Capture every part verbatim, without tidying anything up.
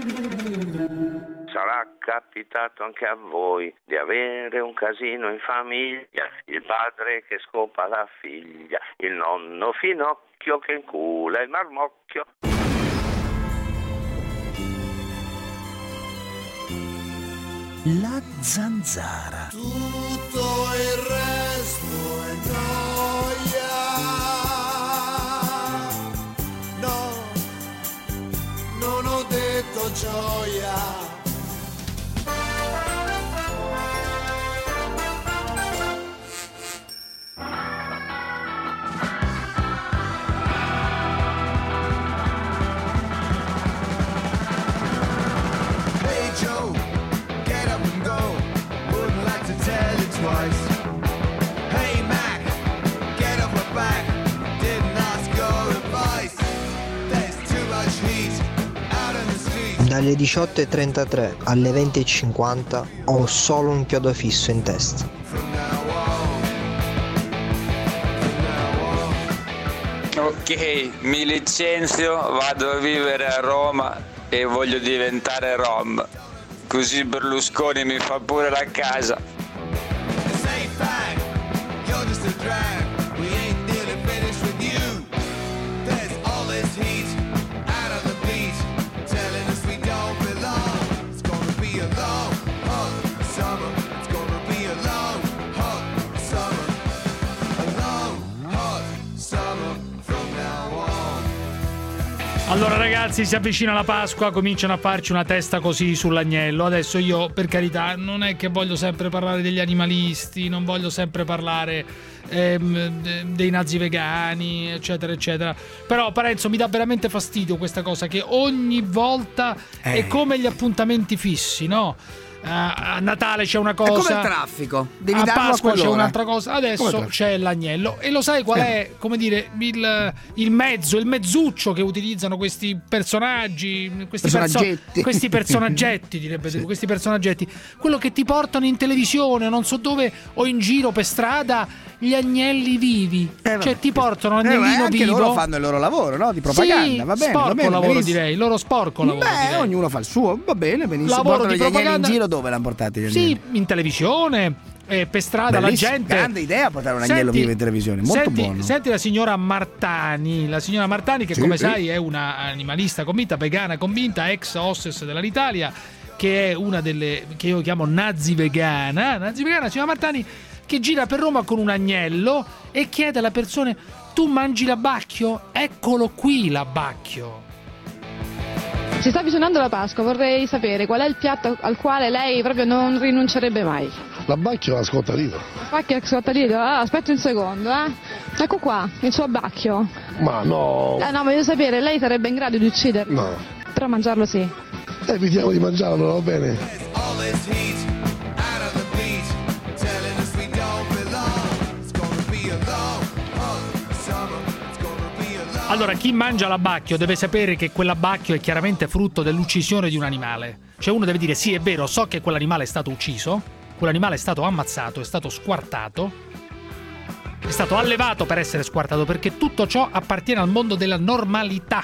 Sarà capitato anche a voi di avere un casino in famiglia, il padre che scopa la figlia, il nonno finocchio che incula il marmocchio. La zanzara. Tutto il resto è noia. No, non ho detto gioia. Dalle diciotto e trentatré alle venti e cinquanta ho solo un chiodo fisso in testa. Ok, mi licenzio, vado a vivere a Roma e voglio diventare rom. Così Berlusconi mi fa pure la casa. Allora ragazzi, si avvicina la Pasqua, cominciano a farci una testa così sull'agnello. Adesso io, per carità, non è che voglio sempre parlare degli animalisti, non voglio sempre parlare ehm, dei nazi vegani, eccetera eccetera. Però Parenzo, mi dà veramente fastidio questa cosa, che ogni volta eh. è come gli appuntamenti fissi, no? A Natale c'è una cosa, è come il traffico, devi a darlo Pasqua a c'è un'altra cosa, adesso c'è l'agnello. E lo sai qual è, come dire, il, il mezzo, il mezzuccio che utilizzano questi personaggi, questi personaggetti, perso- questi personaggetti direbbe sì. questi personaggetti, quello che ti portano in televisione, non so dove, o in giro per strada, gli agnelli vivi, eh, cioè ti portano un agnellino eh, anche vivo. Loro fanno il loro lavoro, no? Di propaganda, sì, va bene, sporco va bene, lavoro benissimo. direi, loro sporco lavoro. Beh, direi. ognuno fa il suo, va bene, benissimo. Lavoro Portano di gli agnelli propaganda in giro, dove l'hanno portati gli agnelli? Sì, in televisione, eh, per strada. Bellissimo, la gente. Grande idea portare un agnello Senti, vivo in televisione, molto senti, buono. Senti la signora Martani, la signora Martani che Sì, come sì. sai è una animalista convinta, vegana convinta, ex hostess dell'Alitalia, che è una delle che io chiamo nazi vegana, nazi vegana, la signora Martani, che gira per Roma con un agnello e chiede alle persone: tu mangi l'abbacchio? Eccolo qui l'abbacchio. Si sta avvicinando la Pasqua, vorrei sapere qual è il piatto al quale lei proprio non rinuncerebbe mai. L'abbacchio è la scottadito. L'abbacchio è la scottadito? Ah, aspetta un secondo, eh. Ecco qua, il suo abbacchio. Ma no. Eh no, voglio sapere, lei sarebbe in grado di ucciderlo? No. Però mangiarlo sì. Evitiamo di mangiarlo, va bene. Allora, chi mangia l'abbacchio deve sapere che quell'abbacchio è chiaramente frutto dell'uccisione di un animale. Cioè uno deve dire: sì, è vero, so che quell'animale è stato ucciso, quell'animale è stato ammazzato, è stato squartato, è stato allevato per essere squartato, perché tutto ciò appartiene al mondo della normalità.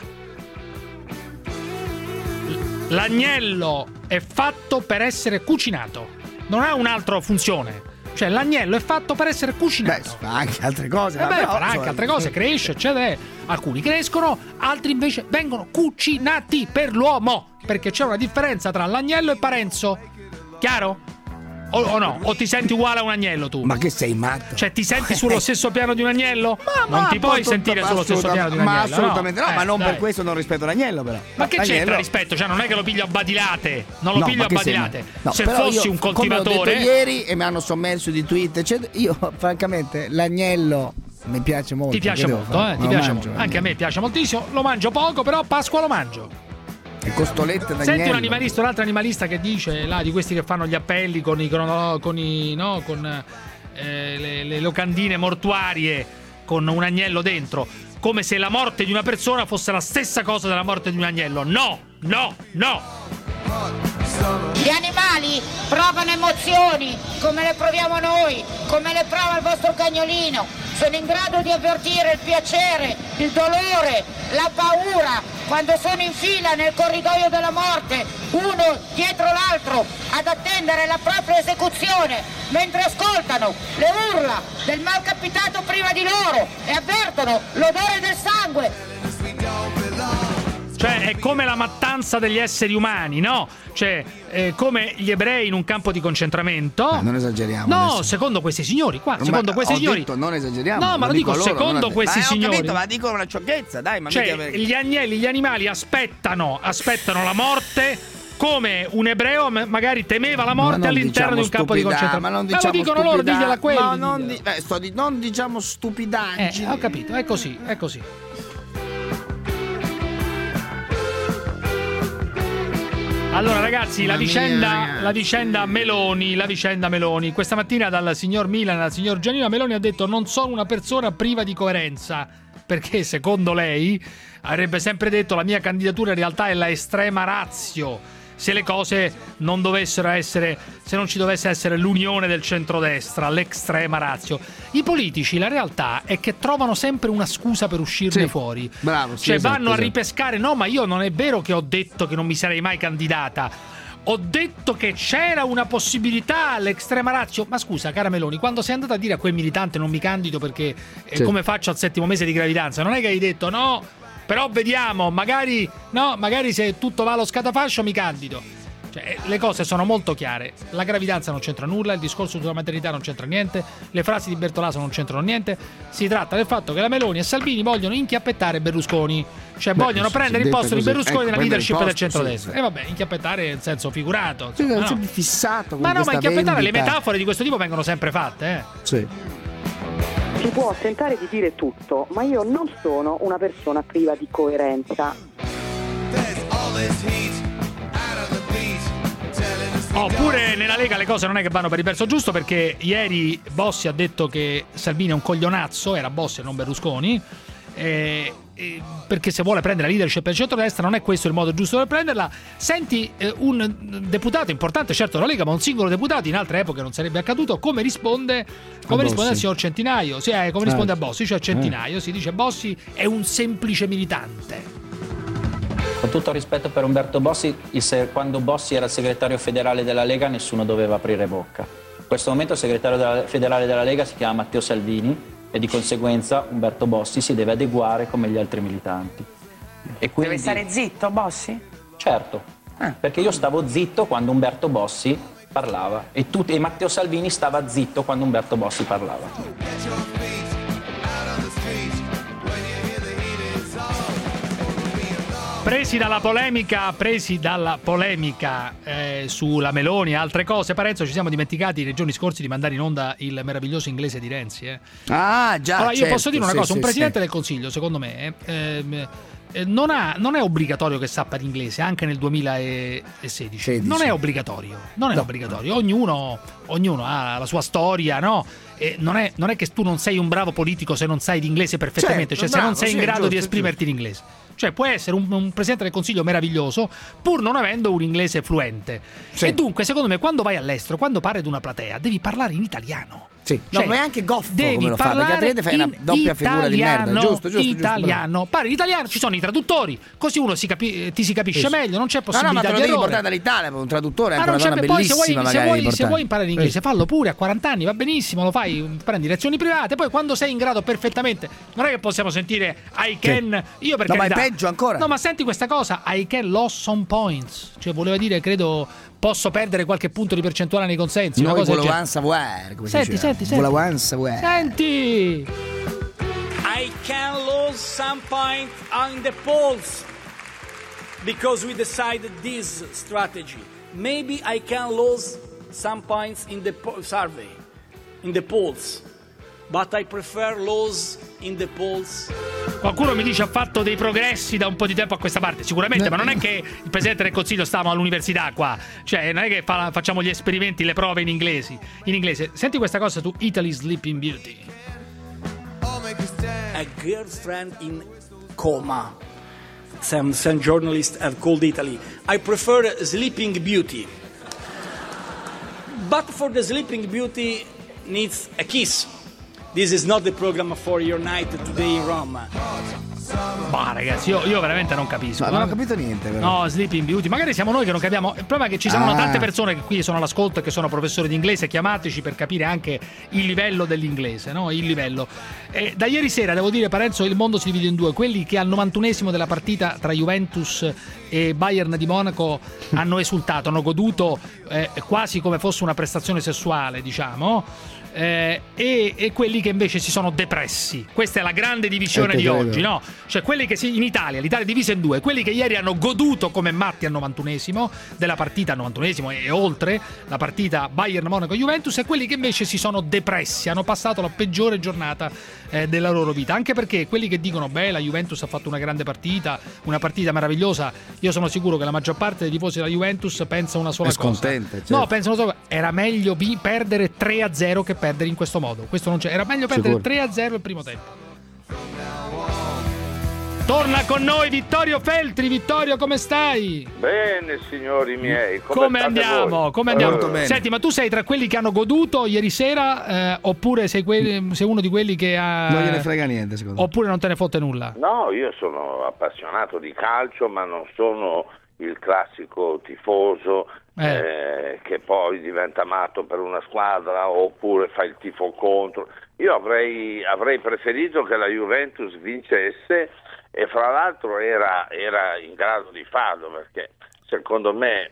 L'agnello è fatto per essere cucinato, non ha un'altra funzione. Cioè l'agnello è fatto per essere cucinato. Beh, fa anche altre cose. Eh beh, però, farà anche insomma, altre cose, cresce, eccetera. Alcuni crescono, altri invece vengono cucinati per l'uomo. Perché c'è una differenza tra l'agnello e Parenzo. Chiaro? O, o no? O ti senti uguale a un agnello tu? Ma che sei matto? Cioè ti senti sullo stesso piano di un agnello? Ma, non ma ti puoi tutto- sentire ma sullo stesso piano di un agnello. Ma assolutamente no, no, ma eh, non dai. per questo non rispetto l'agnello, però. Ma che L'agnello- c'entra rispetto? Cioè non è che lo piglio a badilate. Non lo No, piglio ma a che sei badilate. matto? No, Se però fossi io, un come ho coltivatore, detto ieri e mi hanno sommerso di tweet, eccetera, io francamente l'agnello mi piace molto. ti piace che devo molto, fare? eh? Ti Lo piace mangio, molto. Anche a me piace moltissimo. Lo mangio poco, però a Pasqua lo mangio. Le costolette d'agnello. Senti un animalista, un altro animalista che dice là di questi che fanno gli appelli con i crono- con i no con eh, le, le locandine mortuarie con un agnello dentro, come se la morte di una persona fosse la stessa cosa della morte di un agnello. No, no, no. Gli animali provano emozioni come le proviamo noi, come le prova il vostro cagnolino. Sono in grado di avvertire il piacere, il dolore, la paura quando sono in fila nel corridoio della morte, uno dietro l'altro, ad attendere la propria esecuzione, mentre ascoltano le urla del malcapitato prima di loro e avvertono l'odore del sangue. Cioè è come la mattanza degli esseri umani, no? Cioè è come gli ebrei in un campo di concentramento. Ma non esageriamo. No, adesso. secondo questi signori qua, Ma secondo questi ho signori. detto, non esageriamo. No, ma lo, lo dico, dico loro, secondo questi ma signori. Ho capito, ma dicono una sciocchezza, dai, ma cioè, mica... gli agnelli, gli animali aspettano, aspettano la morte. Come un ebreo magari temeva la morte all'interno diciamo di un campo di concentramento. Ma non diciamo diciamo ma lo dicono loro, digliela a quelli. No, non, di, eh, sto di, non diciamo stupidaggini. Eh, ho capito, è così, è così. Allora ragazzi, la vicenda, la vicenda Meloni, la vicenda Meloni. Questa mattina dal signor Milan al signor Giannino Meloni ha detto: non sono una persona priva di coerenza, perché secondo lei avrebbe sempre detto la mia candidatura in realtà è la estrema ratio. Se le cose non dovessero essere, se non ci dovesse essere l'unione del centrodestra, l'extrema ratio. I politici, la realtà è che trovano sempre una scusa per uscirne sì, fuori. Bravo, sì, cioè esatto, vanno a esatto. ripescare. No, ma io non è vero che ho detto che non mi sarei mai candidata. Ho detto che c'era una possibilità all'estrema ratio. Ma scusa, cara Meloni, quando sei andata a dire a quel militante non mi candido perché eh, sì. come faccio al settimo mese di gravidanza, non è che hai detto no, però vediamo, magari no, magari se tutto va allo scatafascio mi candido. Cioè, le cose sono molto chiare. La gravidanza non c'entra nulla, il discorso sulla maternità non c'entra niente, le frasi di Bertolaso non c'entrano niente. Si tratta del fatto che la Meloni e Salvini vogliono inchiappettare Berlusconi. Cioè Beh, vogliono prendere il posto di Berlusconi ecco, nella leadership posto, del centrodestra. E sì, sì. eh vabbè, inchiappettare in senso figurato. Sì, insomma, no? fissato con ma no, ma inchiappettare vendita. le metafore di questo tipo vengono sempre fatte, eh. Sì. Si può tentare di dire tutto, ma io non sono una persona priva di coerenza. Oppure nella Lega le cose non è che vanno per il verso giusto, perché ieri Bossi ha detto che Salvini è un coglionazzo, era Bossi e non Berlusconi, eh, eh, perché se vuole prendere la leadership del centrodestra non è questo il modo giusto per prenderla. Senti eh, un deputato importante, certo della Lega, ma un singolo deputato, in altre epoche non sarebbe accaduto, come risponde come risponde al signor Centinaio, sì, eh, come risponde a Bossi, cioè Centinaio, si dice Bossi è un semplice militante. Con tutto il rispetto per Umberto Bossi, il se- quando Bossi era il segretario federale della Lega nessuno doveva aprire bocca. In questo momento il segretario della- federale della Lega si chiama Matteo Salvini e di conseguenza Umberto Bossi si deve adeguare come gli altri militanti. E quindi... Deve stare zitto Bossi? Certo, eh, perché io stavo zitto quando Umberto Bossi parlava e, tu- e Matteo Salvini stava zitto quando Umberto Bossi parlava. Presi dalla polemica, presi dalla polemica eh, sulla Meloni e altre cose, Parenzo, ci siamo dimenticati nei giorni scorsi di mandare in onda il meraviglioso inglese di Renzi. Eh. Ah, già. Allora, io certo, posso dire una sì, cosa: sì, un presidente sì. del Consiglio, secondo me, eh, eh, non, ha, non è obbligatorio che sappia l'inglese anche nel duemilasedici. sedici. Non è obbligatorio, non è no. obbligatorio. Ognuno, ognuno ha la sua storia, no? E non è, non è che tu non sei un bravo politico se non sai l'inglese perfettamente, certo, cioè bravo, se non sei sì, in grado giusto, di esprimerti giusto. in inglese. Cioè puoi essere un, un presidente del Consiglio meraviglioso pur non avendo un inglese fluente. Sì. E dunque, secondo me, quando vai all'estero, quando parli ad una platea, devi parlare in italiano. Sì. Cioè, no, ma è anche goffo devi come lo fa, perché altrimenti fai una doppia figura di merda. Giusto, giusto, italiano. giusto, Parli italiano, ci sono i traduttori, così uno si capi- ti si capisce sì. meglio, non c'è possibilità no, no, ma te lo di devi errore. portare dall'Italia per un traduttore, è ma anche non una c'è donna poi se vuoi, bellissima, se magari vuoi, se vuoi imparare l'inglese, sì. fallo pure a quaranta anni, va benissimo, lo fai, prendi lezioni private, poi quando sei in grado perfettamente, non è che possiamo sentire I can, sì. io perché no, ma è peggio ancora. No, ma senti questa cosa, I can lose some points, cioè voleva dire, credo, posso perdere qualche punto di percentuale nei consensi. Noi una cosa volevamo savoir, come senti, senti, senti. Volevamo savoir. Senti. I can lose some points on the polls because we decided this strategy. Maybe I can lose some points in the po- survey, in the polls, but I prefer lose in the polls. Qualcuno mi dice ha fatto dei progressi da un po' di tempo a questa parte, sicuramente, ma non è che il Presidente del Consiglio stava all'università qua, cioè non è che fa, facciamo gli esperimenti, le prove in inglesi, in inglese. Senti questa cosa su Italy's Sleeping Beauty. A girlfriend in coma. some, some journalists have called Italy. I prefer Sleeping Beauty. But for the Sleeping Beauty needs a kiss. This is not the program for your night today in Rome. Ma ragazzi, io, io veramente non capisco. No, non ho capito niente. Però. No, Sleeping Beauty. Magari siamo noi che non capiamo. Il problema è che ci saranno Ah. tante persone che qui sono all'ascolto e che sono professori di inglese. Chiamateci per capire anche il livello dell'inglese, no? Il livello. E da ieri sera, devo dire, Parenzo, il mondo si divide in due. Quelli che al novantunesimo della partita tra Juventus e Bayern di Monaco hanno esultato, hanno goduto eh, quasi come fosse una prestazione sessuale, diciamo. Eh, e, e quelli che invece si sono depressi. Questa è la grande divisione Eh, di credo. oggi, no? Cioè quelli che si, in Italia, l'Italia è divisa in due, quelli che ieri hanno goduto come matti al novantunesimo della partita, al novantunesimo e, e oltre la partita Bayern Monaco Juventus, e quelli che invece si sono depressi, hanno passato la peggiore giornata eh, della loro vita. Anche perché quelli che dicono beh, la Juventus ha fatto una grande partita, una partita meravigliosa, io sono sicuro che la maggior parte dei tifosi della Juventus pensa una sola È cosa. scontenta, certo. No, pensano solo era meglio vi- perdere tre a zero che perdere in questo modo. Questo non c'è. Era meglio perdere Sicuro. tre a zero il primo tempo. Torna con noi Vittorio Feltri. Vittorio, come stai? Bene, signori miei. Come, Come state andiamo? voi? Come andiamo? Eh, bene. Senti, ma tu sei tra quelli che hanno goduto ieri sera eh, oppure sei, quelli, sei uno di quelli che ha... Non gliene frega niente, secondo me. Oppure non te ne fotte nulla? No, io sono appassionato di calcio, ma non sono il classico tifoso Eh. eh, che poi diventa matto per una squadra oppure fa il tifo contro. Io avrei, avrei preferito che la Juventus vincesse, e fra l'altro era, era in grado di farlo, perché secondo me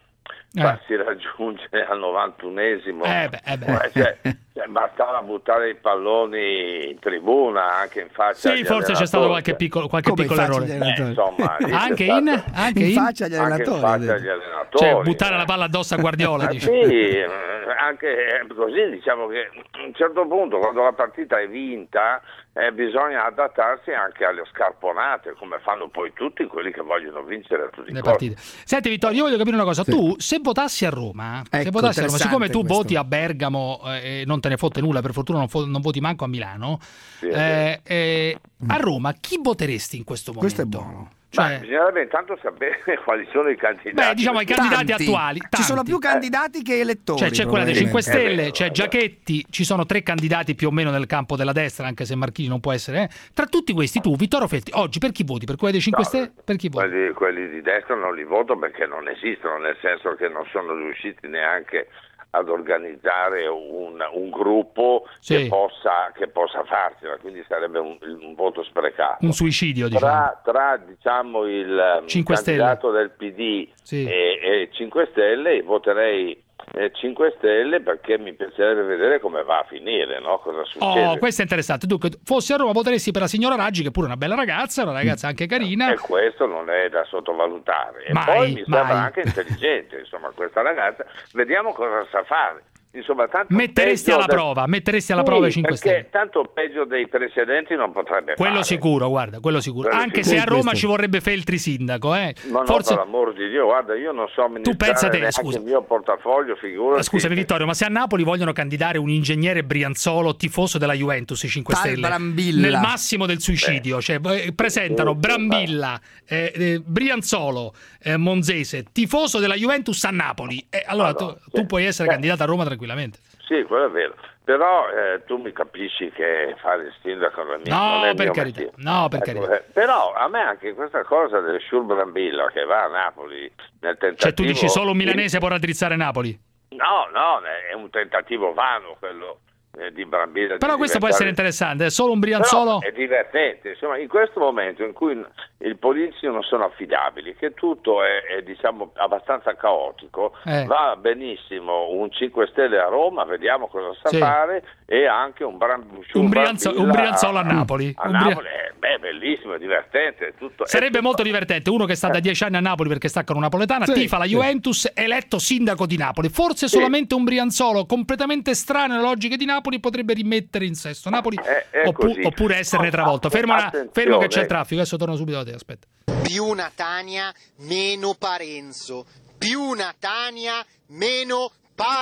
Eh. farsi raggiungere al novantunesimo Eh beh, eh beh. eh, cioè, cioè, bastava buttare i palloni in tribuna, anche in faccia Sì, agli forse c'è stato allenatori. qualche piccolo, qualche Come in piccolo faccia agli errore. allenatori? Eh, insomma, lì c'è Anche stato- in? Anche in in? faccia agli anche in allenatori. faccia agli allenatori. Cioè, buttare la palla addosso a Guardiola, Eh, dici? sì, eh, anche eh, così diciamo che a un certo punto, quando la partita è vinta, eh, bisogna adattarsi anche alle scarponate, come fanno poi tutti quelli che vogliono vincere a tutti i Le costi. partite. Senti Vittorio, io voglio capire una cosa. Tu se votassi a Roma, se Ecco, votassi a Roma, interessante siccome tu questo. voti a Bergamo eh, e non te ne fotte nulla, per fortuna non, fo- non voti manco a Milano, Sì, eh, eh, a Roma chi voteresti in questo momento? Questo è buono. Ma Cioè, bisognerebbe intanto sapere quali sono i candidati. beh, diciamo i candidati Tanti. attuali. Ci sono tanti. più candidati che elettori. Cioè c'è quella dei cinque probabilmente. Stelle, È c'è vero, Giachetti, ci sono tre candidati più o meno nel campo della destra, anche se Marchini non può essere. eh. Tra tutti questi tu, Vittorio Feltri, oggi per chi voti? Per quelli dei cinque No, Stelle? Per chi voti? Quelli, quelli di destra non li voto perché non esistono, nel senso che non sono riusciti neanche ad organizzare un, un gruppo Sì. che possa, che possa farcela, quindi sarebbe un, un voto sprecato. Un suicidio, diciamo. Tra, tra diciamo il cinque candidato del P D Sì. e, e cinque Stelle, voterei eh, cinque Stelle perché mi piacerebbe vedere come va a finire, no? Cosa succede. Oh, questo è interessante. Dunque, fossi a Roma voteresti per la signora Raggi, che è pure una bella ragazza, una ragazza anche carina. E questo non è da sottovalutare. E Mai, poi mi sembra mai. anche intelligente, insomma, questa ragazza. Vediamo cosa sa fare. Insomma, tanto Metteresti peggio alla del- prova, metteresti alla Sì, prova i cinque perché Stelle. tanto peggio dei precedenti non potrebbe Quello fare. sicuro, guarda, quello sicuro. Quello Anche sicuro. se a Roma Questo. ci vorrebbe Feltri sindaco, eh. Ma no, Forse per l'amor di Dio, guarda, io non so amministrare pensa te, neanche scusa. il mio portafoglio, figurati. Scusami Vittorio, ma se a Napoli vogliono candidare un ingegnere Brianzolo tifoso della Juventus, i cinque Tal Stelle, Brambilla. nel massimo del suicidio, cioè eh, presentano sì, Brambilla, eh, eh, Brianzolo, eh, Monzese, tifoso della Juventus a Napoli. Eh, allora tu, Madonna, tu sì. puoi essere Eh. candidato a Roma tranquillamente. Sì, quello è vero. Però eh, tu mi capisci che fare il sindaco non è mio- No, non è il per mio carità. mestiere. No, per Ecco, carità. eh, però a me anche questa cosa del Shur Brambilla che va a Napoli nel tentativo... Cioè tu dici solo un milanese può raddrizzare Napoli? No, no, è un tentativo vano quello eh, di Brambilla. Però di questo può essere diventare- interessante, è solo un Brianzolo. Però è divertente, insomma, in questo momento in cui i politici non sono affidabili, che tutto è, è, diciamo abbastanza caotico, Eh. va benissimo un cinque Stelle a Roma, vediamo cosa sa Sì. fare, e anche un, Bram- Un, Brianzo- un Brianzolo a Napoli. A Un Bria- Napoli, eh, beh, bellissimo, è divertente. È tutto, è Sarebbe tutto- molto divertente uno che sta da dieci anni a Napoli perché sta con una napoletana, Sì, tifa la sì. Juventus, eletto sindaco di Napoli. Forse Sì. solamente un Brianzolo completamente strano alle logiche di Napoli potrebbe rimettere in sesto Napoli È- è oppu- così. oppure esserne No, travolto. Fermo, una- attenzione. fermo che c'è il traffico, adesso torno subito da te, aspetta. Più Natania, meno Parenzo. Più Natania, meno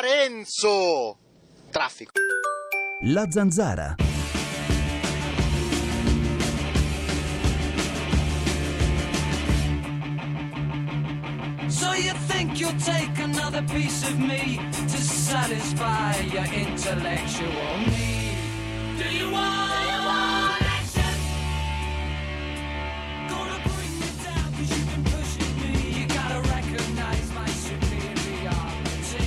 Parenzo. Traffico. La Zanzara. So you think you'll take another piece of me to satisfy your intellectual need? Do you want, Do you want action? Gonna bring you down cause you've been pushing me. You gotta recognize my superiority.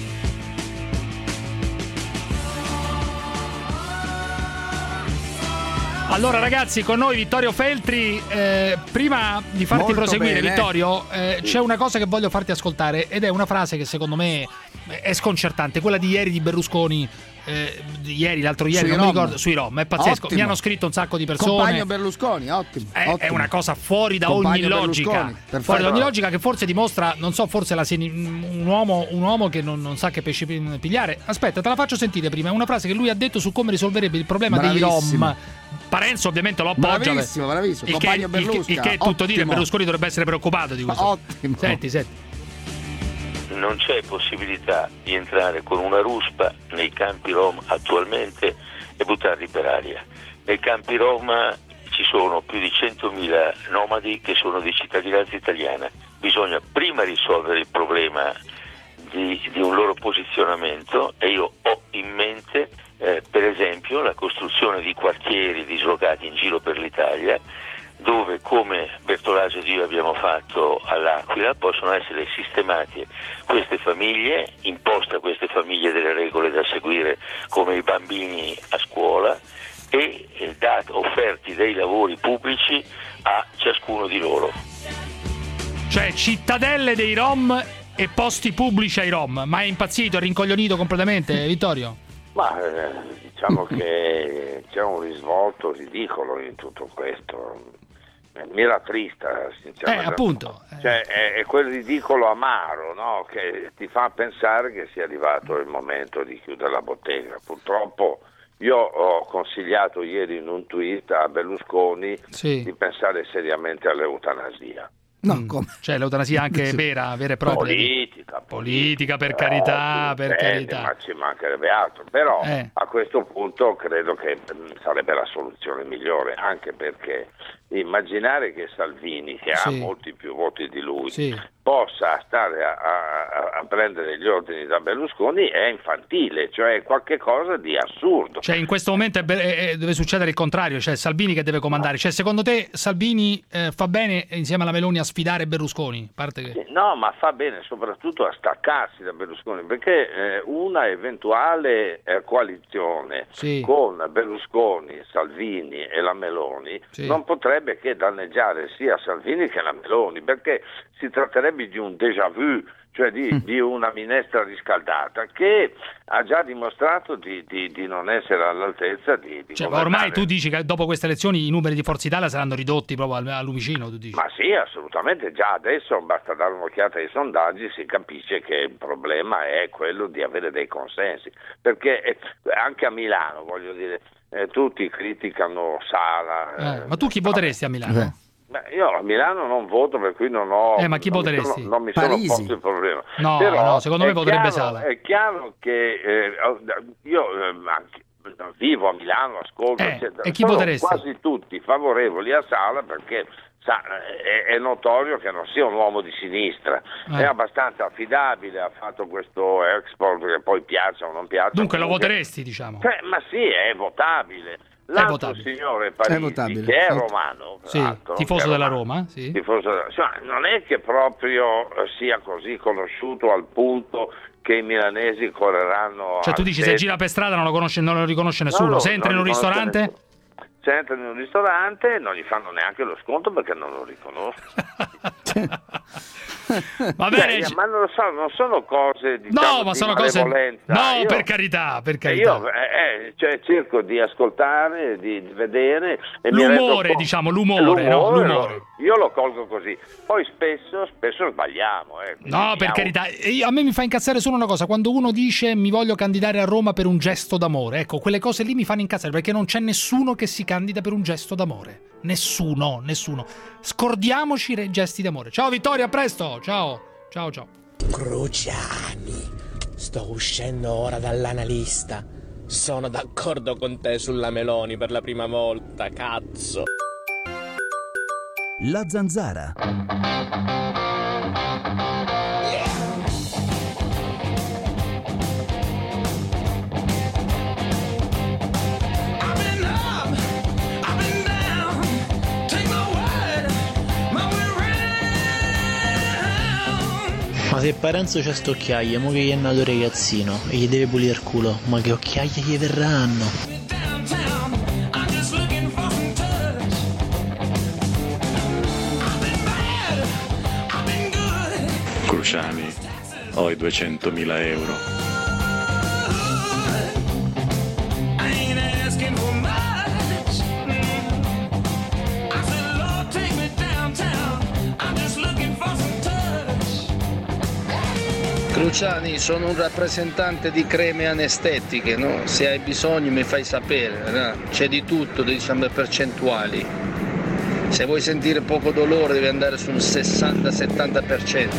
Allora ragazzi, con noi Vittorio Feltri. eh, Prima di farti Molto proseguire, bene. Vittorio, eh, c'è una cosa che voglio farti ascoltare, ed è una frase che secondo me è sconcertante, quella di ieri di Berlusconi. eh, Ieri, l'altro ieri, Sui non Rom. mi ricordo, sui Rom, è pazzesco. Ottimo. Mi hanno scritto un sacco di persone. Compagno Berlusconi, ottimo. È, ottimo. è una cosa fuori da Compagno ogni logica. Berlusconi, perfetto. Fuori da ogni logica, che forse dimostra, non so, forse la seni- un uomo, un uomo che non, non sa che pesci pigliare. Aspetta, te la faccio sentire prima. È una frase che lui ha detto su come risolverebbe il problema dei Bravissimo. Rom. Parenzo ovviamente lo appoggia. Bravissimo, bravissimo. Il che, Compagno il che- Berlusca, il che è tutto ottimo. dire. Berlusconi dovrebbe essere preoccupato di questo. Ottimo. Senti, senti. Non c'è possibilità di entrare con una ruspa nei campi Rom attualmente e buttarli per aria. Nei campi Rom ci sono più di centomila nomadi che sono di cittadinanza italiana. Bisogna prima risolvere il problema di, di un loro posizionamento, e io ho in mente eh, per esempio la costruzione di quartieri dislocati in giro per l'Italia, dove, come Bertolaso ed io abbiamo fatto all'Aquila, possono essere sistemate queste famiglie, imposte a queste famiglie delle regole da seguire come i bambini a scuola, e eh, dat- offerti dei lavori pubblici a ciascuno di loro. Cioè, cittadelle dei Rom e posti pubblici ai Rom. Ma è impazzito, è rincoglionito completamente, Vittorio? Ma eh, diciamo che c'è un risvolto ridicolo in tutto questo. Mi rattrista, sinceramente. Eh, appunto. Cioè, è, è quel ridicolo amaro, no? Che ti fa pensare che sia arrivato il momento di chiudere la bottega. Purtroppo io ho consigliato ieri in un tweet a Berlusconi Sì. di pensare seriamente all'eutanasia. No, Mm. Cioè, l'eutanasia anche vera, vera e propria. Politica, Politica, per carità, Eh, per eh, carità. Ma ci mancherebbe altro, però Eh. a questo punto credo che mh, sarebbe la soluzione migliore, anche perché immaginare che Salvini, che Sì. ha molti più voti di lui, Sì. possa stare a, a- a prendere gli ordini da Berlusconi è infantile, cioè è qualche cosa di assurdo. Cioè, in questo momento è be- è- deve succedere il contrario, cioè Salvini che deve comandare. Cioè, secondo te Salvini eh, fa bene insieme alla Meloni a sfidare Berlusconi? A parte che... No, ma fa bene soprattutto a staccarsi da Berlusconi, perché eh, una eventuale eh, coalizione Sì. con Berlusconi, Salvini e la Meloni Sì. non potrebbe che danneggiare sia Salvini che la Meloni, perché si tratterebbe di un déjà vu, cioè di, Mm. di una minestra riscaldata che ha già dimostrato di, di- di non essere all'altezza di, di Cioè, ma governare. ormai tu dici che dopo queste elezioni i numeri di Forza Italia saranno ridotti proprio al, al lumicino, tu dici? Ma sì, assolutamente, già adesso basta dare un'occhiata ai sondaggi, si capisce che il problema è quello di avere dei consensi, perché eh, anche a Milano, voglio dire, eh, tutti criticano Sala. Eh, eh, ma tu chi voteresti a Milano? Beh, io a Milano non voto, per cui non ho. Eh, ma chi non mi voteresti? sono- non mi sono Parisi. posto il problema. No, Però no, secondo me è voterebbe chiaro- Sala. È chiaro che eh, io eh, anche- vivo a Milano, ascolto, Eh, eccetera. e chi Sono voteresti? quasi tutti favorevoli a Sala perché sa, è, è notorio che non sia un uomo di sinistra, Eh. è abbastanza affidabile, ha fatto questo export che poi piaccia o non piaccia. Dunque lo comunque- voteresti, diciamo? Cioè, ma sì, è votabile. L'altro votabile. signore È Parisi, votabile. che è Ot- romano, Sì, peraltro, tifoso che è della romano, Roma, sì. tifoso della- cioè, non è che proprio eh, sia così conosciuto al punto che i milanesi correranno. Cioè, tu al dici se set. gira per strada non lo, conosce, non lo riconosce nessuno. No, se entra in non un riconosce ristorante? nessuno. Se entra in un ristorante non gli fanno neanche lo sconto perché non lo riconoscono. Va bene, Cioè, c- ma non lo so, non sono cose diciamo, No, ma di sono cose. malevolenza. No, Io- per carità, per E carità. io eh, eh, cioè, cerco di ascoltare, di, di vedere e mi rendo L'umore, conto- diciamo, l'umore, no? L'umore, L'umore. lo- io lo colgo così. Poi spesso, spesso sbagliamo. Eh, quindi No, per diciamo- carità. E io- a me mi fa incazzare solo una cosa: quando uno dice mi voglio candidare a Roma per un gesto d'amore. Ecco, quelle cose lì mi fanno incazzare perché non c'è nessuno che si candida per un gesto d'amore. Nessuno, nessuno. Scordiamoci i gesti d'amore. Ciao Vittorio, a presto. Ciao. Ciao, ciao. Cruciani, sto uscendo ora dall'analista. Sono d'accordo con te sulla Meloni per la prima volta, cazzo. La Zanzara. Ma se Parenzo c'ha sto occhiaie, mo che gli è nato ragazzino e gli deve pulire il culo, ma che occhiaie gli verranno? Cruciani, ho i duecentomila euro. Cruciani, sono un rappresentante di creme anestetiche, no? Se hai bisogno mi fai sapere, no? C'è di tutto, diciamo percentuali. Se vuoi sentire poco dolore devi andare su un sessanta settanta per cento.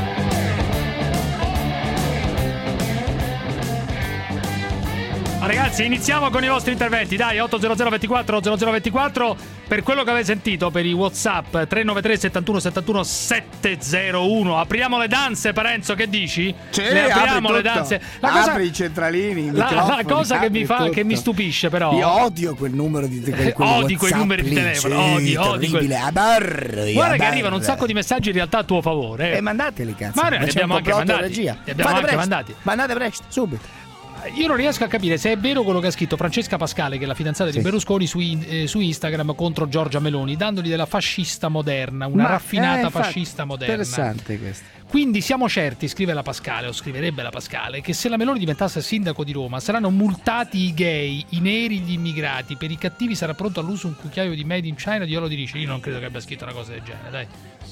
Ragazzi, iniziamo con i vostri interventi. Dai, otto zero zero ventiquattro zero zero ventiquattro. Per quello che avete sentito, per i WhatsApp tre nove tre settantuno settantuno settecentouno. Apriamo le danze, Parenzo, che dici? Sì, le apriamo apri le tutto. danze. La apri cosa, i centralini, i la, microfoni, la cosa che mi, fa, tutto. che mi stupisce, però. Io odio quel numero di quel, quel Odi quei WhatsApp numeri di lì, telefono. sì, Odi, odi quel... Abarri, Guarda che abarri. arrivano un sacco di messaggi in realtà a tuo favore. E eh, mandateli, cazzo. Ma noi li abbiamo anche mandati. Regia. Li abbiamo Fate anche presto. mandati. Mandate presto, subito. Io non riesco a capire se è vero quello che ha scritto Francesca Pascale, che è la fidanzata sì. di Berlusconi, su, eh, su Instagram contro Giorgia Meloni, dandogli della fascista moderna, una Ma, raffinata eh, fascista moderna. Interessante questo. Quindi siamo certi, scrive la Pascale, o scriverebbe la Pascale, che se la Meloni diventasse sindaco di Roma saranno multati i gay, i neri, gli immigrati. Per i cattivi sarà pronto all'uso un cucchiaio di Made in China di Olo di Rice. Io non credo che abbia scritto una cosa del genere, dai.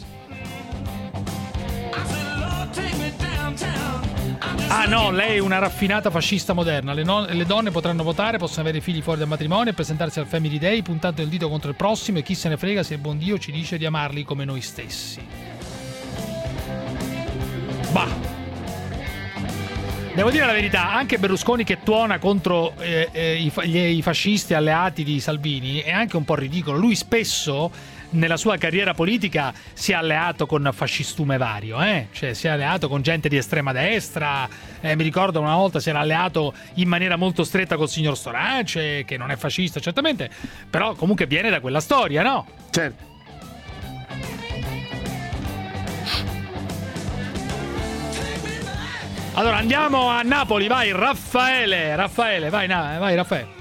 Ah no, lei è una raffinata fascista moderna. Le, non- le donne potranno votare, possono avere figli fuori dal matrimonio e presentarsi al Family Day puntando il dito contro il prossimo, e chi se ne frega se il buon Dio ci dice di amarli come noi stessi. Bah. Devo dire la verità, anche Berlusconi che tuona contro eh, eh, i, fa- gli, i fascisti alleati di Salvini è anche un po' ridicolo. Lui spesso nella sua carriera politica si è alleato con fascistume vario, eh? Cioè si è alleato con gente di estrema destra, eh, mi ricordo una volta si era alleato in maniera molto stretta col signor Storace, che non è fascista certamente, però comunque viene da quella storia, no? Certo. Allora andiamo a Napoli, vai Raffaele, Raffaele, vai, vai Raffaele.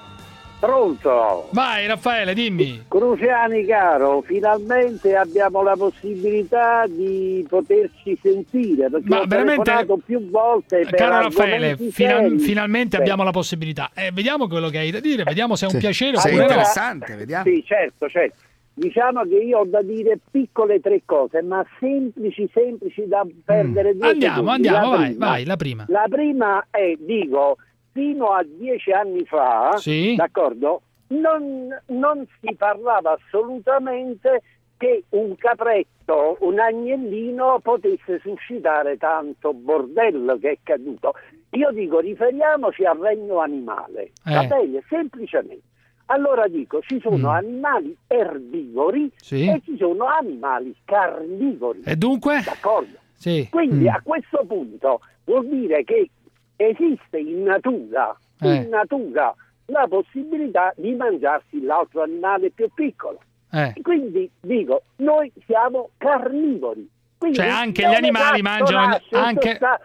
Pronto? Vai Raffaele, dimmi. Cruciani caro, finalmente abbiamo la possibilità di poterci sentire, perché Ma ho veramente, telefonato più volte per caro Raffaele, fina- finalmente Beh. abbiamo la possibilità. Eh, vediamo quello che hai da dire, vediamo se è un Sì. piacere Sì, oppure interessante, no. vediamo. Sì, certo, certo. Diciamo che io ho da dire piccole tre cose, ma semplici, semplici da perdere Mm. due Andiamo, secondi. andiamo, La vai, prima- vai, la prima. La prima è, dico, fino a dieci anni fa, Sì. d'accordo? Non, non si parlava assolutamente che un capretto, un agnellino potesse suscitare tanto bordello che è caduto. Io dico, riferiamoci al regno animale, Eh. va bene? Semplicemente. Allora dico, ci sono Mm. animali erbivori Sì. e ci sono animali carnivori. E dunque? D'accordo? Sì. Quindi Mm. a questo punto vuol dire che esiste in natura, Eh. in natura la possibilità di mangiarsi l'altro animale più piccolo. Eh. Quindi dico, noi siamo carnivori. Quindi Cioè anche da gli dove animali cazzo mangiano nasce anche questa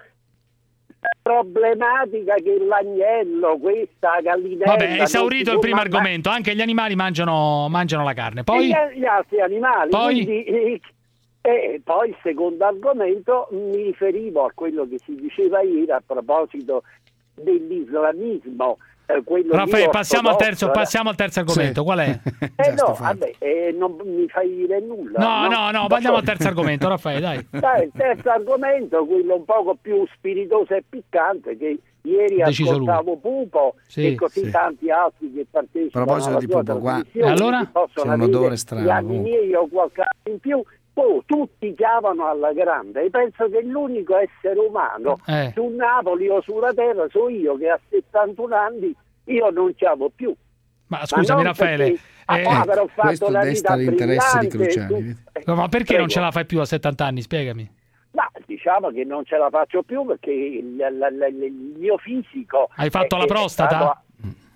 problematica che l'agnello, questa gallinella... Vabbè, non esaurito si il può primo mangiare- argomento, anche gli animali mangiano, mangiano la carne. E Poi gli, gli altri animali. Poi? Quindi, eh, e poi il secondo argomento, mi riferivo a quello che si diceva ieri a proposito dell'islamismo. Eh, quello Raffaele, lì passiamo al terzo, ortodosso, passiamo al terzo argomento. Qual è? Eh no, vabbè, eh, non mi fai dire nulla. No, no, no, andiamo al terzo argomento, Raffaele, dai. Dai, il terzo argomento, quello un poco più spiritoso e piccante, che ieri Deciso ascoltavo Pupo Sì, e così sì. tanti altri che A partecipano proposito alla di tua Pupo, qua trasmissione, E allora? che possono c'è un avere odore strano, gli anni comunque. miei o qualche anno in più. Oh, tutti chiamano alla grande e penso che l'unico essere umano Eh. su Napoli o sulla terra sono io, che a settantuno anni io non chiamo più. Ma scusami, non Raffaele, perché eh, avrò fatto questo la desta vita l'interesse di brillante, Cruciani. tu- no, ma perché Prego. non ce la fai più a settanta anni? Spiegami. Ma diciamo che non ce la faccio più perché il, il- il- il mio fisico... Hai fatto è- la è prostata? stato-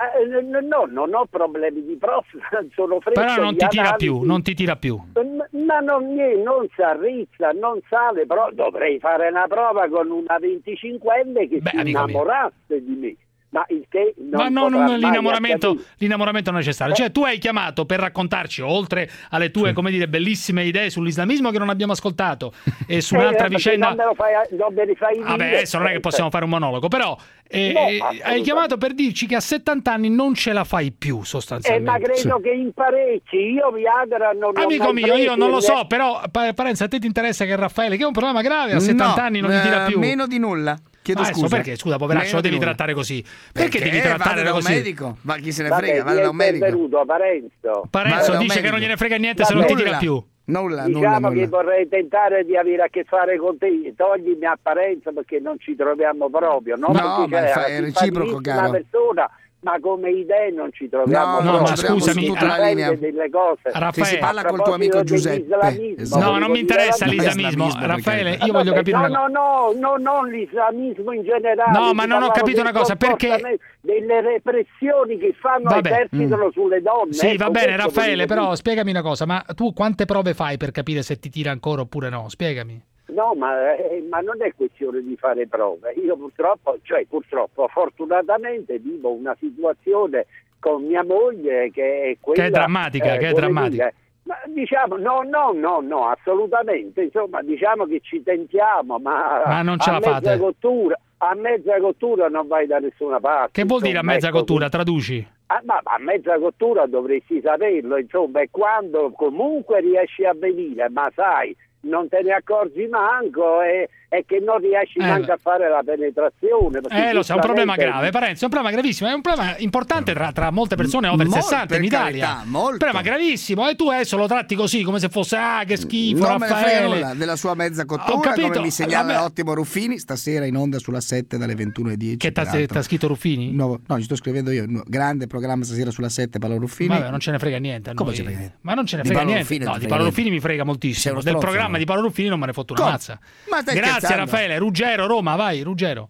Eh, no, non ho problemi di prostata, sono fresco. Però non ti tira analisi. più, non ti tira più. Ma non, non si arrizza, non sale, però dovrei fare una prova con una venticinquenne che Beh, si innamorasse di me. Ma il che non Ma no, potrà non, mai l'innamoramento, accadere. l'innamoramento non è necessario. Cioè, tu hai chiamato per raccontarci, oltre alle tue, come dire, bellissime idee sull'islamismo che non abbiamo ascoltato, e su Eh, un'altra perché vicenda. Non me lo fai, non me li fai Vabbè, dire. adesso non è che possiamo fare un monologo, però eh, No, eh, hai assolutamente. chiamato per dirci che a settanta anni non ce la fai più, Eh, sostanzialmente. ma credo che in parecchi, io Viagra non ho Amico mai mio, io preso non lo e- so, però Pa- Parenzo, a te ti interessa che Raffaele, che è un problema grave, a settanta No, anni non gli tira eh, più. meno di nulla. Chiedo Adesso, scusa. perché, scusa, poveraccio, Meno lo di devi nulla. trattare così? Perché, devi Vada trattare da un così? medico? Ma chi se ne Vabbè, frega, vada da un chi è medico. benvenuto, Parenzo. Parenzo Vada da un dice che medico. non gliene frega niente se non ti tira più. Nulla, Diciamo nulla, che nulla. vorrei tentare di avere a che fare con te, toglimi apparenza perché non ci troviamo proprio, no? No, Perché ma c'è fa- una è reciproco, simpaticissima caro. persona, ma come idee non ci troviamo No, proprio. no, ma scusami, Si tutta la linea. dipende delle cose. Raffaele, Che si parla A col tuo amico proposito Giuseppe. dell'islamismo, Esatto. No, non mi volevo interessa dire- l'islamismo. per Raffaele, carità. io voglio Vabbè, capire no, una cosa. no, no, no, non l'islamismo in generale. No, ma ti non ho parlavo capito del una cosa, perché- comportamento, delle repressioni che fanno Vabbè. esercitano sulle donne. Sì, ecco, va bene, questo Raffaele, volevo però dire. spiegami una cosa, ma tu quante prove fai per capire se ti tira ancora oppure no? Spiegami. No, ma, eh, ma non è questione di fare prove. Io purtroppo, cioè purtroppo, fortunatamente vivo una situazione con mia moglie che è quella... Che è drammatica, che è come drammatica. dire, ma diciamo, no, no, no, no, assolutamente. Insomma, diciamo che ci tentiamo, ma, Ma non ce a la mezza fate. cottura, a mezza cottura non vai da nessuna parte. Che vuol dire a insomma, mezza ecco, cottura? Traduci. Ah, ma a mezza cottura dovresti saperlo, insomma, è quando comunque riesci a venire, ma sai, non te ne accorgi manco e, e che non riesci Eh, manco a fare la penetrazione. perché Eh, lo so, è un problema giustamente- grave, Parenzo, è un problema gravissimo, è un problema importante tra, tra molte persone over Molto, sessanta in per Italia. carità, molto. Un problema gravissimo, e tu adesso lo tratti così, come se fosse, ah, che schifo, Non me ne frega Raffaele. nulla della sua mezza Ho cottura, capito. come mi segnala Vabbè. Ottimo Ruffini, stasera in onda sulla sette dalle ventuno e dieci. Che t'ha peraltro. t'ha scritto Ruffini? No, no, ci sto scrivendo io. no, grande programma stasera sulla sette, Paolo Ruffini. Vabbè, non ce ne frega niente a Come noi. ce ne frega niente? Ma non ce ne Di frega Paolo niente. Ruffini non No, ti di frega Paolo niente. Ruffini mi frega Sei moltissimo. uno Del stronzo, programma no? di Paolo Ruffini non me ne fotto una Come? mazza. Ma stai Grazie scherzando? Raffaele. Ruggero, Roma, vai, Ruggero.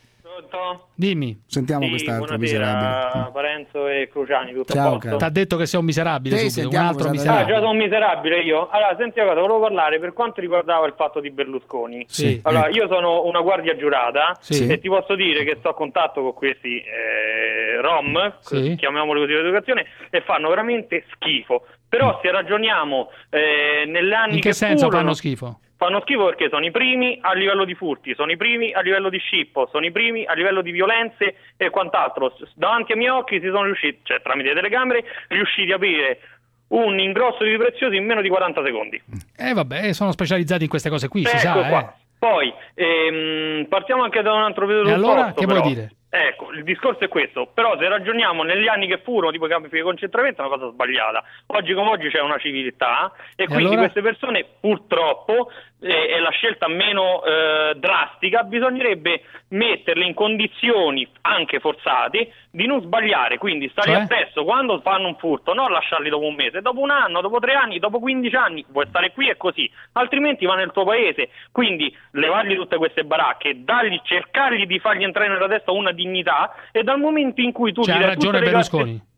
Dimmi. Sentiamo Sì, quest'altro buonasera, miserabile. Parenzo e Cruciani, tutto a Ciao, posto? caro. T'ha detto che sei un miserabile Sì, subito, un sentiamo altro cosa Ah, miserabile. già sono un miserabile io. Allora, senti una cosa, volevo parlare per quanto riguardava il fatto di Berlusconi. Sì. Allora, ecco. io sono una guardia giurata Sì. e ti posso dire che sto a contatto con questi eh, Rom, Sì. chiamiamoli così l'educazione, e fanno veramente schifo. Però se ragioniamo eh, negli anni In che che senso furono, fanno schifo? Fanno schifo perché sono i primi a livello di furti, sono i primi a livello di scippo, sono i primi a livello di violenze e quant'altro. S- Davanti ai miei occhi si sono riusciti, cioè tramite telecamere, riusciti a aprire un ingrosso di preziosi in meno di quaranta secondi. Eh vabbè, sono specializzati in queste cose qui, si Ecco sa, qua. eh. Poi ehm, partiamo anche da un altro periodo E allora, opposto, che vuoi però. dire? Ecco, il discorso è questo, però se ragioniamo negli anni che furono, tipo i campi di concentramento, è una cosa sbagliata. Oggi come oggi c'è una civiltà e, E quindi allora? queste persone purtroppo, eh, è la scelta meno eh, drastica, bisognerebbe metterle in condizioni anche forzate di non sbagliare, quindi stare Cioè? appresso quando fanno un furto, non lasciarli dopo un mese, dopo un anno, dopo tre anni, dopo quindici anni, vuoi stare qui e così, altrimenti va nel tuo paese, quindi levargli tutte queste baracche, dargli, cercargli di fargli entrare nella testa una dignità, e dal momento in cui tu C'ha gli dai ragione tutte le Berlusconi. carte-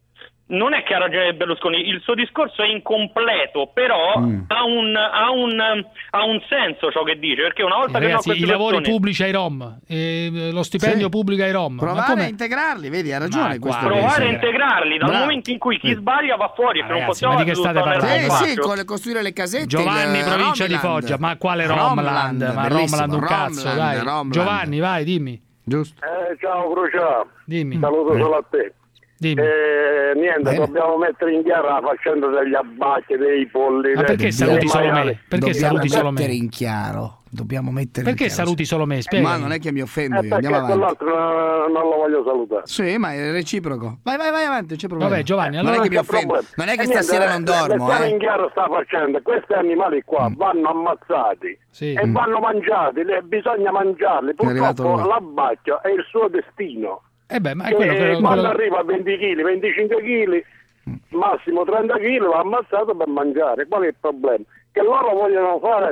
non è che ha ragione Berlusconi, il suo discorso è incompleto, però Mm. ha, un, ha, un, ha un senso ciò che dice, perché una volta che no, Ragazzi, queste i lavori persone- pubblici ai Rom, eh, lo stipendio Sì. pubblico ai Rom. Ma Provare come? a integrarli, vedi, ha ragione Ma questo. guarda, provare a Bravo. integrarli dal Bravo. momento in cui chi Sì. sbaglia va fuori, Ma che non ragazzi, possiamo ma di che state tutto parlando? Sì, nel sì, faccio. con le costruire le casette. Giovanni, il provincia di Romiland. Foggia, ma quale Romland? Ma bellissimo, Romland un cazzo, Romland, dai. Romland. Giovanni, vai, dimmi. Giusto. Eh, ciao Crucia, Dimmi. saluto solo a te. Dimmi. Eh, niente, Bene. dobbiamo mettere in chiaro la faccenda degli abbacchi, dei polli. Ma dei- perché dei saluti solo maiali. me? Perché Dobbiamo saluti solo mettere me? in chiaro. Dobbiamo mettere Perché in chiaro. saluti solo me? Ma Spiegami. non è che mi offendo Eh, io, perché andiamo avanti. quell'altro non, non lo voglio salutare. Sì, ma è reciproco. Vai, vai, vai avanti, non c'è problema. Vabbè, Giovanni, non allora è che mi Che offendo. problema? Non è che E niente, stasera eh, non dormo, mettiamo eh. in chiaro sta faccenda, questi animali qua vanno ammazzati Sì. e vanno mangiati, le- bisogna mangiarli. arrivato Purtroppo lui. l'abbacchio è il suo destino. Eh beh, ma è Che quello che... quando quello- arriva a venti chili, venticinque chili, massimo trenta chili va ammazzato per mangiare. Qual è il problema? Che loro vogliono fare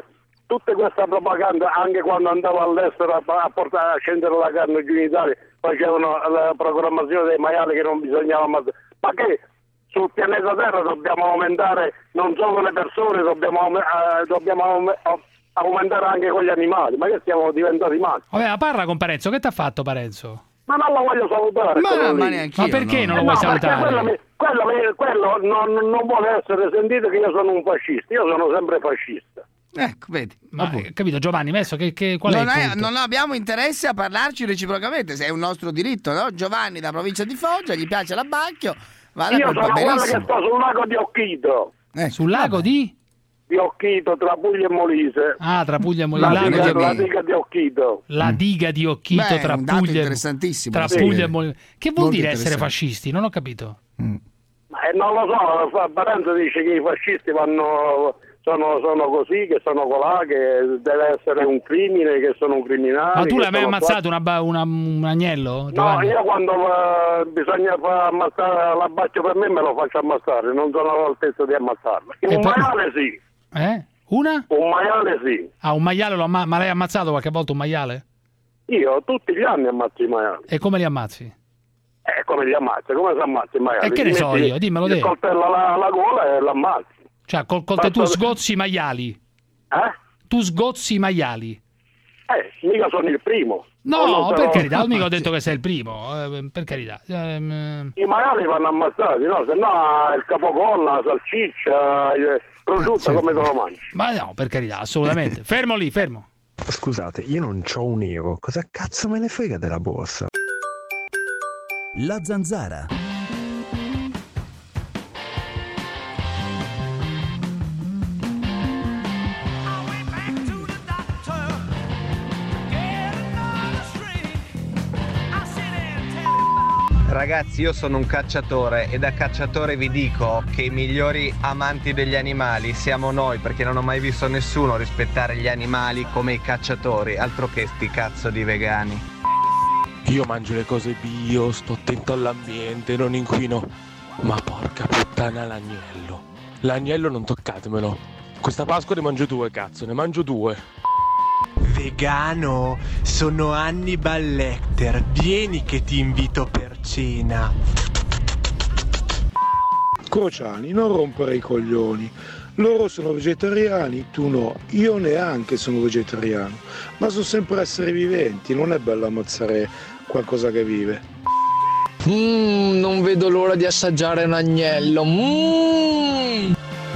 tutta questa propaganda, anche quando andavo all'estero a, a portare a scendere la carne giù in Italia, facevano la programmazione dei maiali che non bisognava ammazzare. Ma che sul pianeta Terra dobbiamo aumentare non solo le persone, dobbiamo, eh, dobbiamo aumentare anche con gli animali. Ma che siamo diventati matti? Vabbè, ma parla con Parenzo, che ti ha fatto Parenzo? Ma non lo voglio salutare. Ma, ma, neanch'io, ma perché no? non lo vuoi no, salutare? Quello, mi, quello, mi, quello non, non vuole essere sentito che io sono un fascista. Io sono sempre fascista. Ecco, vedi. Ma eh, capito, Giovanni, messo che, che qual non, è il è, non abbiamo interesse a parlarci reciprocamente, se è un nostro diritto, no? Giovanni da provincia di Foggia, gli piace l'abbacchio, va io sono quello che sta sul lago di Occhito. Eh, sul lago di? Di Occhito, tra Puglia e Molise. Ah, tra Puglia e Molise. La, la, diga, la diga di Occhito. La diga di Occhito. Beh, tra un dato Puglia, interessantissimo. Tra sì. Puglia e Molise. Che vuol Molto dire essere fascisti? Non ho capito. Mm. Eh, non lo so, Parenzo dice che i fascisti vanno... Sono, sono così, che sono colà, che deve essere un crimine, che sono un criminale. Ma tu l'hai mai sono ammazzato una, una, un agnello? Giovanni? No, io quando uh, bisogna far ammazzare l'abbacchio per me me lo faccio ammazzare, non sono all'altezza di ammazzarlo. Un per... maiale sì. Eh? Una? Un maiale sì. Ah, un maiale lo amma... Ma l'hai ammazzato qualche volta un maiale? Io tutti gli anni ammazzo i maiali. E come li ammazzi? Eh, come li ammazzi? Come si ammazza i maiali? E che ne so io? Dimmelo te. Il coltello alla, alla gola e l'ammazzi. Cioè, col coltello tu sgozzi i maiali. Eh? Tu sgozzi i maiali. Eh, mica sono il primo. No, per però... carità, non mica ho detto che sei il primo, eh, per carità. Eh, I maiali vanno ammazzati, no? Se no il capocolla, la salsiccia, il prosciutto, come te lo mangi? Ma no, per carità, assolutamente. Fermo lì, fermo. Scusate, io non c'ho un euro, cosa cazzo me ne frega della borsa? La Zanzara. Ragazzi, io sono un cacciatore e da cacciatore vi dico che i migliori amanti degli animali siamo noi, perché non ho mai visto nessuno rispettare gli animali come i cacciatori, altro che sti cazzo di vegani. Io mangio le cose bio, sto attento all'ambiente, non inquino. Ma porca puttana l'agnello. L'agnello non toccatemelo. Questa Pasqua ne mangio due, cazzo, ne mangio due. Vegano, sono Hannibal Lecter, vieni che ti invito per cena. Crociani, non rompere i coglioni. Loro sono vegetariani, tu no. Io neanche sono vegetariano, ma sono sempre esseri viventi, non è bello ammazzare qualcosa che vive. Mmm, non vedo l'ora di assaggiare un agnello. Mmm.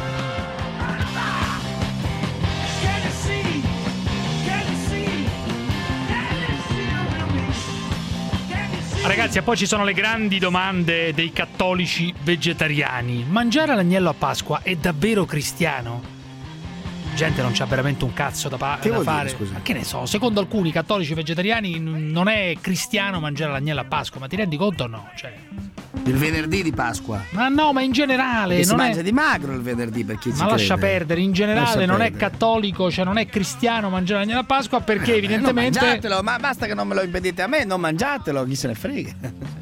Ragazzi, e poi ci sono le grandi domande dei cattolici vegetariani. Mangiare l'agnello a Pasqua è davvero cristiano? Gente non c'ha veramente un cazzo da, pa- da fare. Dire, scusa? Ma che ne so, secondo alcuni cattolici vegetariani n- non è cristiano mangiare l'agnello a Pasqua, ma ti rendi conto o no? Cioè... Il venerdì di Pasqua. Ma no, ma in generale Perché non si è... mangia di magro il venerdì, per chi ci Ma lascia crede. perdere, in generale Lascia non perdere. è cattolico, cioè non è cristiano mangiare l'agnello a Pasqua perché Eh, evidentemente non mangiatelo, ma basta che non me lo impedite a me, non mangiatelo, chi se ne frega.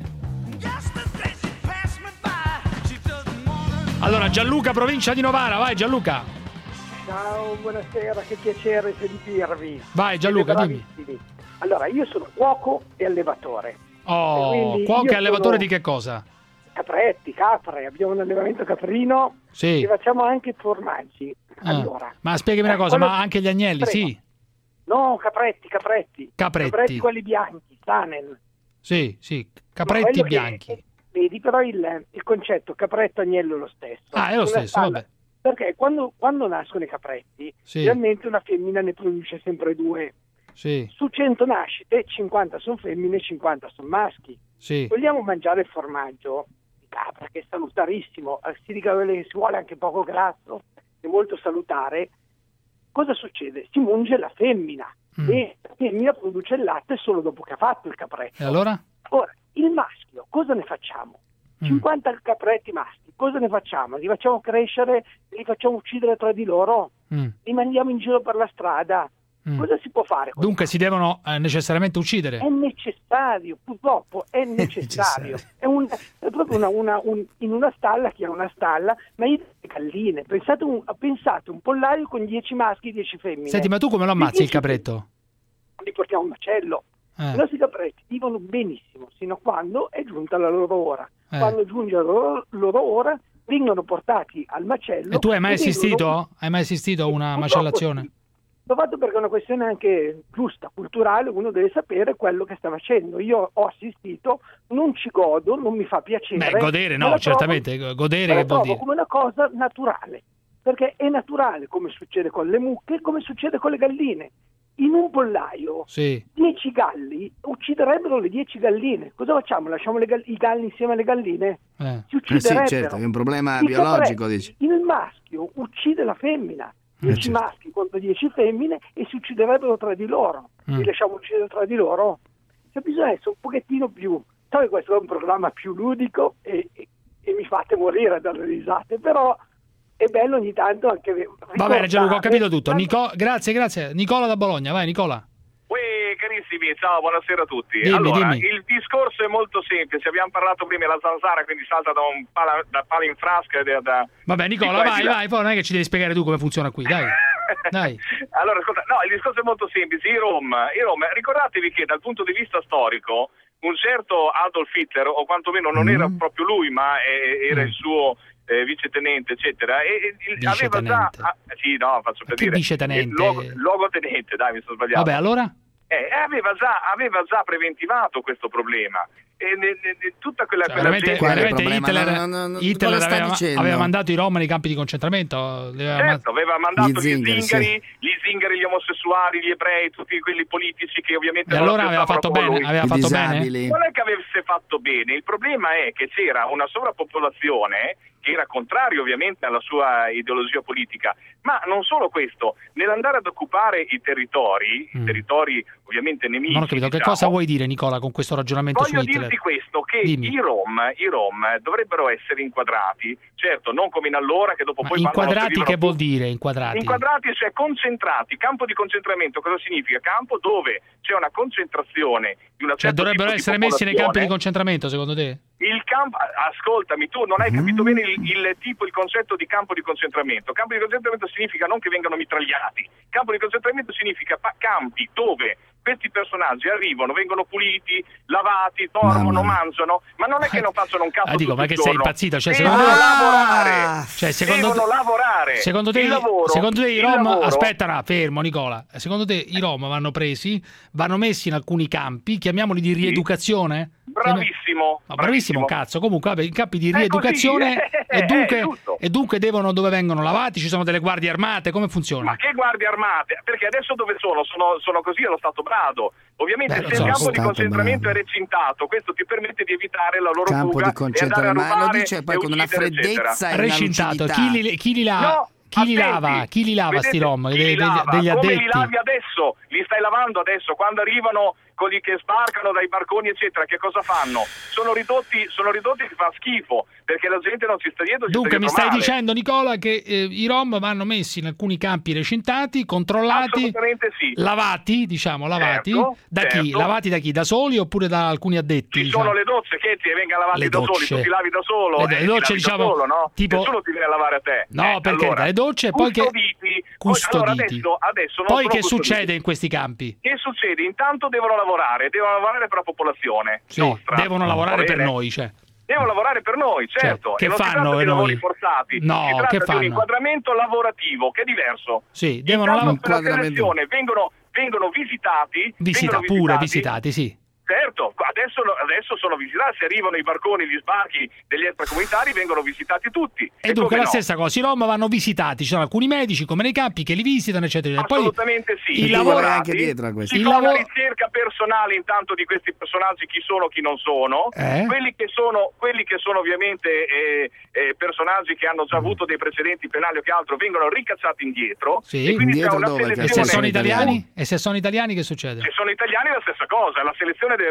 Allora, Gianluca, provincia di Novara, vai Gianluca. Ciao, buonasera, che piacere sentirvi. Vai Gianluca, dimmi. Allora, io sono cuoco e allevatore. Oh, cuoco e allevatore di che cosa? Capretti, capre, abbiamo un allevamento caprino Sì. e facciamo anche formaggi. Ah, Allora, ma spiegami una eh, cosa, quello- ma anche gli agnelli, Prego. sì? No, capretti, capretti. Capretti. Capretti quelli bianchi, Tanen. Sì, sì, Ma capretti quello che- bianchi. Vedi, però il, il concetto capretto-agnello è lo stesso. Ah, è lo Una stesso, stalla- vabbè. Perché quando, quando nascono i capretti, Sì. realmente una femmina ne produce sempre due. Sì, Su cento nascite, cinquanta sono femmine e cinquanta sono maschi. sì. Vogliamo mangiare il formaggio di capra, che è salutarissimo, eh, si dica che si vuole anche poco grasso, è molto salutare. Cosa succede? Si munge la femmina Mm. e la femmina produce il latte solo dopo che ha fatto il capretto. E allora? Ora, il maschio, cosa ne facciamo? Mm. cinquanta capretti maschi, cosa ne facciamo? Li facciamo crescere, li facciamo uccidere tra di loro? Mm. Li mandiamo in giro per la strada? Mm. Cosa si può fare? Dunque si devono eh, necessariamente uccidere. È necessario, purtroppo è necessario. È, un, è proprio una, una, un, in una stalla, chi ha una stalla, ma io galline. Pensate un, pensate un pollaio con dieci maschi e dieci femmine. Senti, ma tu come lo ammazzi il capretto? Li portiamo a un macello. Eh. I nostri capretti vivono benissimo sino a quando è giunta la loro ora. Eh. Quando giunge la loro, loro ora, vengono portati al macello. E tu hai mai assistito? vengono... Hai mai assistito a una Purtroppo macellazione? Sì. L'ho fatto perché è una questione anche giusta, culturale, uno deve sapere quello che sta facendo. Io ho assistito, non ci godo, non mi fa piacere. Beh, godere no, certamente, trovo, godere che vuol dire? come una cosa naturale, perché è naturale, come succede con le mucche, come succede con le galline. In un pollaio, sì. dieci galli ucciderebbero le dieci galline. Cosa facciamo? Lasciamo le gall- i galli insieme alle galline? Eh. Si ucciderebbero. Eh sì, certo, è un problema I biologico, capretti, dici. Il maschio uccide la femmina. dieci Eh, certo. maschi contro dieci femmine e si ucciderebbero tra di loro. Mm. Li lasciamo uccidere tra di loro. Cioè bisogna essere un pochettino più... So che questo è un programma più ludico e, e, e mi fate morire dalle risate, però è bello ogni tanto anche... Va bene Gianluca, ho capito tutto. Nico... Grazie, grazie. Nicola da Bologna, vai Nicola. Uè, carissimi, ciao, buonasera a tutti. Dimmi, allora, dimmi. il discorso è molto semplice, abbiamo parlato prima della zanzara, quindi salta da un palo, da palo in frasca. Da, da, Vabbè Nicola, vai, vai, poi non è che ci devi spiegare tu come funziona qui, dai. Dai. Allora, ascolta, no, il discorso è molto semplice. I Rom, i Rom, ricordatevi che dal punto di vista storico, un certo Adolf Hitler, o quantomeno non Mm. era proprio lui, ma eh, era il suo eh, vicetenente, eccetera, e, e il- aveva già... Ah, sì, no, faccio per Che dire... vicetenente? il Luogo, luogotenente, dai, mi sono sbagliato. Vabbè, allora? Eh, aveva già, aveva già preventivato questo problema. E ne, ne, ne, tutta quella, Cioè, quella veramente, gente... veramente problema? Hitler, No, no, no, Hitler cosa sta aveva, dicendo? aveva mandato i Rom nei campi di concentramento. Li aveva Certo, aveva mandato Gli gli zingari, zingari, sì. gli zingari, gli omosessuali, gli ebrei, tutti quelli politici che ovviamente E non allora aveva pensavano fatto come bene? lui. Aveva I fatto disabili. bene? Non è che avesse fatto bene, il problema è che c'era una sovrappopolazione che era contraria ovviamente alla sua ideologia politica, ma non solo questo, nell'andare ad occupare i territori, Mm. i territori ovviamente nemici, Non ho capito. Che diciamo, cosa vuoi dire Nicola con questo ragionamento voglio su Hitler? dirti questo, che Dimmi. i Rom, i Rom dovrebbero essere inquadrati, certo non come in allora che dopo Ma poi vanno a inquadrati vivono che vuol dire inquadrati? Inquadrati, cioè concentrati. Campo di concentramento cosa significa? Campo dove c'è una concentrazione di una Cioè certa dovrebbero tipo di essere messi nei campi di popolazione. concentramento secondo te? Il campo, ascoltami, tu non hai capito bene il, il tipo, il concetto di campo di concentramento. Campo di concentramento significa non che vengano mitragliati. Campo di concentramento significa pa- campi dove questi personaggi arrivano, vengono puliti, lavati, dormono, mangiano, ma non è che non facciano un cazzo Ah, dico, tutto ma il che sei giorno. impazzito? Cioè, Devono secondo te- lavorare. Cioè, secondo Devono te- lavorare. Secondo te, il lavoro, secondo te i il Rom, lavoro- aspetta, no, fermo Nicola, secondo te i Rom vanno presi, vanno messi in alcuni campi, chiamiamoli di rieducazione? Bravissimo. No, bravissimo un cazzo, comunque vabbè, in campi di È rieducazione così, e, è dunque, giusto. e dunque devono dove vengono lavati, ci sono delle guardie armate, come funziona? Ma che guardie armate? Perché adesso dove sono? Sono, sono così allo Stato brado. Ovviamente Beh, se lo il so, campo lo di Stato concentramento brado. è recintato, questo ti permette di evitare la loro Campo fuga di concentramento, e andare a ma lo rubare dice poi e con una uccidere, eccetera. freddezza e una Recintato, lucidità. chi li, chi li lava? No, chi li attenti. lava? Chi li lava sti Vedete, Rom? chi Dei- li degli, lava? degli Come li addetti? lavi adesso? Li stai lavando adesso, quando arrivano quelli che sbarcano dai barconi eccetera, che cosa fanno? Sono ridotti, sono ridotti che fa schifo, perché la gente non ci sta dietro, ci Dunque sta mi dietro stai male. dicendo Nicola che eh, i Rom vanno messi in alcuni campi recintati, controllati, Assolutamente sì. lavati, diciamo, lavati, Certo, da chi? certo. Lavati da chi? Da soli oppure da alcuni addetti? Ci diciamo? sono le docce che ti vengono lavati Le da soli, docce. tu ti lavi da solo, Le- eh, le ti docce, lavi diciamo, da solo, no? tipo- Nessuno ti viene a lavare a te. No, Eh, perché allora, le docce e poi che custoditi. custoditi. Allora adesso, adesso non Poi sono che custoditi. succede in questi campi? Che succede? Intanto devono lavorare, devono lavorare per la popolazione Sì, nostra. devono lavorare Va per bene? noi, cioè. Devono lavorare per noi, certo. Che e non si fanno tratta e di lavori noi? forzati, No, si tratta che di fanno? un inquadramento lavorativo, che è diverso. Sì, devono Intanto lavorare. per la selezione vengono, vengono visitati, Visita, vengono pure visitati. visitati, sì. Certo, adesso, adesso sono visitati, se arrivano i barconi, gli sbarchi degli extracomunitari vengono visitati tutti. E dunque come la no? stessa cosa, i Rom vanno visitati, ci sono alcuni medici come nei campi che li visitano, eccetera. E poi Assolutamente sì. i I lavorati anche dietro a questo. Si Il fa una lavoro- ricerca personale intanto di questi personaggi, chi sono, chi non sono. Eh? Quelli che sono, quelli che sono ovviamente eh, eh, personaggi che hanno già avuto dei precedenti penali o che altro vengono ricacciati indietro. Sì. E quindi Indietro c'è una dove? E selezione. se sono italiani? E se sono italiani che succede? Se sono italiani è la stessa cosa, la selezione deve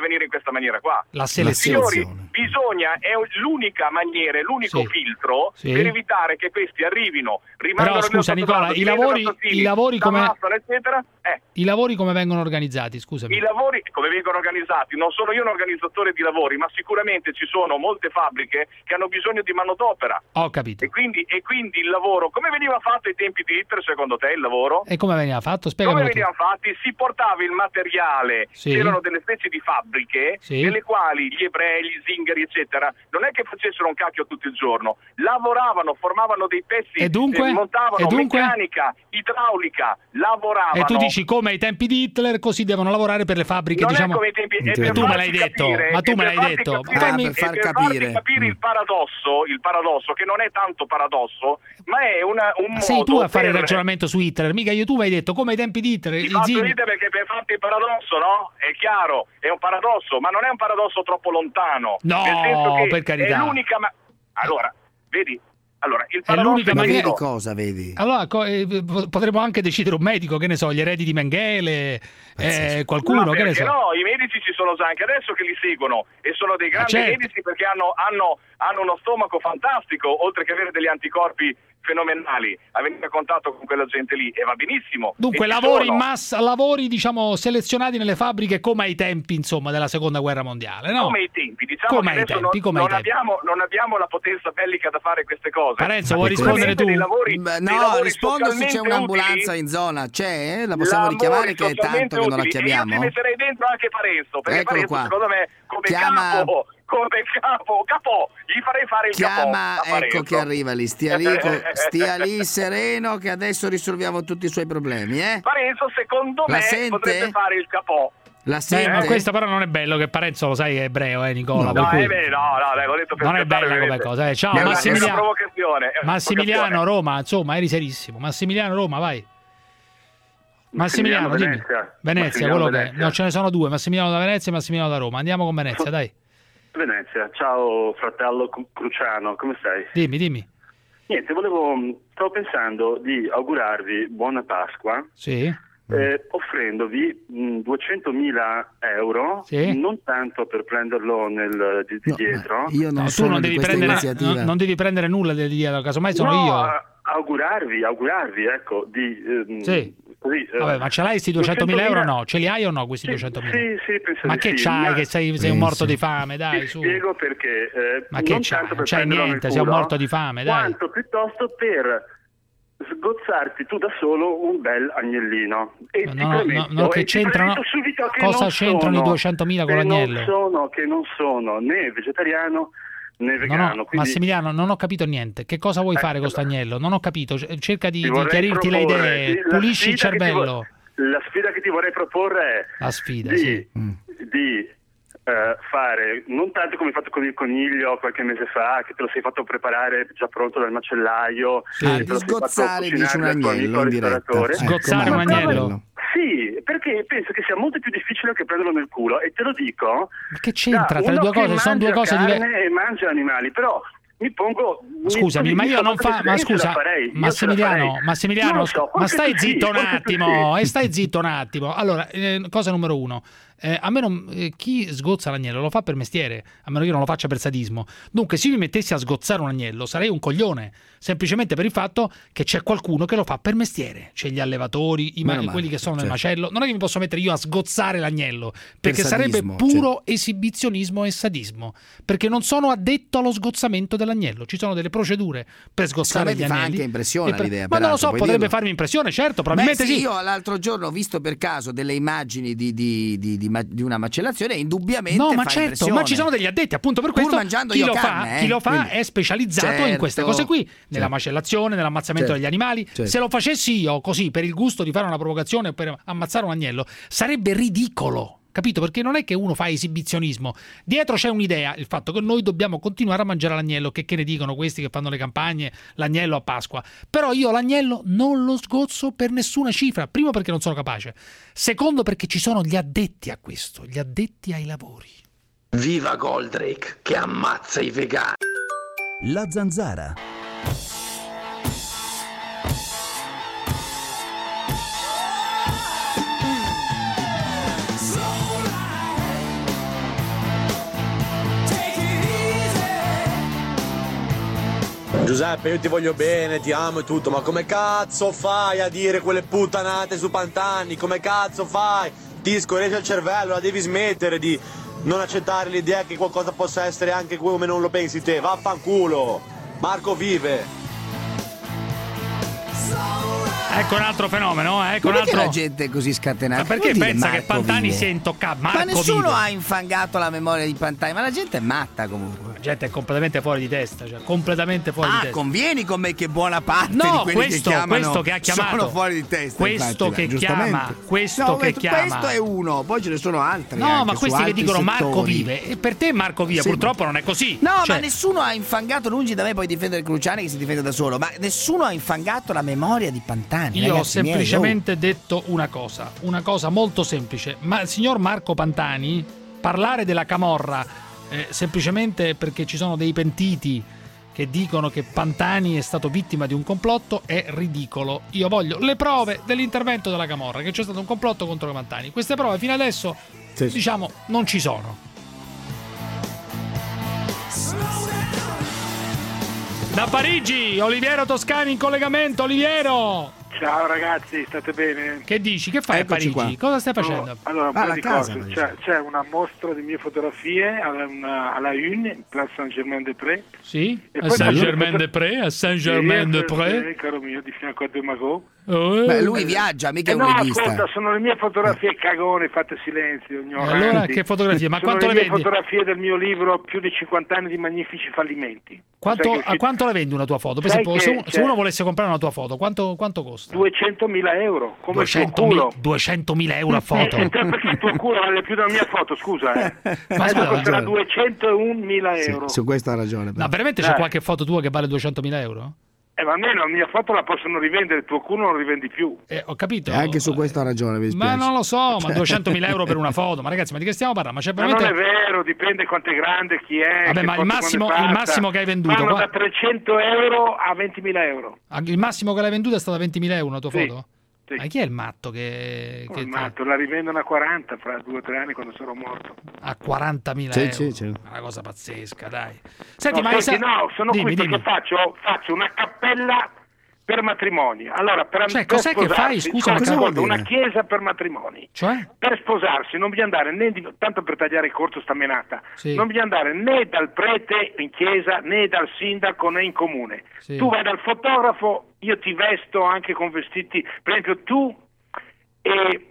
avvenire in questa maniera qua. La selezione. Signori, bisogna, è l'unica maniera, l'unico Sì. filtro Sì. per evitare che questi arrivino, rimangano Però scusa nello Nicola, stato i brado, lavori, diventano i lavori come ammazzano, eccetera. Eh, i lavori come vengono organizzati, scusami. I lavori come vengono organizzati? Non sono io un organizzatore di lavori, ma sicuramente ci sono molte fabbriche che hanno bisogno di manodopera. Ho capito. E quindi, e quindi il lavoro, come veniva fatto ai tempi di Hitler secondo te il lavoro? E come veniva fatto? Come Spiegamelo tu. venivano fatti? Si portava il materiale, Sì. c'erano delle specie di fabbriche Sì. nelle quali gli ebrei, gli zingari eccetera, non è che facessero un cacchio tutto il giorno, lavoravano, formavano dei pezzi, E dunque? eh, montavano E dunque? meccanica, idraulica, lavoravano. E tu dici come ai tempi di Hitler, così devono lavorare per le fabbriche, non diciamo. è come ai tempi, E e per tu me l'hai farti detto, capire- ma tu e me per l'hai farti detto. capire- Ma fammi- e per farti capire il paradosso, il paradosso che non è tanto paradosso, ma è una, un modo Sei tu a fare il per- ragionamento su Hitler, mica io, tu mi hai detto come ai tempi di Hitler. Ti i faccio zing- ridere perché per farti il paradosso, no? È chiaro, è un paradosso, ma non è un paradosso troppo lontano. No, nel senso che per carità. È l'unica ma- Allora, vedi? Allora, il È paradosso l'unica questo. maniera- Cosa vedi? Allora co- eh, po- potremmo anche decidere un medico, che ne so, gli eredi di Mengele, eh, qualcuno, No, che ne perché so. no, i medici ci sono già anche adesso che li seguono e sono dei grandi certo. medici perché hanno, hanno, hanno uno stomaco fantastico, oltre che avere degli anticorpi fenomenali, a venire a contatto con quella gente lì e va benissimo. Dunque E ci lavori sono. in massa, lavori diciamo selezionati nelle fabbriche come ai tempi, insomma, della seconda guerra mondiale, no? Come ai tempi, diciamo Come che ai adesso tempi, non, come ai non tempi. abbiamo, non abbiamo la potenza bellica da fare queste cose. Parenzo, Ma vuoi rispondere sicuramente tu? dei lavori- Beh, dei no, lavori rispondo se c'è socialmente un'ambulanza utili- in zona. C'è? La possiamo lavori richiamare che è socialmente tanto che non la utili. E chiamiamo? io ci metterei dentro anche Parenzo, perché Eccolo Parenzo qua. secondo me come Chiama- capo, come capo, capo, gli farei fare il Chiama, capo a Parenzo. ecco che arriva lì, stia lì, co- stia lì sereno che adesso risolviamo tutti i suoi problemi, eh? Parenzo secondo La me sente? potrebbe fare il capo. La Beh, sente? ma questo però non è bello, che Parenzo lo sai che è ebreo, eh Nicola. per No, cui è vero, no, no, dai, l'ho detto per non è scherzare, bella come vedete. cosa. Eh. Ciao È una- è una Massimiliano. provocazione, è una Massimiliano provocazione. Roma, insomma, eri serissimo. Massimiliano Roma, vai. Massimiliano, dimmi. Venezia. Venezia, Massimiliano quello che è. Venezia. No, ce ne sono due, Massimiliano da Venezia e Massimiliano da Roma. Andiamo con Venezia, dai. Venezia, ciao fratello Cru- Cruciano, come stai? Dimmi, dimmi. Niente, volevo, stavo pensando di augurarvi buona Pasqua, Sì. eh, offrendovi mh, duecentomila euro, Sì. non tanto per prenderlo nel, di, di dietro. Io non No, tu sono non di devi, questa prendere, iniziativa. non, non devi prendere nulla del dietro, casomai sono No, io. a- augurarvi, augurarvi, ecco, di... ehm, Sì. così, eh, Vabbè, ma ce l'hai questi duecentomila euro o no? Ce li hai o no questi Sì, duecentomila? sì, sì, penso Ma di che sì. c'hai Ma- che sei, sei un morto di fame, dai, Ti su. spiego perché, eh, Ma che non c'hai? tanto per Non c'hai prenderlo nel niente, sei un culo, morto di fame, dai. quanto piuttosto per sgozzarti tu da solo un bel agnellino. E No, ti no, prometto, no, no, che e ti c'entrano- premetto subito che cosa non c'entrano sono- i duecentomila con che l'agnello? Non sono, che non sono né vegetariano né No, vegano. no, quindi Massimiliano, non ho capito niente. Che cosa vuoi Eh, fare con quest'agnello? Non ho capito. C- Cerca di, ti di vorrei chiarirti le proporre- idee. la Pulisci il sfida che ti vo- cervello. La sfida che ti vorrei proporre è La sfida, di, sì. di eh, fare, non tanto come hai fatto con il coniglio qualche mese fa, che te lo sei fatto preparare già pronto dal macellaio, Sì. che Ah, te di lo sei fatto sgozzare, dici, cucinare un dal tuo agnello amico in diretta. ristoratore. Ecco, Sgozzare un ma proprio agnello? quello. Sì, perché penso che sia molto più difficile che prenderlo nel culo, e te lo dico. Ma che c'entra da tra le uno due cose? che Sono due mangia cose diverse. carne e mangia animali, però mi pongo. mi- Scusami, mi- ma mi io so non quante fa. Ma esperienze scusa, la farei, io ce la Massimiliano, farei. Massimiliano, Non lo so, ma forse stai tu sì, zitto un forse tu attimo. sì. E stai zitto un attimo. Allora, eh, cosa numero uno. Eh, a me non, eh, chi sgozza l'agnello lo fa per mestiere, a meno che io non lo faccia per sadismo. Dunque, se io mi mettessi a sgozzare un agnello, sarei un coglione, semplicemente per il fatto che c'è qualcuno che lo fa per mestiere. C'è gli allevatori, i ma- Meno male, quelli che sono nel certo. macello. Non è che mi posso mettere io a sgozzare l'agnello, perché sarebbe sadismo, puro esibizionismo e sadismo, perché non sono addetto allo sgozzamento dell'agnello. Ci sono delle procedure per sgozzare A me gli ti fa agnelli. anche impressione E per- l'idea, Ma non lo so, peraltro, puoi potrebbe dirlo? farmi impressione, certo, probabilmente Beh, sì, sì. Io l'altro giorno ho visto per caso delle immagini di, di, di, di, ma- di una macellazione e indubbiamente No, ma fa certo, impressione. ma ci sono degli addetti, appunto per Pur questo mangiando chi io lo carne, fa, eh, chi lo fa quindi- è specializzato in Certo, queste cose qui, nella certo. macellazione, nell'ammazzamento Certo, degli animali. certo. Se lo facessi io così per il gusto di fare una provocazione o per ammazzare un agnello, sarebbe ridicolo. Capito? Perché non è che uno fa esibizionismo. Dietro c'è un'idea, il fatto che noi dobbiamo continuare a mangiare l'agnello, che, che ne dicono questi che fanno le campagne, l'agnello a Pasqua. Però io l'agnello non lo sgozzo per nessuna cifra. Primo perché non sono capace. Secondo perché ci sono gli addetti a questo, gli addetti ai lavori. Viva Goldrake che ammazza i vegani. La Zanzara. Giuseppe, io ti voglio bene, ti amo e tutto, ma come cazzo fai a dire quelle puttanate su Pantani? Come cazzo fai? Ti scorreggia il cervello, la devi smettere di non accettare l'idea che qualcosa possa essere anche come non lo pensi te. Vaffanculo. Marco vive. Ecco un altro fenomeno, eh, ecco un Perché altro. la gente è così scatenata? Ma perché Che vuol dire pensa che Marco Pantani vive? sia intoccato? Marco Ma nessuno vive. ha infangato la memoria di Pantani, ma la gente è matta comunque. La gente è completamente fuori di testa, cioè completamente fuori Ah, di testa. convieni con me che buona parte No, di quelli questo- che chiamano questo che ha chiamato. sono fuori di testa. Questo infatti, che giustamente. chiama, questo No, che questo, chiama. questo è uno, poi ce ne sono altri. No, anche ma su questi che altri dicono Marco settori. vive, e per te Marco vive, Sì, purtroppo non è così. No, Cioè, ma nessuno ha infangato, lungi da me poi difendere Cruciani che si difende da solo, ma nessuno ha infangato la memoria di Pantani. Io ho ragazzi miei, semplicemente detto una cosa, una cosa molto semplice. Ma il signor Marco Pantani, parlare della camorra eh, semplicemente perché ci sono dei pentiti che dicono che Pantani è stato vittima di un complotto è ridicolo. Io voglio le prove dell'intervento della camorra, che c'è stato un complotto contro Pantani. Queste prove fino adesso, Sì, sì. diciamo, non ci sono. Da Parigi, Oliviero Toscani in collegamento. Oliviero! Ciao ragazzi, state bene? Che dici? Che fai Eccoci a Parigi? qua. Cosa stai facendo? No, allora, un Ah, po' la di casa, cose. dici. C'è, c'è una mostra di mie fotografie alla, una, alla Une, in Place Saint-Germain-des-Prés. Sì? E A poi faccio le Saint-Germain-des-Prés? A Saint-Germain-des-Prés? Sì, caro mio, di fianco a De Magot. Oh, Beh, lui viaggia, mica Eh è un no, regista. ascolta, sono le mie fotografie cagone, fate silenzio, ignoranti. allora che fotografie? Ma Sono quanto le le mie vendi? fotografie del mio libro Più di cinquanta anni di magnifici fallimenti. Quanto, Sai che è a uscito- quanto la vendi una tua foto? Per Sai esempio, che se, uno, se c'è- uno volesse comprare una tua foto, quanto, quanto costa? duecentomila euro, come il tuo duecentomila culo. duecentomila euro a foto. Eh, perché il tuo culo vale più della mia foto, scusa. Eh. Ma Adesso scusa, costerà ragione. duecentounmila Sì, euro. su questo ha ragione. No, veramente c'è Dai. qualche foto tua che vale duecentomila euro? Eh, ma almeno la mia foto la possono rivendere, il tuo culo non lo rivendi più. Eh, ho capito. E anche su questo ha ragione, mi Ma dispiace. non lo so, ma duecentomila euro per una foto. Ma ragazzi, ma di che stiamo parlando? Ma c'è Ma non è veramente... vero, dipende quanto è grande, chi è. Vabbè, che ma il foto, massimo- quando è il fatta. massimo che hai venduto, Vanno qua- da trecento euro a ventimila euro. Ah, il massimo che l'hai venduta è stata ventimila euro una tua Sì, foto? sì. Ma chi è il matto che... Oh, che matto, la rivendono a quaranta fra due o tre anni quando sarò morto. a quarantamila Sì, euro? sì, sì. Una cosa pazzesca, dai. Senti, no, ma hai senti, sa- no, sono dimmi, qui perché dimmi. faccio, faccio una cappella per matrimoni. Allora, per, Cioè, per cos'è che sposarsi- fai? Scusa, ascolta, cosa vuol ascolta, una dire? chiesa per matrimoni. Cioè? Per sposarsi non bisogna andare né di, tanto per tagliare corto sta menata, Sì. non bisogna andare né dal prete in chiesa né dal sindaco né in comune. Sì. Tu vai dal fotografo, io ti vesto anche con vestiti, per esempio tu e,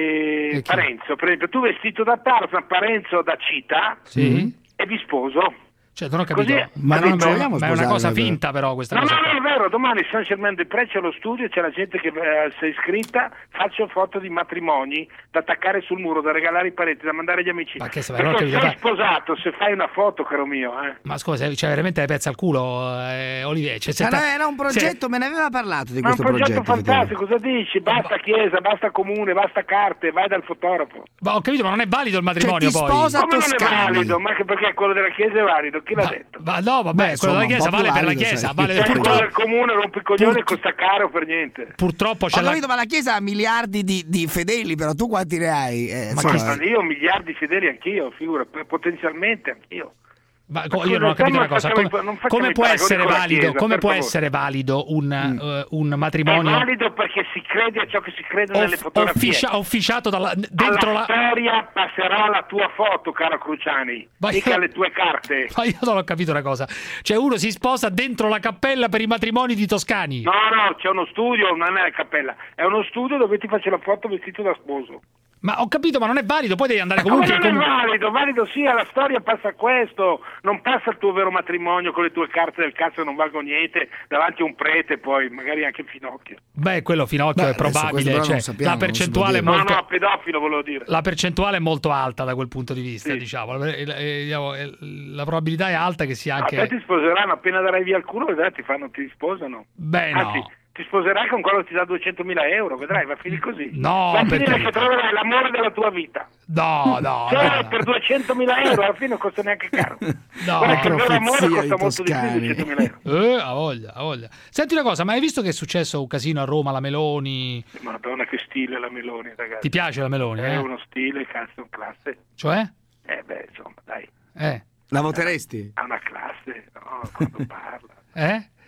e E chi? Parenzo, per esempio tu vestito da Tarzan, Parenzo da Cita Sì? e vi sposo. Cioè, non ho capito. Così- Ma non ma- ci vogliamo ma è una sposare, cosa però. finta, però, questa No, cosa. no, qua. no, è vero, domani Saint Germain des Prés c'è lo studio, c'è la gente che eh, si è iscritta, faccio foto di matrimoni da attaccare sul muro, da regalare ai parenti, da mandare agli amici. Ma che se- non ho Perché capito, sei ma- sposato, se fai una foto, caro mio, eh. Ma scusa, c'è veramente le pezze al culo, eh, Olivier? Cioè, se Ma no, ta- era un progetto, me ne aveva parlato di Ma è un questo progetto progetto. fantastico, cosa dici? Basta chiesa, basta comune, basta carte, vai dal fotografo. Ma ho capito, ma non è valido il matrimonio Cioè, ti poi. sposa- Come non è Toscani. valido? Ma anche perché quello della chiesa è valido, chi l'ha Ma, detto? ma no, vabbè, Beh, quello della insomma, chiesa un po' vale più per la valido, chiesa, sai. vale Cioè, quello purtroppo, del comune rompe i coglioni e Pur- costa caro per niente. purtroppo c'è Ho la... capito, ma la Chiesa ha miliardi di, di fedeli, però tu quanti ne hai? Eh, Ma insomma, Ma io ho miliardi fedeli anch'io, figura, potenzialmente anch'io. Ma Ma co- scusa, io non ho capito non una cosa. facciamo Come, i- non facciamo come i può paragoni essere con la valido? Chiesa, Come per può favore. essere valido un, eh, un È matrimonio valido perché si crede a ciò che si crede nelle off- fotografie. officia- officiato dalla, dentro Alla la... storia passerà la tua foto, caro Cruciani, Ma mica io- le tue carte. Ma io non ho capito una cosa. Cioè, uno si sposa dentro la cappella per i matrimoni di Toscani. No, no, c'è uno studio, non è la cappella, è uno studio dove ti faccio la foto vestito da sposo. Ma ho capito, ma non è valido. Poi devi andare Ma come comunque. non è com- valido? Valido sia, la storia passa questo, non passa il tuo vero matrimonio con le tue carte del cazzo che non valgono niente davanti a un prete, poi magari anche Finocchio. Beh, quello Finocchio Beh, è adesso questo probabile. però Cioè, non sappiamo, la non si percentuale è può dire. molto. No, no, pedofilo volevo dire. La percentuale è molto alta da quel punto di vista, Sì. diciamo. La, eh, eh, diciamo, eh, la probabilità è alta che sia A te anche. ti sposeranno, appena darai via il culo, vedrai, ti fanno, ti sposano. Beh, no. Anzi, ti sposerai con quello che ti dà duecentomila euro, vedrai, va a finire così. No, va a per finire carità. che troverai l'amore della tua vita. No, no, Cioè, no. per duecentomila euro alla fine non costa neanche caro. No. Guarda che il vero amore Profezia costa di molto di più di Toscani. duecentomila euro. Eh, ha voglia, ha voglia. Senti una cosa, ma hai visto che è successo un casino a Roma, la Meloni? Madonna, che stile la Meloni, ragazzi. Ti piace la Meloni, È eh? uno stile, cazzo, classe. Cioè? Eh beh, insomma, dai, Eh? La voteresti? ha una classe, no, quando parla. Eh?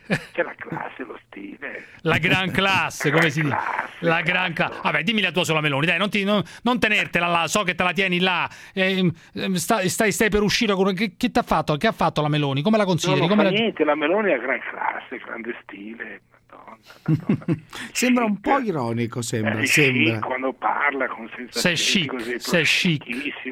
C'è la classe, lo stile. La gran classe, come si dice? La gran classe. Vabbè, dimmi la tua sulla Meloni, dai, non, ti, non, non tenertela là, so che te la tieni là. Eh, stai, stai, stai per uscire con... Che, che t'ha fatto? Che ha fatto la Meloni? Come la consideri? Non Come fa la... niente, la Meloni ha gran classe, grande stile. Madonna, Madonna. Sembra un po' ironico, sembra. Eh, sembra. sì, quando parla con senza Sei chic, così, sei chic.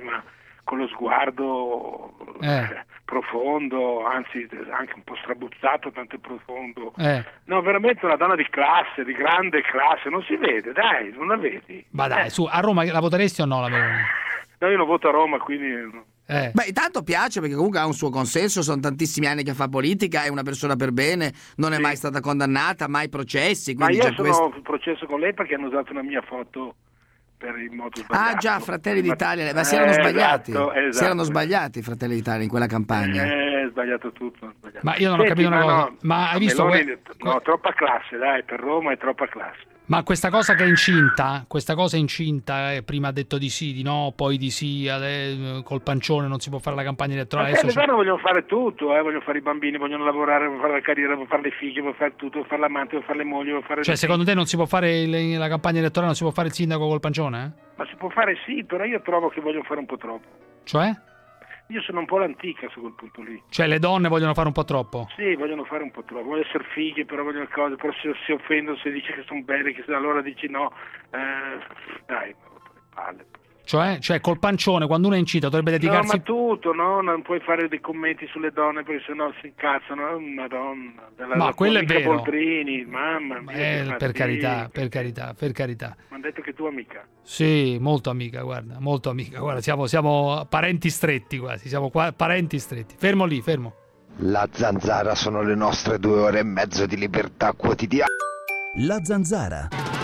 con lo sguardo Eh. profondo, anzi anche un po' strabuzzato, tanto è profondo. Eh. No, veramente una donna di classe, di grande classe, non si vede, dai, non la vedi. Ma dai, Eh. su, a Roma la voteresti o no la Meloni? No, io non voto a Roma, quindi... Eh. Beh, intanto piace perché comunque ha un suo consenso, sono tantissimi anni che fa politica, è una persona per bene, non è mai stata condannata, mai processi. Ma Quindi io già sono questo... in processo con lei perché hanno usato una mia foto per il moto sbagliato. Ah già, Fratelli d'Italia, ma si Eh, erano sbagliati, esatto, esatto. si erano sbagliati i Fratelli d'Italia in quella campagna. Eh, è sbagliato tutto. è sbagliato. Ma io non ho Senti, capito una ma cosa. no, Ma hai a visto Meloni, que- no, troppa classe, dai, per Roma è troppa classe. Ma questa cosa che è incinta, questa cosa è incinta, eh, prima ha detto di sì, di no, poi di sì, eh, col pancione non si può fare la campagna elettorale. Ma le adesso c'è- donne vogliono fare tutto, eh, vogliono fare i bambini, vogliono lavorare, vogliono fare la carriera, vogliono fare le figlie, vogliono fare tutto, vogliono fare l'amante, vogliono fare le mogli, vogliono fare... Cioè, le secondo te non si può fare il- la campagna elettorale, non si può fare il sindaco col pancione? Eh? Ma si può fare sì, però io trovo che vogliono fare un po' troppo. Cioè? Io sono un po' l'antica su quel punto lì. Cioè, le donne vogliono fare un po' troppo? Sì, vogliono fare un po' troppo, vogliono essere fighe, però vogliono cose, però si, si offendono se dice che sono belle, che se allora dici no, eh, dai, ma rotto le palle. Cioè, cioè, col pancione, quando uno è incinta dovrebbe No, dedicarsi... ma tutto, no? Non puoi fare dei commenti sulle donne perché sennò si incazzano, oh, madonna. Della, Ma la quello è amica vero. Boldrini, mamma mia. Eh, che per carità, fatica. per carità, per carità. Mi hanno detto che tu amica. Sì, molto amica, guarda, molto amica. Guarda, siamo, siamo parenti stretti quasi, siamo qua, parenti stretti. Fermo lì, fermo. La Zanzara sono le nostre due ore e mezzo di libertà quotidiana. La Zanzara.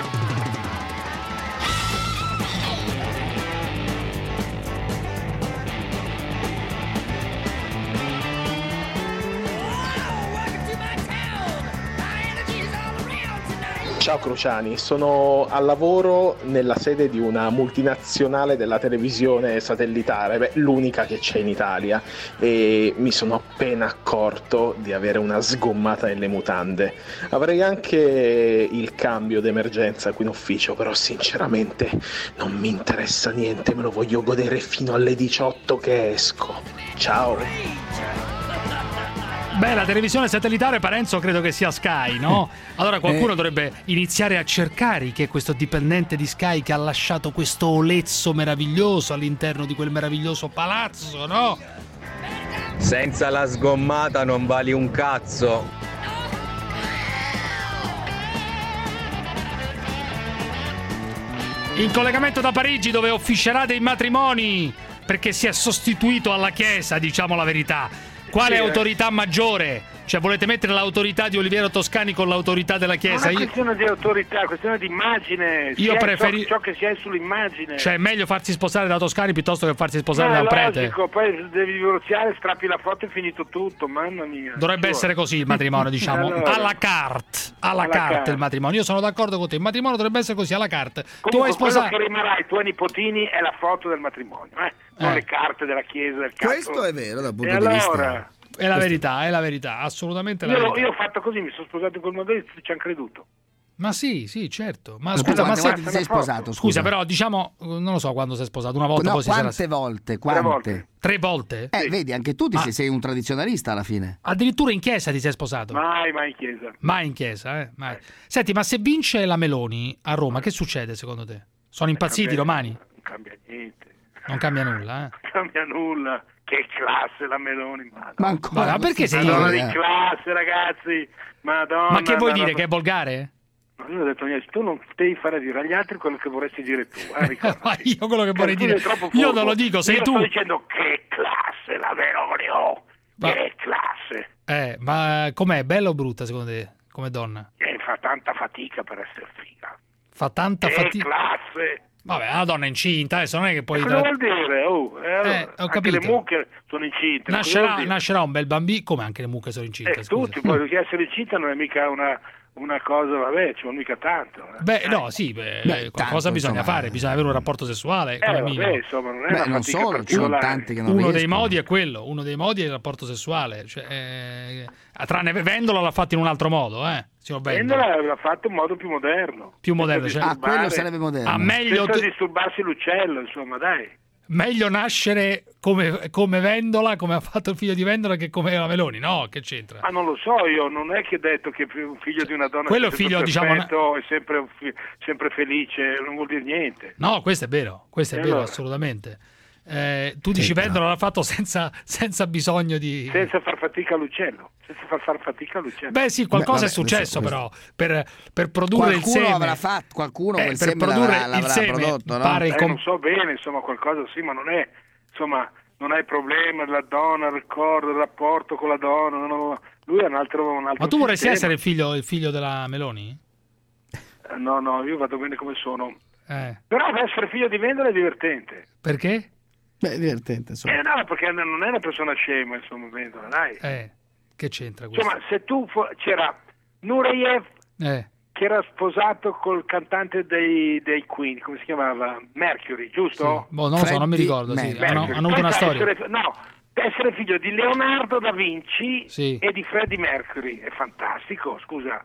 Ciao Cruciani, sono al lavoro nella sede di una multinazionale della televisione satellitare, beh, l'unica che c'è in Italia, e mi sono appena accorto di avere una sgommata nelle mutande. Avrei anche il cambio d'emergenza qui in ufficio, però sinceramente non mi interessa niente, me lo voglio godere fino alle diciotto che esco. Ciao! Beh, la televisione satellitare, Parenzo, credo che sia Sky, no? Allora qualcuno Eh. dovrebbe iniziare a cercare chi è questo dipendente di Sky che ha lasciato questo olezzo meraviglioso all'interno di quel meraviglioso palazzo, no? Senza la sgommata non vali un cazzo. In collegamento da Parigi, dove officierà dei matrimoni, perché si è sostituito alla Chiesa, diciamo la verità. Quale Sì, eh. autorità maggiore? Cioè, volete mettere l'autorità di Oliviero Toscani con l'autorità della Chiesa? Non è Io... questione di autorità, è questione di immagine. Si Io è preferi- ciò, ciò che si è sull'immagine. Cioè, è meglio farsi sposare da Toscani piuttosto che farsi sposare No, da è un prete? logico, poi devi divorziare, strappi la foto e è finito tutto, mamma mia. Dovrebbe Su. essere così il matrimonio, diciamo, Allora. alla carte, alla, Alla carte carte. il matrimonio. Io sono d'accordo con te, il matrimonio dovrebbe essere così, alla carte. Tu Comunque, hai sposato... quello che rimarrà ai tuoi nipotini è la foto del matrimonio, eh? non Eh. le carte della chiesa, del cazzo. Questo è vero dal punto E di vista. allora? È la verità, è la verità, assolutamente la Io, verità. io ho fatto così, mi sono sposato in quel modo e ci hanno creduto. Ma sì, sì, certo. Ma Ma scusa, ma quante se... volte ti sei sposato? Scusa, Scusa, però diciamo, non lo so quando sei sposato, una volta No, poi si sarà... quante volte? Quante? volte. Tre volte? Eh, vedi, anche tu ti Ma- sei, sei un tradizionalista alla fine. Addirittura in chiesa ti sei sposato? Mai, mai in chiesa. Mai in chiesa, eh? Mai. Senti, ma se vince la Meloni a Roma, che succede secondo te? Sono impazziti i Cambia- romani? Non cambia niente, Non cambia nulla, eh? non cambia nulla. Che classe la Meloni, madonna. Ma ancora, Ma- ma perché sei- Madonna eh? di classe, ragazzi, madonna. Ma che vuoi madonna. dire, che è volgare? No, io ho detto niente, tu non devi fare dire agli altri quello che vorresti dire tu, eh, ricordati. Ma io quello che vorrei Tu sei dire... troppo Io furbo. non lo dico, sei io tu. sto dicendo che classe la Meloni, oh. Ma- Che classe. Eh, ma com'è? Bella o brutta secondo te, come donna? E fa tanta fatica per essere figa. Fa tanta Che fatica... classe. Vabbè, la donna è incinta, adesso non è che poi... Cosa vuol dire? Oh, eh, allora, Eh, ho anche capito. le mucche sono incinte. cosa Nascerà, vuol dire? nascerà un bel bambino, come anche le mucche sono incinte, Eh, scusa. tutti, poi che essere incinta non è mica una, una cosa, vabbè, ci vuole mica tanto. Eh. Beh, no, sì, beh, Beh, qualcosa tanto, bisogna insomma, fare, bisogna avere un rapporto sessuale. Eh, come vabbè, minimo. insomma, non è Beh, una non fatica solo, ci sono particolare. tanti che non Uno riescono. dei modi è quello, uno dei modi è il rapporto sessuale. Cioè, eh, tranne Vendola l'ha fatto in un altro modo, eh? Signor Vendola. Vendola l'ha fatto in modo più moderno. Più moderno, Senza cioè- Ah, quello sarebbe moderno. Ah, meglio, Senza disturbarsi l'uccello, insomma, dai. meglio nascere come, come Vendola, come ha fatto il figlio di Vendola, che come la Meloni, no? Che c'entra? Ma non lo so, io non è che ho detto che un figlio di una donna quello è sempre figlio, diciamo, perfetto, è sempre, un fi- sempre felice, non vuol dire niente. No, questo è vero, questo è E vero, allora? assolutamente. Eh, tu dici Vendola l'ha fatto senza, senza bisogno di... Senza far fatica all'uccello, senza far far fatica all'uccello. Beh sì, qualcosa Beh, è successo vabbè, però per, per produrre il Qualcuno seme. avrà fatto, qualcuno Eh, quel per seme produrre l'avrà, il l'avrà seme, prodotto, no? pare il Eh, com- non so bene, insomma, qualcosa sì, ma non è, insomma, non hai problema della donna, il ricordo, il rapporto con la donna, non ho- lui è un altro, un altro Ma tu vorresti sistema. essere il figlio, il figlio della Meloni? Eh, No, no, io vado bene come sono. Eh, Però essere figlio di Vendola è divertente. perché? Beh, divertente, insomma. Eh no, perché non è una persona scema, insomma, Vendola, dai. Eh, che c'entra questo? Insomma, se tu fo- c'era Nureyev Eh, che era sposato col cantante dei, dei Queen, come si chiamava? Mercury, giusto? boh, non lo so, non mi Freddie ricordo. Sì. Mercury. Hanno, hanno avuto una Pensa storia. essere- no, essere figlio di Leonardo da Vinci Sì. e di Freddie Mercury è fantastico, scusa.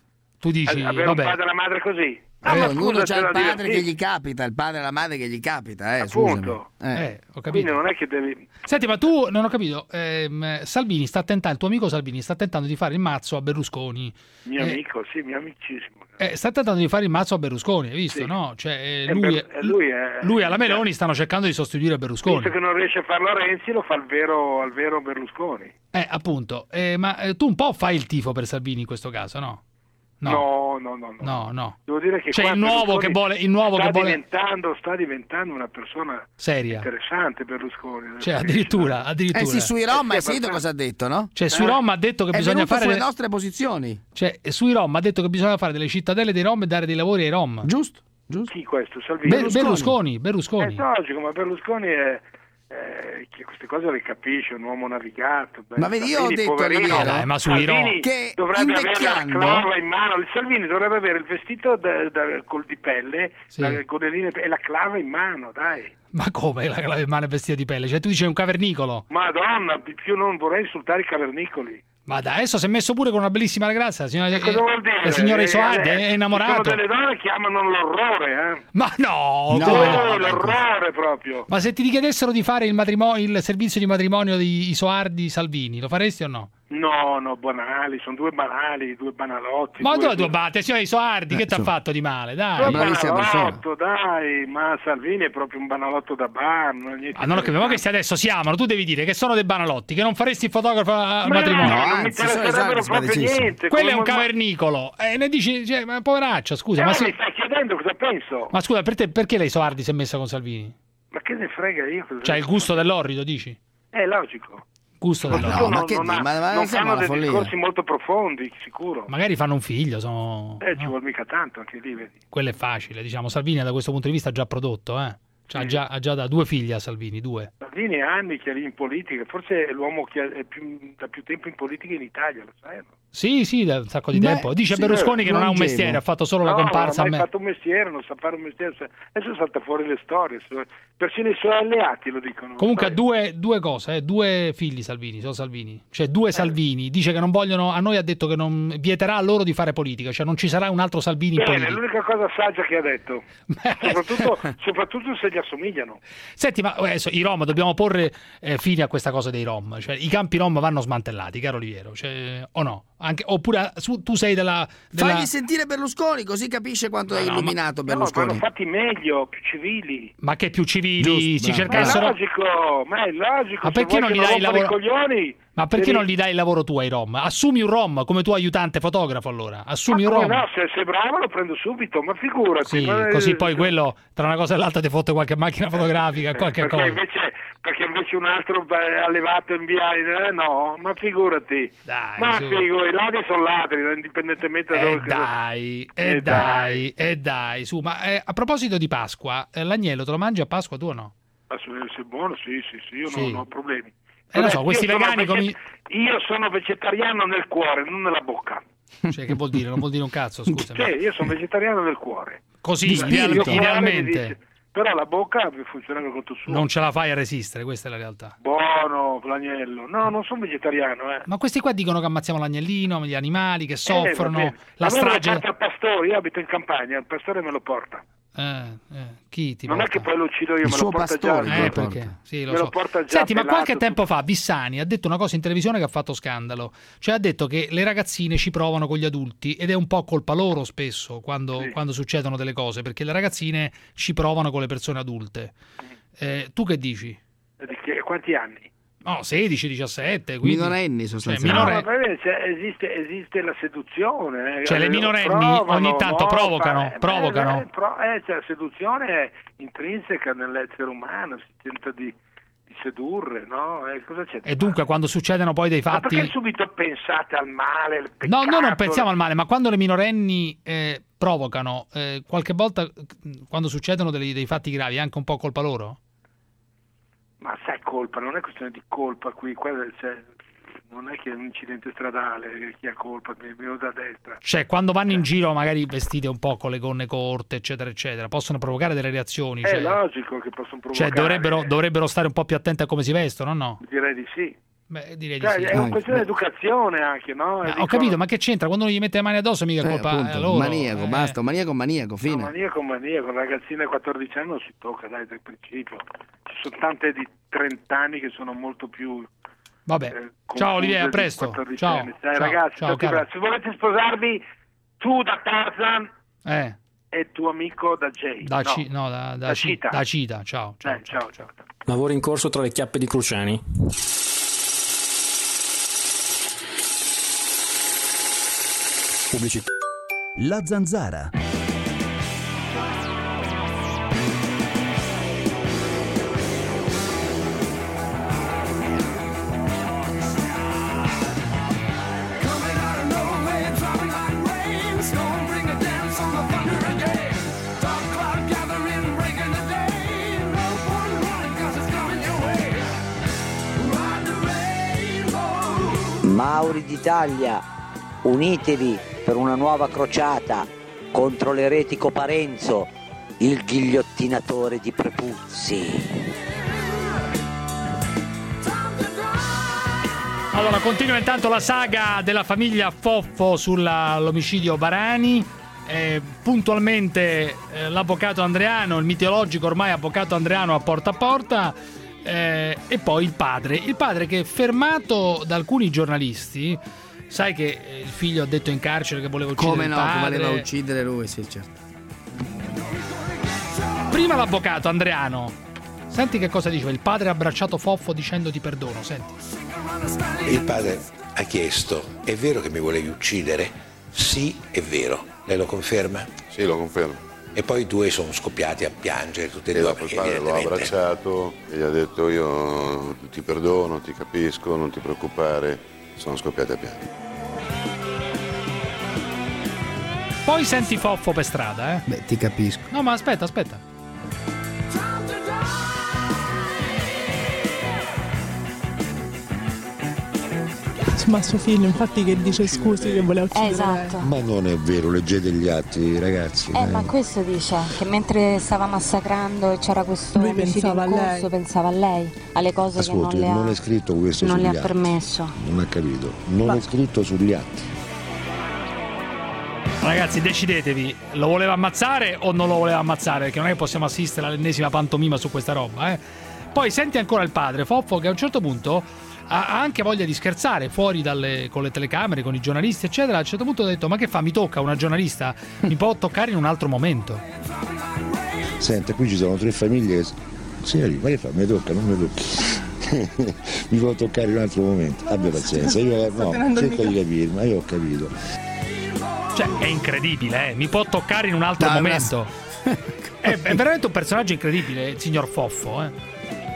Tu dici, Avere vabbè. un padre e una madre così. Ah, Eh, ma ognuno scusa, c'ha il c'era padre divertito. che gli capita, il padre e la madre che gli capita, eh, Appunto. scusami. Eh. Eh, ho capito. Quindi non è che devi... Senti, ma tu non ho capito. ehm, Salvini sta tentando, il tuo amico Salvini sta tentando di fare il mazzo a Berlusconi. Mio Eh, amico, sì, mio amicissimo. eh, sta tentando di fare il mazzo a Berlusconi, hai visto, Sì. no? Cioè, eh, E lui, per- e lui è- lui e la Meloni stanno cercando di sostituire Berlusconi. Visto che non riesce a farlo Renzi, lo fa il vero, al vero Berlusconi. Eh, appunto. Eh, ma eh, tu un po' fai il tifo per Salvini in questo caso, no? No, no, no. no. No, no. Devo dire che Cioè, qua il nuovo Berlusconi che vuole- il nuovo sta che vuole- diventando, sta diventando una persona Seria. interessante Berlusconi. Cioè, addirittura, addirittura. Eh sì, sui Rom Eh, hai sì, sentito perché- cosa ha detto, no? Cioè, sui Eh? Rom ha detto che È bisogna venuto fare sulle le- nostre posizioni. Cioè, sui Rom ha detto che bisogna fare delle cittadelle dei Rom e dare dei lavori ai Rom. Giusto, giusto. Chi questo? Salvini? Ber- Berlusconi, Berlusconi. È logico, ma Berlusconi è... eh, che queste cose le capisce, un uomo navigato. Beh, Ma vedi, io ho Salvini, detto poverino, ieri, Dai, ma sui Salvini Rom- che dovrebbe avere la invecchiando- clava in mano. Il Salvini dovrebbe avere il vestito da, da- col di pelle, Sì. la godeline e la clava in mano, dai. Ma come la clave in mano e vestita di pelle? Cioè, tu dici è un cavernicolo. Madonna, di più non vorrei insultare i cavernicoli. Ma da adesso si è messo pure con una bellissima ragazza. La signora, Cosa vuol dire? la signora Eh, Isoardi eh, è Ci innamorato. sono delle donne che amano l'orrore, eh. Ma no, No, come Oh, no? l'orrore proprio. Ma se ti richiedessero di fare il, matrimonio, il servizio di matrimonio di Isoardi Salvini, lo faresti o no? No, no, banali, sono due banali, due banalotti. Ma due, dove due batte? Signora Isoardi, Eh, che ti ha insomma. fatto di male? Due Dai. bravissima banalotto, dai, ma Salvini è proprio un banalotto da bar. Non è niente Ah, non lo capiamo che se adesso si amano, tu devi dire che sono dei banalotti, che non faresti il fotografo al Ma matrimonio. no, non mi anzi, sono interesserebbero esatto, proprio simpaticissimi. niente. Quello è come- un cavernicolo. E ne dici, cioè, ma poveraccio, scusa, Eh, ma, ma se- mi stai chiedendo cosa penso? ma scusa, per te, perché lei Isoardi si è messa con Salvini? Ma che ne frega io? cosa- Cioè, il gusto dell'orrido, dici? È logico. Gusto dell'orrido. No, ma non, che non, di- ha- ma- ma non siamo fanno alla dei follia. discorsi molto profondi, sicuro. Magari fanno un figlio, sono... Eh, ci no? vuole mica tanto anche lì, vedi. Quello è facile, diciamo. Salvini da questo punto di vista ha già prodotto, eh. Cioè, ha, già, ha già da due figli a Salvini, due. Salvini ha anni che è lì in politica, forse è l'uomo che è più, da più tempo in politica in Italia, lo sai? No? Sì, sì, da un sacco di Beh, tempo. Dice sì, Berlusconi che non ha un longevo. mestiere, ha fatto solo la No, comparsa a non ha me. mai fatto un mestiere, non sa fare un mestiere. Adesso salta fuori le storie, persino i suoi alleati lo dicono. Comunque ha sai? due, due cose, eh, due figli Salvini, sono Salvini. Cioè due Salvini, dice che non vogliono, a noi ha detto che non vieterà a loro di fare politica, cioè non ci sarà un altro Salvini in Bene, politica. l'unica cosa saggia che ha detto, soprattutto, soprattutto se gli assomigliano. Senti, ma adesso i Rom, dobbiamo porre eh, fine a questa cosa dei Rom, cioè i campi Rom vanno smantellati, caro Oliviero, cioè, o no? Anche, oppure su, tu sei della... della... Fagli sentire Berlusconi, così capisce quanto è No, illuminato No, Berlusconi. vanno fatti meglio, più civili. Ma che più civili Giusto, si bravo. Ma è cercassero... logico, ma è logico. Ma se perché vuoi non che gli dai il rompano lavoro- i coglioni? Ma perché devi- non gli dai il lavoro tu ai Rom? Assumi un Rom come tuo aiutante fotografo allora. Assumi Ma un come Rom. no, se sei bravo lo prendo subito, ma figurati. Sì, ma- così poi quello tra una cosa e l'altra ti fotte qualche macchina fotografica, qualche perché cosa. invece, perché invece un altro beh, allevato in via, eh, no, ma figurati. Dai, ma su. figo, i ladri sono ladri, indipendentemente da Eh dove... dai, Eh, eh dai, eh dai, su, ma eh, a proposito di Pasqua, eh, l'agnello te lo mangi a Pasqua tu o no? Ma se se è buono, sì, sì, sì, io Sì. Non, non ho problemi. Eh, lo so, Vabbè, questi io sono vegani vege- comi- Io sono vegetariano nel cuore, non nella bocca. Cioè, che vuol dire? Non vuol dire un cazzo, scusa. Sì, io sono vegetariano del cuore. Così, ideal- idealmente. Però la bocca funziona con tutto suo. Non ce la fai a resistere, questa è la realtà. Buono, l'agnello. No, non sono vegetariano, eh. Ma questi qua dicono che ammazziamo l'agnellino, gli animali che soffrono, eh, la strage... Me lo porta il pastore, io abito in campagna, il pastore me lo porta. Eh, eh, chi ti non porta? è che poi lo uccido io, il me suo lo porta pastore, già. Eh, perché? Sì, lo me so. lo porta già. Senti, ma pelato, qualche tempo fa Bissani ha detto una cosa in televisione che ha fatto scandalo. Cioè ha detto che le ragazzine ci provano con gli adulti ed è un po' colpa loro spesso quando, sì. quando succedono delle cose, perché le ragazzine ci provano con le persone adulte. Eh, tu che dici? Di che, quanti anni? No, sedici, diciassette. Quindi... Minorenni sostanzialmente. Cioè, minore... No, ma cioè, esiste, esiste la seduzione. Eh, cioè le minorenni provano, ogni tanto no, provocano, eh, provocano. Eh, pro, eh, cioè, la seduzione è intrinseca nell'essere umano, si tenta di, di sedurre, no? Eh, cosa c'è? E dunque quando succedono poi dei Ma fatti... perché subito pensate al male, al peccato? No, noi non pensiamo al male, ma quando le minorenni eh, provocano, eh, qualche volta quando succedono dei, dei fatti gravi è anche un po' colpa loro? Ma sai, colpa, non è questione di colpa qui, qua, cioè, non è che è un incidente stradale, chi ha colpa, mi vedo da destra. Cioè, quando vanno in giro magari vestite un po' con le gonne corte, eccetera, eccetera, possono provocare delle reazioni. È cioè, logico che possono provocare. Cioè, dovrebbero, dovrebbero stare un po' più attenti a come si vestono, no? Direi di sì. Beh, direi di cioè, sì. È una questione di educazione anche, no? Ah, dico... ho capito, ma che c'entra? Quando uno gli mette le mani addosso mica è Eh, colpa appunto, eh, loro. maniaco, eh. basta, maniaco, maniaco, fine. No, maniaco, maniaco, ragazzina di quattordici anni non si tocca, dai, dal principio. Ci sono tante di trenta anni che sono molto più... Vabbè, eh, ciao Olivier, a presto. Ciao, Dai, ciao, ragazzi, ciao, ciao, se volete sposarvi, tu da Tarzan eh. e tuo amico da Jay. Da, no, ci, no, da, da, da ci, Cita. da Cita, ciao. Ciao, eh, ciao, ciao. Lavoro in corso tra le chiappe di Cruciani. Pubblicità. La Zanzara. Mauri d'Italia, unitevi per una nuova crociata contro l'eretico Parenzo, il ghigliottinatore di prepuzzi. Allora, continua intanto la saga della famiglia Foffo sull'omicidio Barani. Eh, puntualmente eh, l'avvocato Andreano, il mitologico ormai avvocato Andreano a porta a porta. Eh, e poi il padre il padre che, fermato da alcuni giornalisti, sai che eh, il figlio ha detto in carcere che voleva uccidere come il no, padre. che voleva uccidere lui, sì, certo. Prima l'avvocato Andreano, senti che cosa diceva il padre, ha abbracciato Foffo dicendo ti perdono, senti. Il padre ha chiesto: è vero che mi volevi uccidere? Sì, è vero. Lei lo conferma? Sì, lo confermo. E poi i due sono scoppiati a piangere tutti e e due. dopo il padre l'ho abbracciato e gli ha detto: io ti perdono, ti capisco, non ti preoccupare. Sono scoppiati a piangere. Poi senti Foffo per strada, eh? Beh, ti capisco. No, ma aspetta, aspetta. Ma suo figlio infatti che dice scusi che voleva uccidere esatto. lei. Ma non è vero, leggete gli atti, ragazzi. Eh, ma questo dice che mentre stava massacrando e c'era questo Lui omicidio in pensava a corso, lei. pensava a lei, alle cose Ascolti, che non le ha, non è scritto questo non sugli le ha atti. permesso. Non ha capito. Non Ma- è scritto sugli atti. Ragazzi, decidetevi, lo voleva ammazzare o non lo voleva ammazzare? Perché non è che possiamo assistere all'ennesima pantomima su questa roba, eh? Poi senti ancora il padre Foffo che a un certo punto ha anche voglia di scherzare fuori dalle, con le telecamere, con i giornalisti, eccetera. A un certo punto ha detto: ma che fa, mi tocca una giornalista? Mi può toccare in un altro momento. Senta, qui ci sono tre famiglie che... Sì, ma che fa? Mi tocca, non mi tocca. Mi può toccare in un altro momento. Abbia pazienza. Io no, cerco di capire, ma io ho capito. Cioè, è incredibile, eh? Mi può toccare in un altro No, momento. È, è veramente un personaggio incredibile, il signor Foffo, eh?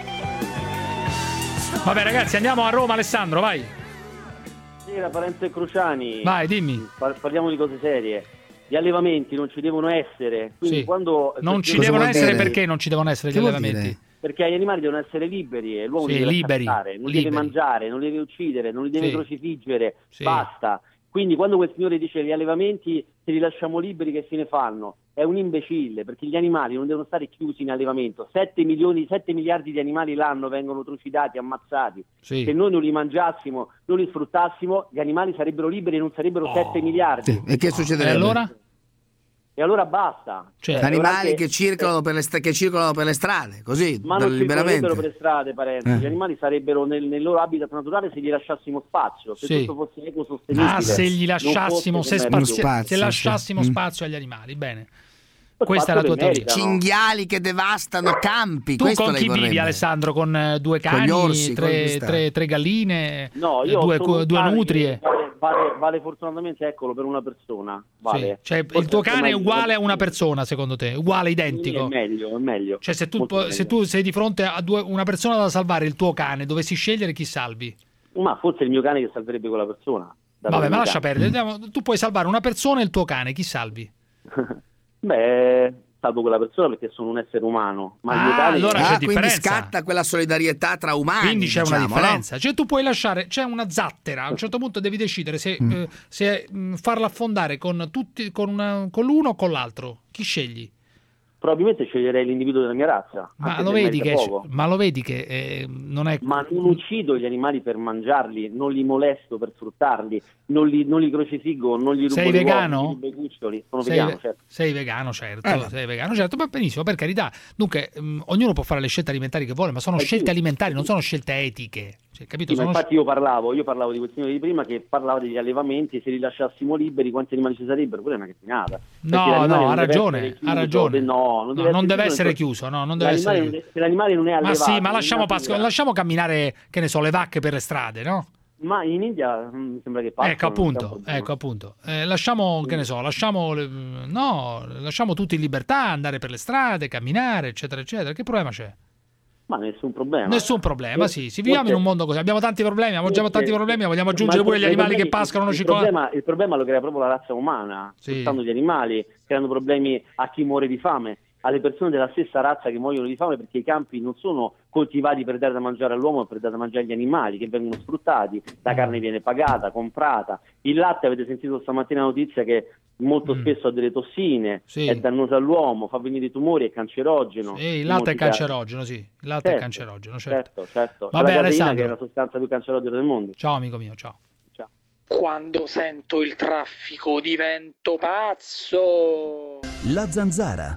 Vabbè, ragazzi, andiamo a Roma. Alessandro, vai. Sì, la Parenzo e Cruciani. Vai, dimmi. Par- parliamo di cose serie. Gli allevamenti non ci devono essere. Quindi Sì. quando Non ci Cosa devono vuol essere dire? perché non ci devono essere Che gli vuol allevamenti? dire? Perché gli animali devono essere liberi e l'uomo Sì, li deve liberi, accattare, non li liberi. deve mangiare, non li deve uccidere, non li deve Sì. crocifiggere, Sì. basta. Quindi quando quel signore dice gli allevamenti se li lasciamo liberi che se ne fanno, è un imbecille, perché gli animali non devono stare chiusi in allevamento. sette milioni, sette miliardi di animali l'anno vengono trucidati, ammazzati. Sì. Se noi non li mangiassimo, non li sfruttassimo, gli animali sarebbero liberi e non sarebbero Oh. sette miliardi. Sì. E che succederebbe? E allora? E allora basta. Cioè, Eh, animali che- che circolano, per le sta- che circolano per le strade, così, Ma non liberamente. circolerebbero per le strade, parenti. Eh. Gli animali sarebbero nel, nel loro habitat naturale se gli lasciassimo spazio, se Sì. tutto fosse ecosostenibile. Ah, se gli non lasciassimo, fosse se, che mezzo- spazi- spazio, se lasciassimo sì. spazio agli animali, bene. Lo Questa è la tua spazio che teoria. meritano. Cinghiali che devastano campi. Tu questo con lei chi vorrebbe. vivi, Alessandro? Con eh, due Con cani, gli orsi, con tre, gli sta- tre- tre galline, No, eh, io due, sono un due cane nutrie? che Vale, vale, vale fortunatamente, eccolo, per una persona. Vale. Sì. Cioè, il Forse tuo anche cane è meglio uguale per- a una persona, secondo te? Uguale, Sì, identico? è meglio, è meglio. Cioè, se tu, Molto po- meglio. se tu sei di fronte a due- una persona da salvare, il tuo cane, dovessi scegliere, chi salvi? Ma forse è il mio cane che salverebbe quella persona. dato Vabbè, il ma mio lascia cane. perdere. Andiamo- Tu puoi salvare una persona e il tuo cane, chi salvi? Beh, salvo quella persona perché sono un essere umano. Ma il mio Ah, cane... allora c'è Ah, quindi differenza. scatta quella solidarietà tra umani. Quindi c'è una diciamo, differenza. Cioè, tu puoi lasciare, c'è una zattera, a un certo punto devi decidere se, Mm. eh, se mh, farla affondare con tutti, con, una- con l'uno o con l'altro. Chi scegli? Probabilmente sceglierei l'individuo della mia razza. Ma anche lo, se vedi merita che, poco. ma lo vedi che eh, non è. Ma non uccido gli animali per mangiarli, non li molesto per sfruttarli, non li, non li crocifiggo, non gli rubo Sei le vegano? uova, non li rubo i cuccioli. Sono Sei, vegano, ve- certo. sei vegano, certo. Eh, sei vegano, certo. Ma benissimo, per carità. Dunque, mh, ognuno può fare le scelte alimentari che vuole, ma sono Eh, scelte sì. alimentari, non sono scelte etiche. Cioè, capito? Sì, ma Sono- infatti io parlavo, io parlavo di quel signore di prima che parlava degli allevamenti, se li lasciassimo liberi quanti animali ci sarebbero? Quella è una cazzata. Perché No, l'animale no, non ha deve ragione, essere ha chiuso, ragione. no, non No, deve, non deve essere essere chiuso, no, non deve l'animale, essere non deve- se l'animale non è Ma allevato, sì, ma lasciamo, in Pasqua- natura- lasciamo camminare, che ne so, le vacche per le strade, no? Ma in India mm, mi sembra che passano, Ecco non c'è un appunto, problema. ecco appunto. Eh, lasciamo, che ne so, lasciamo le- no, lasciamo tutti in libertà, andare per le strade, camminare, eccetera, eccetera. Che problema c'è? Ma nessun problema. Nessun problema, sì, Forse- si viviamo in un mondo così, abbiamo tanti problemi, abbiamo già forse- tanti problemi, vogliamo ma aggiungere il pure gli problema- animali che il- pascolano il cioccolata. problema, il problema lo crea proprio la razza umana, Sì. sfruttando gli animali, creando problemi a chi muore di fame, alle persone della stessa razza che muoiono di fame perché i campi non sono coltivati per dare da mangiare all'uomo ma per dare da mangiare agli animali che vengono sfruttati, la carne viene pagata, comprata, il latte, avete sentito stamattina la notizia che molto Mm. spesso ha delle tossine, Sì. è dannoso all'uomo, fa venire i tumori, è cancerogeno. Sì, il in latte è molti casi. cancerogeno, sì, il latte è Certo, cancerogeno, certo. Certo, certo. C'è Vabbè, la caseina Alessandro. che è la sostanza più cancerogena del mondo. Ciao amico mio, ciao. Quando sento il traffico divento pazzo. La Zanzara.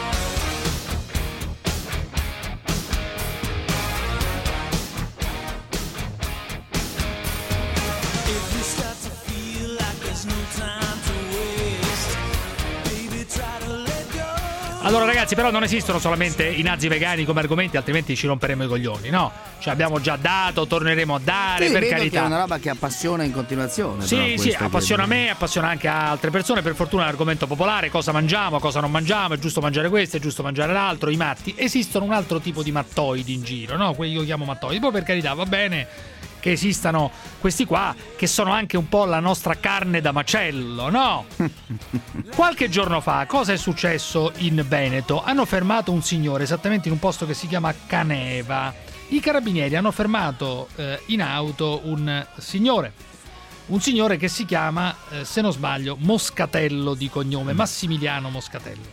Allora ragazzi, però non esistono solamente i nazi vegani come argomenti, altrimenti ci romperemo i coglioni, no? Ci abbiamo già dato, torneremo a dare, Sì, per vedo carità. che è una roba che appassiona in continuazione. Sì, però, sì, questa appassiona che- me, appassiona anche altre persone. Per fortuna è un argomento popolare: cosa mangiamo, cosa non mangiamo, è giusto mangiare questo, è giusto mangiare l'altro. I matti. Esistono un altro tipo di mattoidi in giro, no? Quelli io chiamo mattoidi. Poi per carità va bene che esistano questi qua, che sono anche un po' la nostra carne da macello, no? Qualche giorno fa, cosa è successo in Veneto? Hanno fermato un signore esattamente in un posto che si chiama Caneva. I carabinieri hanno fermato eh, in auto un signore. Un signore che si chiama, eh, se non sbaglio, Moscatello di cognome, Massimiliano Moscatello.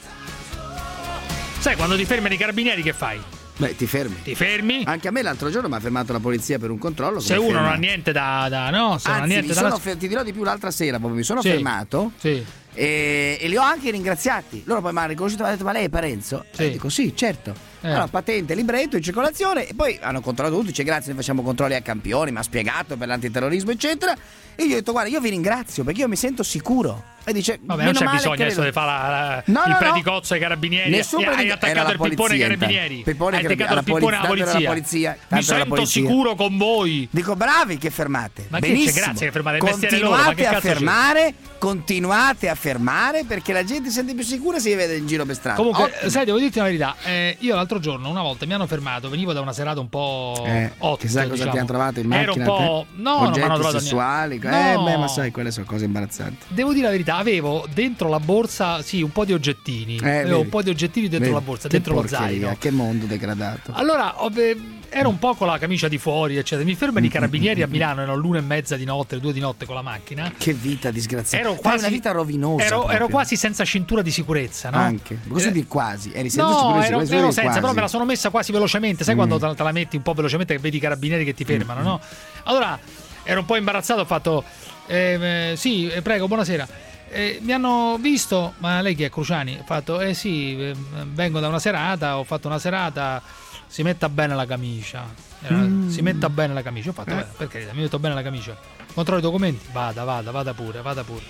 Sai, quando ti fermano i carabinieri che fai? Beh, ti fermi. Ti fermi? Anche a me l'altro giorno mi ha fermato la polizia per un controllo. Se come uno non ferma- ha niente da... da no, se non ha Anzi, niente mi da... sono fer- ti dirò di più, l'altra sera proprio mi sono Sì. fermato Sì. e, e li ho anche ringraziati. Loro poi mi hanno riconosciuto e mi hanno detto: ma lei è Parenzo? Sì. E dico sì, certo. Eh. Allora, patente, libretto in circolazione, e poi hanno controllato tutto, dice grazie, noi facciamo controlli a campioni, mi ha spiegato per l'antiterrorismo eccetera, e io ho detto guarda, io vi ringrazio perché io mi sento sicuro. E dice Vabbè, non meno c'è male bisogno che adesso le- di fare la- la- No, il no, no. predicozzo ai carabinieri. Nessun E hai predico- attaccato era la il pippone ai polizia, carabinieri. intanto. Pippone Hai ai attaccato il carabinieri, pippone alla alla polizia, polizia. tanto era Mi la sento polizia. sicuro con voi. Dico bravi che fermate. Ma che benissimo. c'è, grazie che fermate, il mestiere loro, ma Continuate che a cazzo c'è? fermare, continuate a fermare perché la gente si sente più sicura se vi vede in giro per strada. Comunque, Ottimo. sai, devo dirti la verità. eh, io l'altro giorno, una volta, mi hanno fermato. Venivo da una serata un po' Eh, hot. chissà cosa diciamo. ti hanno trovato in Ero macchina. un po'. te? No, non mi Oggetti hanno trovato sessuali. niente. Eh, No. beh, ma sai, quelle sono cose imbarazzanti. Devo dire la verità, avevo dentro la borsa, sì, un po' di oggettini. Eh, avevo vedi. un po' di oggettini dentro Vedi, la borsa, che dentro lo porcheria, zaino. Che mondo degradato. Allora, ho- eh, ero un po' con la camicia di fuori, eccetera. Mi fermano i carabinieri a Milano, erano l'una e mezza di notte, le due di notte con la macchina. Che vita disgraziata. Ero quasi, una vita rovinosa. Ero, ero quasi senza cintura di sicurezza, no? Anche. Cosa eh, di quasi? Eri senza no, cintura di ero, sicurezza? ero Eri senza, quasi. però me la sono messa quasi velocemente. Sai Mm. quando te, te la metti un po' velocemente che vedi i carabinieri che ti fermano, mm. no? Allora, ero un po' imbarazzato, ho fatto eh, sì, prego, buonasera. Eh, mi hanno visto, ma lei chi è, Cruciani? Ho fatto, eh sì, eh, vengo da una serata, ho fatto una serata, si metta bene la camicia. Eh, mm. Si metta bene la camicia. Ho fatto, eh. perché mi metto bene la camicia. Controllo i documenti? Vada, vada, vada pure, vada pure.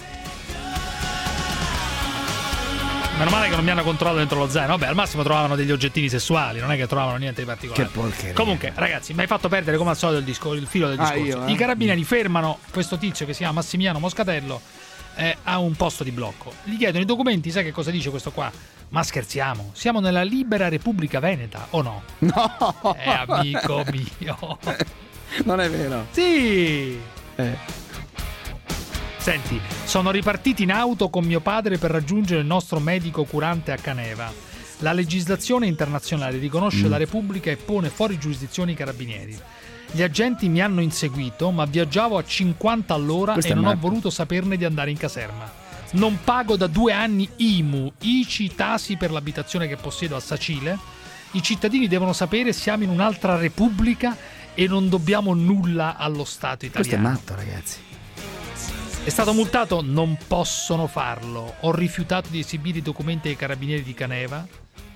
Meno male che non mi hanno controllato dentro lo zaino. Vabbè, al massimo trovavano degli oggettini sessuali, non è che trovavano niente di particolare. Che porcheria. Comunque, ragazzi, mi hai fatto perdere come al solito il, disco, il filo del Ah, discorso. io, eh? I carabinieri fermano questo tizio che si chiama Massimiliano Moscatello eh, a un posto di blocco. Gli chiedono i documenti, sai che cosa dice questo qua? Ma scherziamo, siamo nella libera Repubblica Veneta, o no? No! Eh, amico mio. Non è vero. Sì! Eh. Senti, sono ripartiti in auto con mio padre per raggiungere il nostro medico curante a Caneva. La legislazione internazionale riconosce mm. la Repubblica e pone fuori giurisdizione i carabinieri. Gli agenti mi hanno inseguito, ma viaggiavo a cinquanta all'ora Questo e è non ho matto. voluto saperne di andare in caserma. Non pago da due anni I M U, I C I, Tasi per l'abitazione che possiedo a Sacile. I cittadini devono sapere siamo in un'altra repubblica e non dobbiamo nulla allo Stato italiano. Questo è matto, ragazzi. È stato multato? Non possono farlo. Ho rifiutato di esibire i documenti ai carabinieri di Caneva.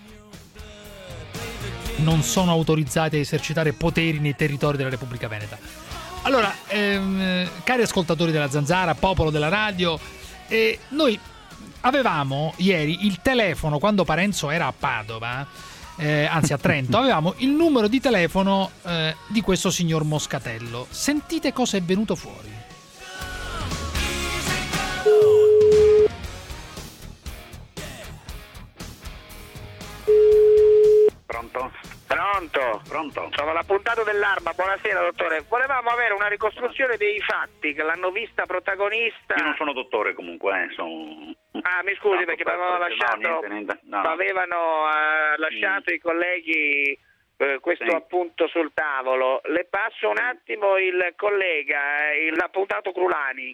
Non sono autorizzati a esercitare poteri nei territori della Repubblica Veneta. Allora, ehm, cari ascoltatori della Zanzara, popolo della radio, eh, noi avevamo ieri il telefono quando Parenzo era a Padova, eh, anzi a Trento, avevamo il numero di telefono eh, di questo signor Moscatello. Sentite cosa è venuto fuori. Pronto? Pronto? Pronto? Sono l'appuntato dell'Arma, buonasera dottore. Volevamo avere una ricostruzione dei fatti che l'hanno vista protagonista. Io non sono dottore comunque, eh, sono... Ah, mi scusi no, perché mi avevano lasciato, no, niente, niente. No, no. avevano uh, lasciato mm. i colleghi uh, questo sì. appunto sul tavolo. Le passo un attimo il collega, il, l'appuntato Crulani.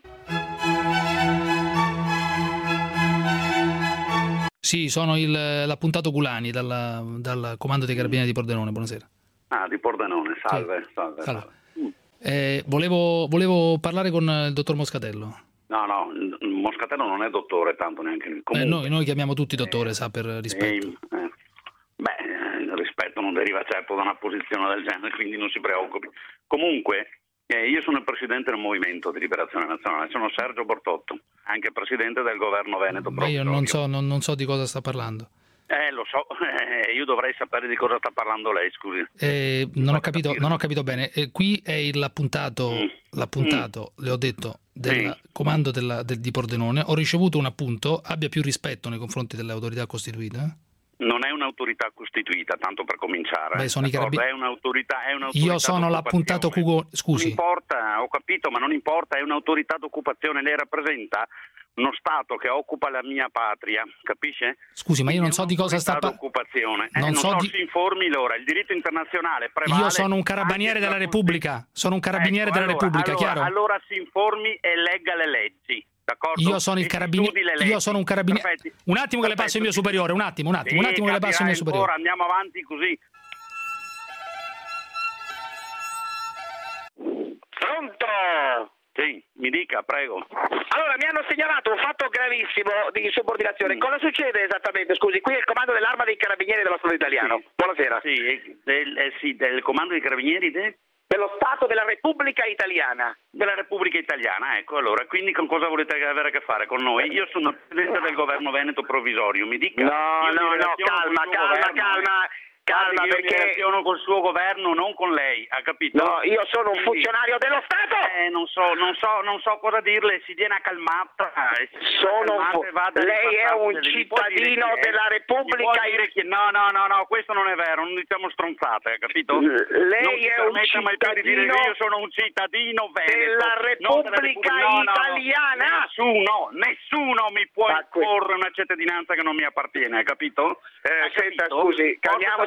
Sì, sono il, l'appuntato Gulani dal, dal comando dei carabinieri di Pordenone, buonasera. Ah, di Pordenone, salve, sì. salve, salve. salve. Eh, volevo, volevo parlare con il dottor Moscatello. No, no, Moscatello non è dottore, tanto neanche. Eh, noi, noi chiamiamo tutti dottore, eh, sa, per rispetto. Eh, eh, beh, il rispetto non deriva certo da una posizione del genere, quindi non si preoccupi. Comunque, eh, io sono il presidente del Movimento di Liberazione Nazionale, sono Sergio Bortotto, anche presidente del governo Veneto. Beh, io non so, non, non so di cosa sta parlando. Eh, lo so, eh, io dovrei sapere di cosa sta parlando lei, scusi. Eh, non, ho capito, non ho capito bene. Eh, qui è il, l'appuntato, mm. l'appuntato, mm. le ho detto, del sì. comando della, del, di Pordenone. Ho ricevuto un appunto, abbia più rispetto nei confronti delle autorità costituite. Non è un'autorità costituita, tanto per cominciare. Beh, sono i carabi- è un'autorità, è un'autorità. Io sono l'appuntato Cugo, scusi. Non importa, ho capito, ma non importa, è un'autorità d'occupazione, lei rappresenta uno Stato che occupa la mia patria, capisce? Scusi, ma io non so di cosa sta parlando. Occupazione. Eh, non, non so, so di... si informi l'ora, il diritto internazionale prevale. Io sono un carabiniere della Repubblica, sono un carabiniere ecco, della allora, Repubblica, allora, chiaro? Allora si informi e legga le leggi. D'accordo? Io sono il carabiniere. Io sono un carabiniere. Perfetti. Un attimo che Perfetto. le passo il mio superiore, un attimo, un attimo, sì, un attimo che le passo il mio superiore. Ora andiamo avanti così. Pronto? Sì, mi dica, prego. Allora, mi hanno segnalato un fatto gravissimo di subordinazione. Mm. Cosa succede esattamente? Scusi, qui è il comando dell'Arma dei Carabinieri dello Stato italiano. Sì. Buonasera. Sì, del, eh, sì, del comando dei Carabinieri de... dello Stato della Repubblica Italiana. Della Repubblica Italiana, ecco, allora, quindi con cosa volete avere a che fare con noi? Io sono il presidente del governo Veneto provvisorio, mi dica. No, no, no, calma, calma, governo, calma. Calma, io perché mi relaziono col suo governo, non con lei, ha capito? No, io sono un Quindi, funzionario dello Stato. Eh, non so, non so, non so cosa dirle, si tiene calmata. Sono un fu- lei è un cittadino che, della Repubblica che, no, no, no, no, questo non è vero, non diciamo stronzate, ha capito? L- lei è un cittadino di dire che io sono un cittadino veneto, della Repubblica, Repubblica no, Italiana. No, nessuno, nessuno mi può imporre una cittadinanza che non mi appartiene, hai capito? Eh, senta, scusi, calmiamoci perché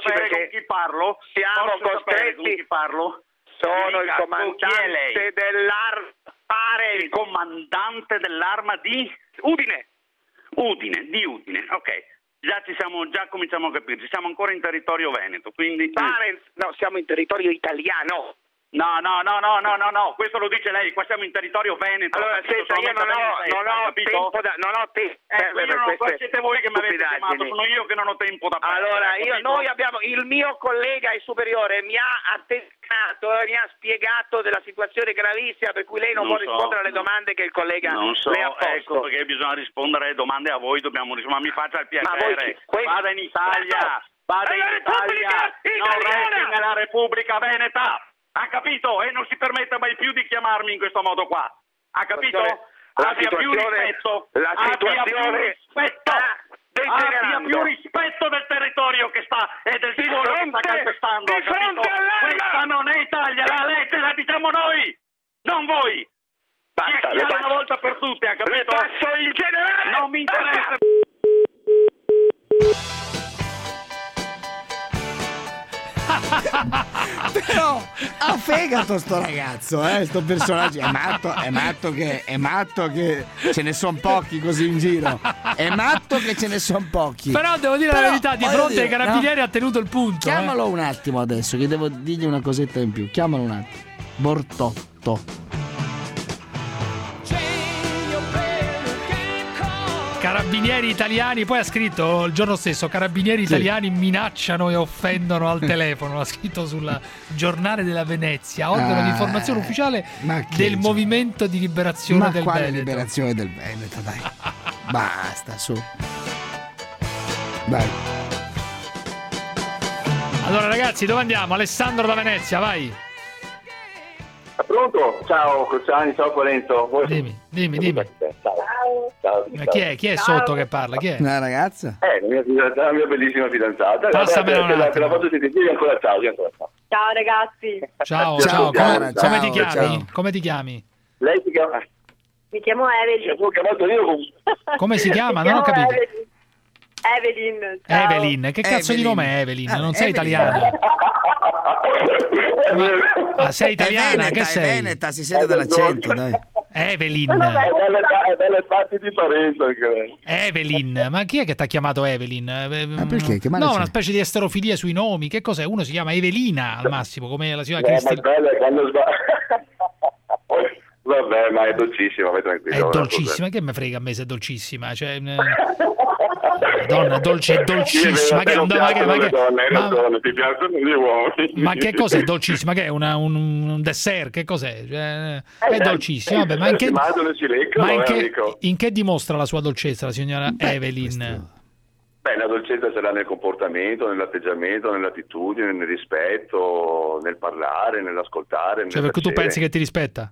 con chi parlo? Siamo Posso sapere costretti. con chi parlo? Sono Dica, il con chi è lei? comandante dell'arma Parenti. Il comandante dell'arma di Udine. Udine, di Udine, ok. Già ci siamo, già cominciamo a capirci, siamo ancora in territorio veneto, quindi... Parenti. No, siamo in territorio italiano. No, no, no, no, no, no, no, questo lo dice lei, qua siamo in territorio veneto. Allora, senta, io non ho, non ho tempo da... Non ho tempo Eh, io non ho, siete voi che mi avete chiamato, sono io che non ho tempo da perdere. Allora, io, capito? noi abbiamo, il mio collega e superiore mi ha attestato, mi ha spiegato della situazione gravissima per cui lei non, Non può so, rispondere alle no. domande che il collega Non so, le ha posto. ecco perché bisogna rispondere alle domande a voi, dobbiamo rispondere, ma mi faccia il Ma voi piacere, chi- que- vada in Italia, vada in Alla Italia, Repubblica non Italiana! resti nella Repubblica Veneta, ha capito? E non si permetta mai più di chiamarmi in questo modo qua, ha capito? La Abbia più situazione- rispetto, la abbia più situazione rispetto, degenerando. abbia più rispetto del territorio che sta e del Di suolo che sta fronte- calpestando, di ha capito? fronte all'arma! Questa non è Italia, la legge la diciamo noi, non voi. Basta, Sia le chiaro passo- una volta per tutte, ha capito? Le passo il generale! Non mi interessa. Però ha fegato sto ragazzo, eh, sto personaggio. È matto, è matto che, è matto che ce ne sono pochi così in giro. È matto che ce ne sono pochi. Però devo dire Però, la verità, di voglio fronte dire, ai carabinieri no? ha tenuto il punto. Chiamalo eh. un attimo adesso, che devo dirgli una cosetta in più. Chiamalo un attimo. Bortotto. Carabinieri italiani, poi ha scritto il giorno stesso: carabinieri italiani minacciano e offendono al telefono. L'ha scritto sul Giornale della Venezia, organo Ah, di informazione ufficiale ma che del gio- Movimento di Liberazione Ma del quale Veneto. liberazione del Veneto, dai. Basta, su. Vai. Allora ragazzi, dove andiamo? Alessandro da Venezia, vai. Pronto? Ciao Cruciani, ciao Parenzo. Dimmi, dimmi, dimmi. Ciao. Ciao. Ma chi è? Chi è sotto che parla? Chi è? Una ragazza? Eh, la mia, fidanzata, la mia bellissima fidanzata. Passamela un Te la- te la attimo. faccio sentire, sì, ancora ciao, sì, ancora ciao. Ciao ragazzi. Ciao, Ciao, ciao, cara, come, ciao, come ti chiami? ciao. Come ti chiami? Lei si chiama... Mi chiamo Evelyn. Ho chiamato io con... Come si chiama? Mi Non ho chiamo capito. Evelyn. Evelyn. Ciao. Evelyn, che cazzo di Evelyn. nome è Evelyn? Ah, Non sei Evelyn. italiana? Ma sei È italiana? veneta, Che è sei? veneta, si sente dall'accento, dai. Evelyn. È dalle, è dalle parti di Parenzo anche lei. Evelyn, ma chi è che ti ha chiamato Evelyn? Ma perché? Che male no, c'è? una specie di esterofilia sui nomi. Che cos'è? Uno si chiama Evelina al massimo, come la signora Eh, ma Cristina. bella è quando sbaglia. Vabbè, ma è dolcissima, vai tranquillo. È non dolcissima, che me frega a me se è dolcissima? Cioè, eh, Madonna, dolce, è dolcissima. Che, non ma, che, ma, piacciono le che, donne, hai ma- ragione, ti piacciono gli uomini. ma che cos'è dolcissima? Che è una- un, un dessert? Che cos'è? Cioè, è dolcissima. Vabbè, ma in che, Si mangiano e si leccano, ma in eh, che, amico. in che dimostra la sua dolcezza la signora Evelyn? Beh, la dolcezza sarà nel comportamento, nell'atteggiamento, nell'attitudine, nel rispetto, nel parlare, nell'ascoltare. Cioè, perché tu pensi che ti rispetta?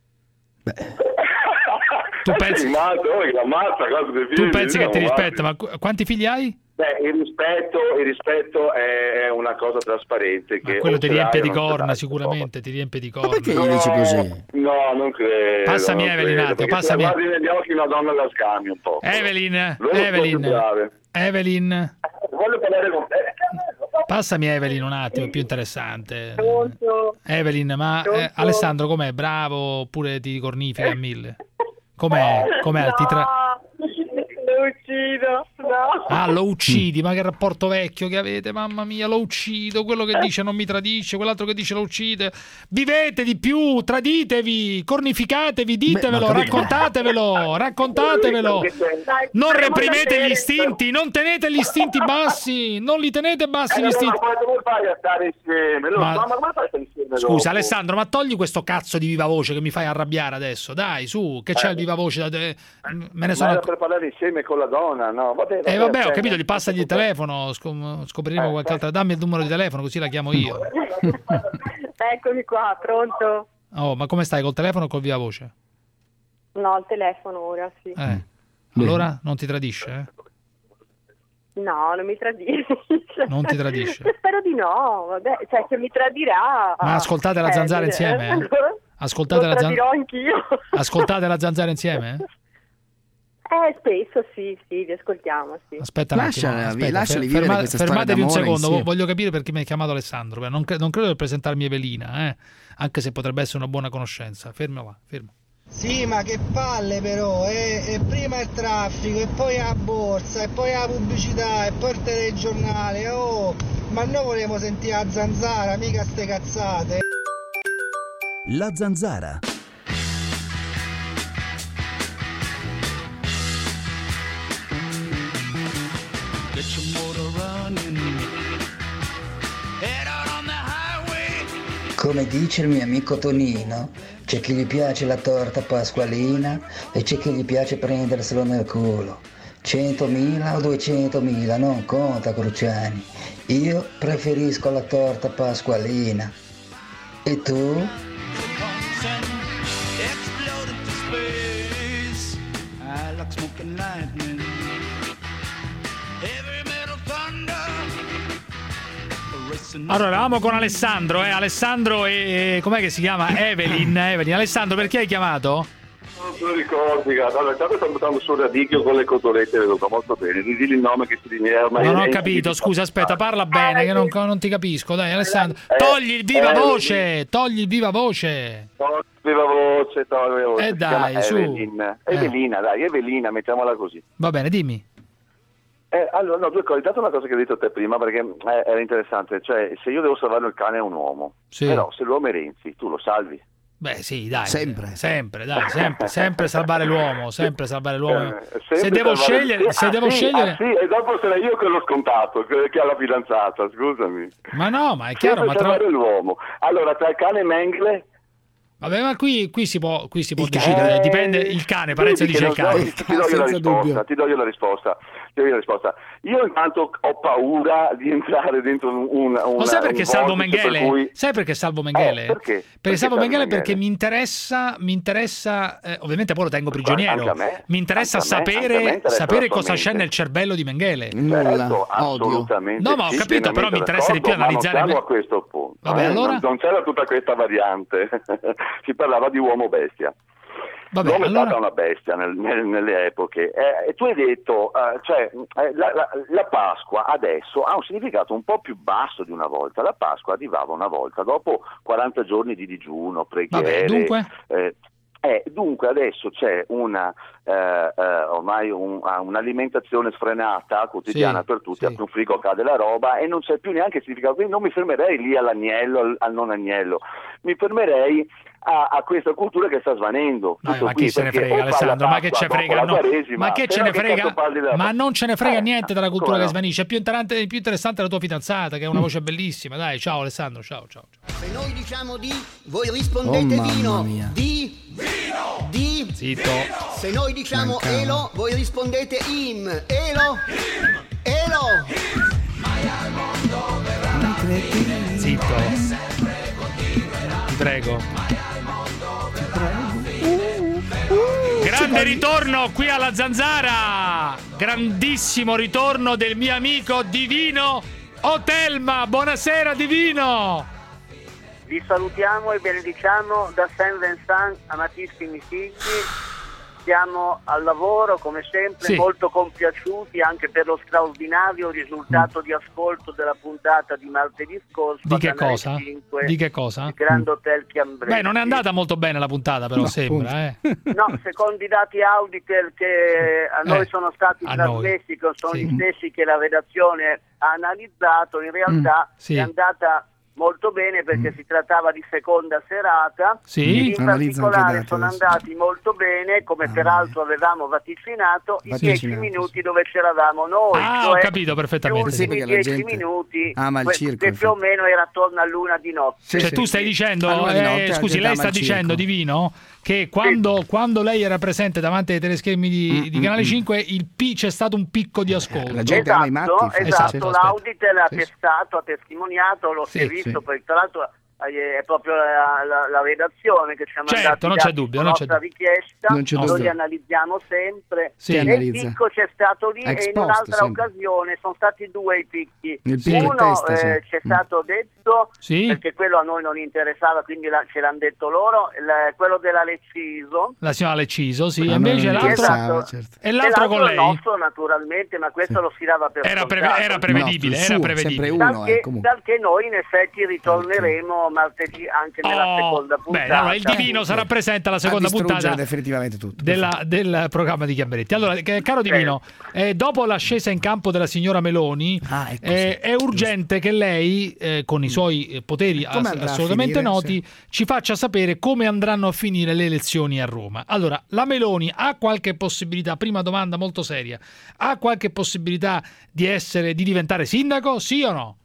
Tu pensi, Ammazza, oh, ammazza, cosa di tu figli, pensi che ti diciamo, rispetta? Ma qu- quanti figli hai? Beh, il rispetto, il rispetto è una cosa trasparente. Che Quello o ti ce riempie l'hai di o non ce corna, l'hai. sicuramente ti riempie di corna. Perché gli dici così? No, non credo. Passami non Evelyn, credo, un attimo, perché se passami- la guardi negli occhi una donna la scambi un po'. Evelyn, Loro sono più Evelyn, brave. Evelyn, Voglio parlare con te. passami Evelyn un attimo, è più interessante. Pronto? Evelyn, ma eh, Pronto? Alessandro com'è? Bravo oppure ti cornifica a mille? Com'è? Com'è? Ti tra- No, lo uccido. No. Ah, lo uccidi, ma che rapporto vecchio che avete, mamma mia, lo uccido, quello che dice non mi tradisce, quell'altro che dice lo uccide. Vivete di più, traditevi, cornificatevi, ditevelo, Beh, ma capito. raccontatevelo, raccontatevelo. Non reprimete gli istinti, non tenete gli istinti bassi, non li tenete bassi Eh, gli no, istinti. ma come fai a stare insieme? Lo Ma- so, ma come fai a stare insieme dopo? Scusa Alessandro, ma togli questo cazzo di viva voce che mi fai arrabbiare adesso, dai, su, che c'è Eh. il viva voce da te? Me ne Ma sono era per parlare insieme con la donna, no? Vabbè, Eh vabbè, ho aspetta. capito, gli passagli il telefono, scom- scopriremo Eh, qualche altra. Dammi il numero di telefono così la chiamo io. Eccomi qua, pronto? Oh, ma come stai col telefono o col viva voce? No, al telefono ora, sì. Eh. Allora non ti tradisce, eh? No, non mi tradisce. Non ti tradisce. Spero di no, vabbè, cioè che mi tradirà. Ma ascoltate la Eh, zanzara eh, insieme, eh? Ascoltate Lo la, zan- tradirò anch'io. ascoltate la zanzara insieme, eh? Eh, spesso sì, sì, li ascoltiamo, sì. Aspetta un attimo, Lascia- aspetta, lasciali fer- vivere ferma- questa storia fermatevi un d'amore secondo, insieme. voglio capire perché mi hai chiamato Alessandro. Non, cre- non credo per presentarmi Evelina, eh? Anche se potrebbe essere una buona conoscenza. Fermo là, fermo. Sì, ma che palle però, eh? E prima il traffico, e poi la borsa, e poi la pubblicità, e poi il telegiornale, oh! Ma noi vogliamo sentire la zanzara, mica ste cazzate. La Zanzara. Come dice il mio amico Tonino, c'è chi gli piace la torta pasqualina e c'è chi gli piace prenderselo nel culo. centomila o duecentomila, non conta Cruciani. Io preferisco la torta pasqualina. E tu? Allora, eravamo con Alessandro, eh? Alessandro e... e- com'è che si chiama? Evelyn, Evelyn. Alessandro, perché hai chiamato? Non te lo ricordi, guarda. Allora, intanto sto buttando su il radicchio con le cotolette, le vedo molto bene. Di il nome che si rinera. Non ho capito, scusa, aspetta, parla bene, che non, non ti capisco. Dai, Alessandro, togli il viva voce, togli il viva voce. Viva voce, togli viva voce. Eh Si dai, chiama su. Evelyn. Evelina, dai, Evelina, mettiamola così. Va bene, dimmi. Eh, allora, no, due cose. Intanto una cosa che hai detto te prima, perché eh, era interessante. Cioè, se io devo salvare il cane è un uomo. Sì. Però se l'uomo è Renzi, tu lo salvi. Beh, sì, dai. Sempre. Sempre, dai, sempre, sempre salvare l'uomo, sempre salvare l'uomo. Eh, sempre Se devo salvare- scegliere, se Ah, devo sì, scegliere... ah, sì, e dopo sarei io che l'ho scontato, che, che ha la fidanzata, scusami. Ma no, ma è chiaro, Sempre ma tra... salvare l'uomo. Allora, tra il cane e Mengele... Vabbè, ma qui, qui si può, qui si può Il decidere, cane- dipende il cane, Parenzo Vedi dice che il non so, cane. Ti, ti do io la risposta, ti do io la risposta. Ti do io la risposta. Io intanto ho paura di entrare dentro un, un, Lo sai perché un salvo vortice Mengele? per cui- Sai perché salvo Mengele? Eh, perché? Perché, Perché salvo salvi Mengele Mengele? perché mi interessa, mi interessa eh, ovviamente poi lo tengo prigioniero. Anche a me, mi interessa anche a me, anche a me sapere, interessa sapere la tua cosa c'è mente. nel cervello di Mengele. Certo, assolutamente. No, ma ho sì, capito, però mi pienamente interessa di più d'accordo, analizzare Ma non me- siamo a questo punto. Vabbè, eh, allora? non, non c'era tutta questa variante. Si parlava di uomo bestia. Vabbè, L'uomo allora- è stata una bestia nel- nel- nelle epoche. Eh, e tu hai detto, eh, cioè, eh, la, la- la Pasqua adesso ha un significato un po' più basso di una volta. La Pasqua arrivava una volta, dopo quaranta giorni di digiuno, preghiere. Vabbè, dunque? eh, eh, dunque adesso c'è una eh, eh, ormai un- un'alimentazione sfrenata quotidiana Sì, per tutti, sì. apri un frigo, cade la roba e non c'è più neanche il significato. Quindi non mi fermerei lì all'agnello, al, al non agnello, mi fermerei a, a questa cultura che sta svanendo. Dai, Tutto ma qui, chi se ne perché frega, o fai la Alessandro? Ma che Pasqua ce frega? dopo No. la Quaresima, Ma che se ce no ne che frega? cazzo parli della- Ma non ce ne frega Eh, niente della cultura come che no? svanisce. È più interessante, più interessante la tua fidanzata, che ha una voce bellissima. Dai, ciao Alessandro, ciao, ciao. Se noi diciamo di, voi rispondete Oh, mamma vino. mia. Di, vino, di. Zitto. Se noi diciamo Mancava. elo, voi rispondete im. Elo, elo. Zitto. Ti prego. Grande ritorno qui alla Zanzara. Grandissimo ritorno del mio amico Divino Otelma. Buonasera Divino. Vi salutiamo e benediciamo da Saint Vincent, amatissimi figli. Siamo al lavoro come sempre, Sì. molto compiaciuti anche per lo straordinario risultato di ascolto della puntata di martedì scorso. Di a che Canale cosa? cinque, Di che cosa? il Grand Hotel Chiambretti. Beh, non è andata molto bene la puntata, però No, sembra, eh. No, secondo i dati Auditel che a noi Eh, sono stati a trasmessi, che sono Sì. gli stessi che la redazione ha analizzato, in realtà Mm, sì. è andata molto bene perché si trattava di seconda serata. Sì. In Analizza anche i particolare dati sono adesso. andati molto bene, come peraltro avevamo vaticinato, i dieci Vaticinato, minuti dove c'eravamo noi. Ah, cioè ho capito perfettamente. Gli Sì, ultimi perché la dieci gente minuti, ama il que- circo, che più o infatti. meno era attorno a luna di notte. Sì, Cioè sì. tu stai dicendo, Allora di eh, notte la scusi, gente lei ama sta il dicendo, circo. Divino, che quando, quando lei era presente davanti ai teleschermi di, di Canale cinque, il P c'è stato un picco di ascolto. La gente ama i matti, Esatto, infatti. esatto, Esatto, l'Auditel ha Sì, sì. testato, ha testimoniato, lo si è Sì, visto, sì. poi tra l'altro è proprio la, la, la redazione che ci ha mandato certo, non c'è dubbio, la non c'è nostra dubbio. richiesta, Non c'è noi dubbio. li analizziamo sempre Sì, e analizza. il picco c'è stato lì Ex e in post, un'altra sempre. occasione sono stati due i picchi. Il picco in Uno testa, sì. eh, c'è Mm. stato detto, Sì. perché quello a noi non interessava, quindi la, ce l'hanno detto loro, il- quello della Lecciso. La signora Lecciso, sì, Ma e invece non l'altro interessava, certo. e l'altro con lei nostro naturalmente, ma questo lo si dava per era, pre- scontato. era prevedibile, No, era su, prevedibile. sempre uno, Dal che, eh, comunque. dal che noi in effetti ritorneremo martedì anche nella Oh, seconda puntata. bene, allora il Divino sarà presente alla seconda a distruggere puntata definitivamente tutto. della- del programma di Chiamberetti. Allora, che- caro Divino, eh, dopo l'ascesa in campo della signora Meloni, Ah, ecco, eh, sì, è urgente che lei, eh, con i suoi eh, poteri Come ass- andrà a assolutamente finire? noti, ci faccia sapere come andranno a finire le elezioni a Roma. Allora, la Meloni ha qualche possibilità, prima domanda molto seria, ha qualche possibilità di essere, di diventare sindaco, sì o no?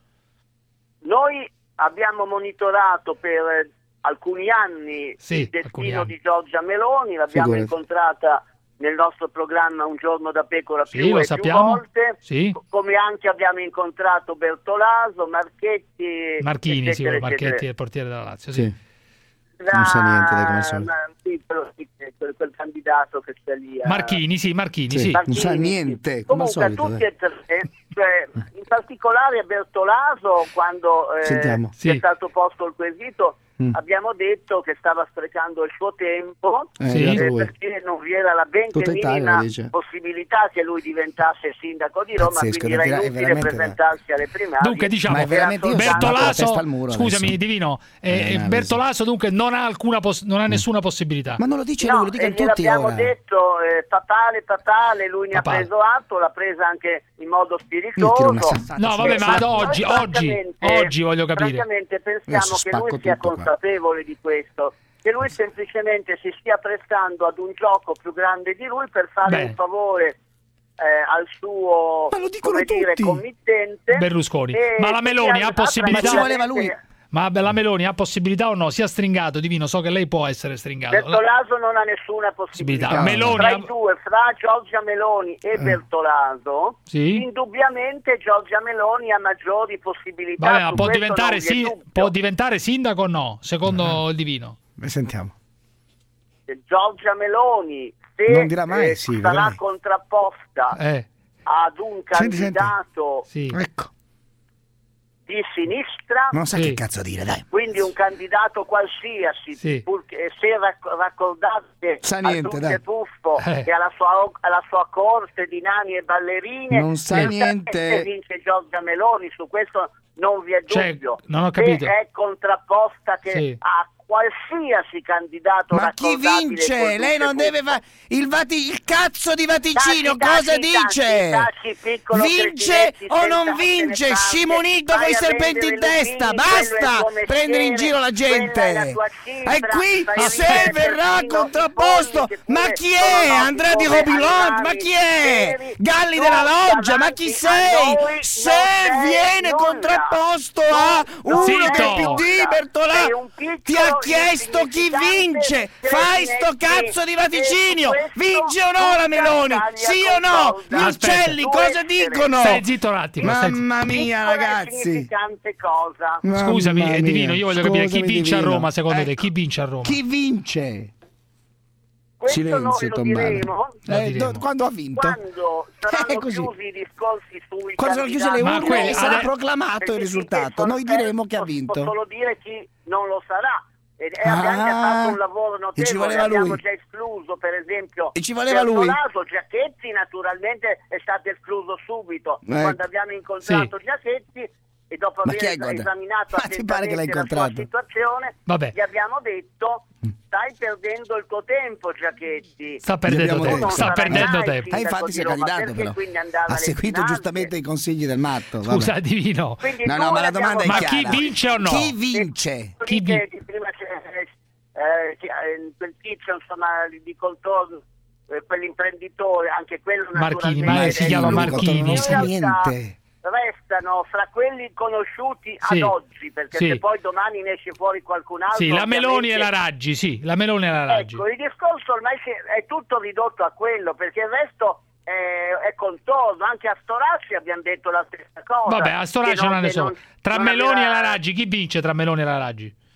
Noi abbiamo monitorato per alcuni anni Sì, il alcuni destino anni. di Giorgia Meloni, l'abbiamo Figurati. incontrata nel nostro programma Un giorno da pecora Sì, più lo e sappiamo. più volte, Sì. come anche abbiamo incontrato Bertolaso, Marchetti, Marchini, sì, eccetera, Marchetti, eccetera. il portiere della Lazio, sì. Sì. La- Non sa niente, dai, come al solito. ma- sì, quello- sì, quel, quel candidato che sta lì a- Marchini, sì, Marchini, Sì. sì. Non sa niente, come al Comunque solito. tutti dai. e tre, cioè, in particolare a Bertolaso, quando eh, Sentiamo. ci è Sì. stato posto il quesito, Mm. abbiamo detto che stava sprecando il suo tempo Eh, Sì. è arrivato eh, lui. perché non vi era la benché Tutta Italia minima lo dice. possibilità che lui diventasse sindaco di Roma, Pazzesco, quindi era è vera- è inutile veramente presentarsi alle primarie. Dunque diciamo Ma è veramente- io sono con la Bertolaso, testa al muro scusami adesso. Divino, eh, Eh, analisi. Bertolaso dunque non ha alcuna poss- non ha nessuna possibilità. Ma non lo dice No, lui, lo dicono e tutti gliel'abbiamo ora. detto eh, papale, papale, lui ne Papale. ha preso atto, l'ha presa anche in modo Io tiro spiritoso. una sassata No, su- vabbè, ma ad Noi oggi, oggi, francamente- oggi voglio capire. Francamente pensiamo Adesso che lui spacco sia tutto qua. consapevole di questo, che lui semplicemente si stia prestando ad un gioco più grande di lui per fare Beh. un favore eh, al suo, Ma lo dicono come dire, tutti. committente. Berlusconi. E Ma la Meloni ha quindi possibilità- Ma ci voleva lui. Ma la Meloni ha possibilità o no? Sia stringato, Divino, so che lei può essere stringato. Bertolaso non ha nessuna possibilità. Possibilità. Meloni Tra ha- i due, fra Giorgia Meloni e Bertolaso, Sì. indubbiamente Giorgia Meloni ha maggiori possibilità. Vabbè, ma su può questo diventare, non vi è sì- dubbio. può diventare sindaco o no? Secondo il Divino. Beh, sentiamo. Giorgia Meloni, se Non dirà mai eh, sì, sarà veramente. contrapposta Eh, ad un Senti, senti. candidato sì. Ecco. di sinistra, Non sa Sì. che cazzo dire, dai. quindi un candidato qualsiasi, Sì. purché- se rac- raccordate Sa a niente, Duce dai. Puffo Eh. e alla sua, alla sua corte di nani e ballerine, Non sa certamente niente. vince Giorgia Meloni, su questo non vi è Cioè, dubbio. non ho capito. Se è contrapposta che Sì. a qualsiasi candidato Ma chi raccordabile vince? col Lei non Duce deve Puffo. fare il, Vati- il cazzo di Vaticino. Taci, Cosa taci, dice? taci, taci, piccolo Vince cretinetti, o non senza vince? se ne Scimunito frante, con i vai a serpenti in vendere le testa. lupine, quello è il Basta tuo mestiere, prendere in giro la quella è gente. la tua cifra, E qui fai se ridere verrà persino i contrapposto. polli che Ma pure chi sono è? noti Andrea di come Robilant? Ma animali chi è? veri, Galli non della loggia? Ma chi davanti a sei? noi Se non sei viene nulla. contrapposto a Non uno Zitto. del P D, Bertolà, Sei un piccolo ti ha chiesto chi vince. Fai sto cazzo di vaticinio. Vince o no la Meloni? Sì o no? Gli Aspetta. uccelli cosa dicono? Stai zitto un attimo. stai zitto. Mamma mia, ragazzi. significante cosa. Scusami, Mamma eh, Divino, mia. io voglio capire chi Scusami, vince a Divino. Roma, secondo te? Ecco. Chi vince a Roma? Chi vince? Questo Silenzio, noi lo tombale. diremo Lo Eh, diremo. do- quando ha vinto? quando saranno È così. chiusi i discorsi sui Quando sono chiuse le candidati. Ma urne quelli- e sarà ade- proclamato il Perché risultato. finché Noi sono- diremo che ha posso vinto. solo dire chi non lo sarà. E e Ah, abbiamo già fatto un lavoro e notevole, ci voleva abbiamo lui. già escluso per esempio E ci voleva lui. Bertolaso. Giachetti naturalmente è stato escluso subito Ecco. quando abbiamo incontrato Sì. Giachetti e dopo Ma aver chi è, guarda? esaminato Ma ti pare che l'hai attentamente la sua incontrato? situazione Vabbè. gli abbiamo detto stai perdendo il tuo tempo Giachetti. Sta perdendo abbiamo tempo. detto. Sta Non perdendo sarai tempo. Ah, infatti si è sindaco di Roma, candidato perché però. quindi andava Ha alle seguito finanze. giustamente i consigli del matto. vabbè. Scusa, Divino. Quindi No, no, noi ma la abbiamo domanda è Ma chiara. chi vince o no? Chi vince? Chi Chi vi- prima c'è, eh, che, eh, quel tizio insomma di contorno, eh, quell'imprenditore, anche quello Marchini, naturalmente ma si è- chiama in Marchini. Non sa realtà niente. Restano fra quelli conosciuti Sì. ad oggi, perché Sì. se poi domani ne esce fuori qualcun altro. Sì, la Meloni e la ovviamente- Raggi, sì, la Meloni e la Raggi. Ecco, il discorso ormai si è, è tutto ridotto a quello, perché il resto è, è contorno. Anche a Storazzi abbiamo detto la stessa cosa. Vabbè, a Storace che non ne che so. non- Tra non Meloni e aveva- la Raggi, chi vince tra Meloni e la Raggi?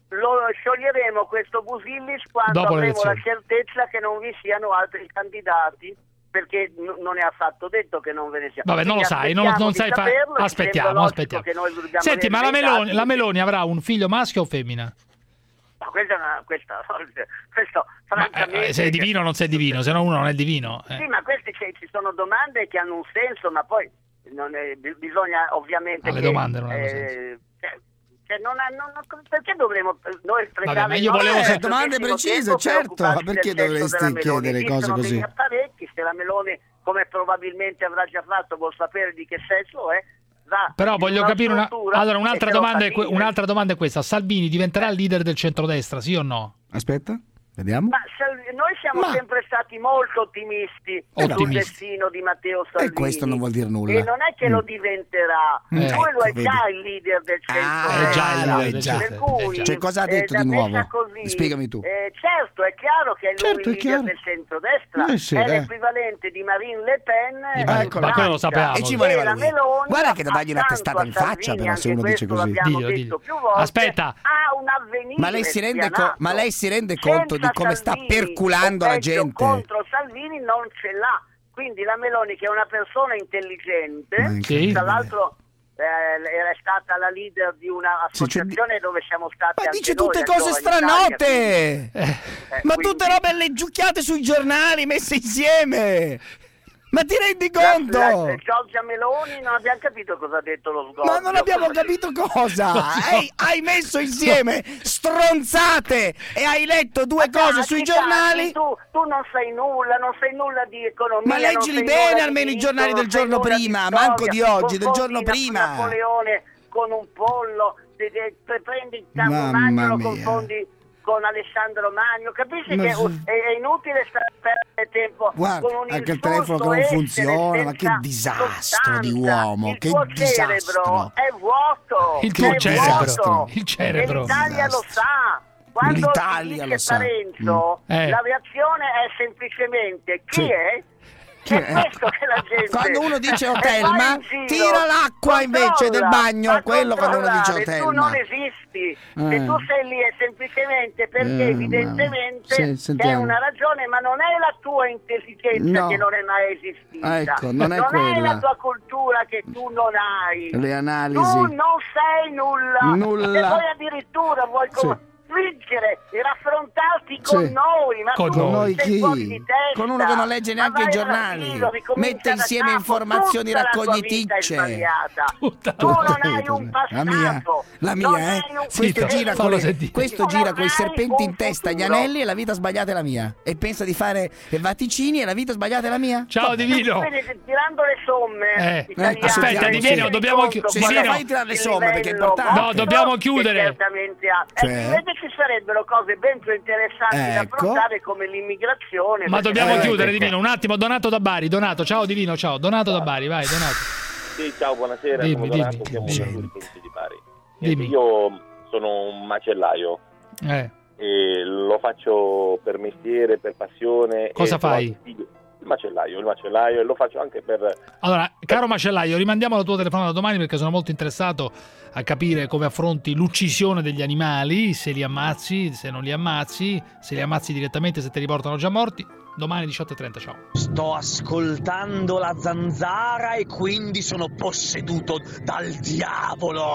lo scioglieremo questo Busillis quando Dopo avremo la l'elezione. certezza che non vi siano altri candidati, perché n- non è affatto detto che non ve ne sia. Vabbè, non lo Quindi sai, non, non aspettiamo sai di fare. saperlo, ci Aspettiamo, sembra logico aspettiamo. che noi dobbiamo Senti, ma la avere dei Meloni, dati. la Meloni avrà un figlio maschio o femmina? Ma questa è una, questa, questo francamente... Eh, se è divino o non sei divino, se no uno non è divino. eh. Sì, ma queste cioè, ci sono domande che hanno un senso, ma poi non è- bi- bisogna ovviamente Ah, le che, domande non hanno eh, cioè, cioè, non ha- non- non- perché dovremmo noi sprecare Vabbè, ma io il nostro volevo- Eh, preziosissimo domande tempo precise, per certo, occuparci perché del testo dovresti della Meloni? chiedere cose Esistono così? degli apparecchi, se la Meloni, come probabilmente avrà già fatto, vuol sapere di che sesso è, va Però in voglio capire una. struttura Allora, e un'altra se lo domanda, fa è que- dire. un'altra domanda è questa: Salvini diventerà il leader del centrodestra, sì o no? Aspetta, vediamo. Ma Sal- noi siamo Ma- sempre stati molto ottimisti sul Ottimisti. destino di Matteo Salvini. E questo non vuol dire nulla. E non è che Mm. lo diventerà, Mm. lui Ecco, lo è vedi. già il leader del centro. Ah, è già il leader del per centro. cui, Cioè, cosa ha detto eh, di da nuovo? messa così, Spiegami tu. eh, certo, è chiaro che è lui Certo, è il leader chiaro. del centrodestra, Eh sì, è eh. l'equivalente di Marine Le Pen. Di in Marine- Ecco, ma quello lo Francia. sapevamo. E ci E voleva la lui. Meloni, Guarda che da dargli una accanto testata a in faccia, Salvini, però, se anche uno dice questo così. l'abbiamo Diglielo, detto diglielo. più volte, Aspetta. ha un avvenire Ma lei si rende, co- spianato. ma lei si rende conto di Senza come sta Salvini, perculando o la peggio, gente? contro Salvini non ce l'ha. Quindi la Meloni, che è una persona intelligente, Sì. tra l'altro eh, era stata la leader di un'associazione dove siamo stati Ma anche dice noi, tutte a cose Giovani Italia, stranote! quindi- eh, Ma quindi- tutte robe leggiucchiate sui giornali messe insieme! Ma ti rendi conto? La- la- Giorgia Meloni non abbiamo capito cosa ha detto lo sgorbio. Ma non abbiamo capito cosa! hai, hai messo insieme stronzate e hai letto due Ma cose dai, sui ti giornali. cazzi, Tu, tu non sai nulla, non sai nulla di economia. Ma non leggili sai bene nulla almeno di i giornali diritto, del non sai giorno nulla di prima, storia. manco di oggi, del Confondi giorno Nap- prima. Napoleone con un pollo, de- de- pre- prendi il Carlo Mamma Magno, lo mia. confondi con Alessandro Magno, capisci Ma che sì. è, è inutile stare perdere tempo Guarda, con un anche il insulto telefono che non essere funziona, ma che senza disastro di sostanza. uomo, il che tuo disastro. cerebro è vuoto, Il tuo è cerebro, vuoto. il cerebro. E l'Italia lo sa. Quando L'Italia si lo dice sa. Parenzo, Mm. Eh. la reazione è semplicemente chi Sì. è? Chi È è? questo che la gente... Quando uno dice E hotel, vai ma in giro, tira l'acqua invece del controlla, bagno, ma quello quando uno dice controllare, hotel. Tu non ma- esisti, Eh. e tu sei lì è semplicemente perché Eh, evidentemente sì, c'è sentiamo. una ragione, ma non è la tua intelligenza No. che non è mai esistita, Ecco, non è è quella. la tua cultura che tu non hai. Le analisi. Tu non sei nulla, Nulla. e poi addirittura vuoi Sì. convincere e raffrontarti con Sì. noi, ma Con tu noi sei chi? fuori di testa. Con uno che non legge Ma neanche i vai giornali. all'asilo, ricomincia Mette da insieme capo. informazioni Tutta la tua raccogliticce. vita è sbagliata. Tutta- Tu non Tutta- hai un passato. La mia, la non mia, eh. hai un- Questo Zitto, gira, fallo con le- sentire. questo Non gira con i hai serpenti un in testa, gli futuro. anelli, e la vita sbagliata è la mia. E pensa di fare vaticini e la vita sbagliata è la mia? Ciao Divino. Quindi, tirando le somme Eh, italiane, aspetta, ti Divino, rendi dobbiamo conto chi- Sì, qual sì, è no, fai tirare le il somme, perché è livello importante. No, dobbiamo che chiudere. certamente ha. Cioè? E invece ci sarebbero cose ben più interessanti da Ecco. affrontare come l'immigrazione. Ma perché dobbiamo Eh, chiudere, ecco. Divino. Un attimo, Donato da Bari. Donato, ciao Divino, ciao. Donato da Bari, vai, Donato. Sì, ciao, buonasera. Dimmi, sono Donato, dimmi, siamo dimmi. una provincia di Bari. Dimmi. Niente, io sono un macellaio Eh, e lo faccio per mestiere, per passione. Cosa e fai? sono figlio- Il macellaio, il macellaio, e lo faccio anche per... Allora, caro macellaio, rimandiamo la tua telefonata domani perché sono molto interessato a capire come affronti l'uccisione degli animali, se li ammazzi, se non li ammazzi, se li ammazzi direttamente, se ti riportano già morti. Domani diciotto e trenta, ciao. Sto ascoltando la zanzara e quindi sono posseduto dal diavolo.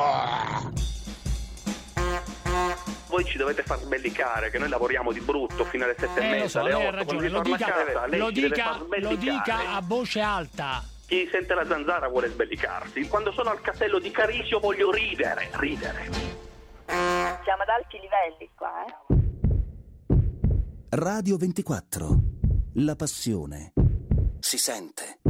Voi ci dovete far sbellicare, che noi lavoriamo di brutto fino alle sette e Eh, lo mezza, so, alle lei ha otto. ragione, Quando lo ritorna dica, a casa, lei lo ci deve dica, far lo sbellicare. dica a voce alta. Chi sente la zanzara vuole sbellicarsi. Quando sono al castello di Carisio voglio ridere, ridere. Siamo ad alti livelli qua, eh? Radio ventiquattro. La passione si sente.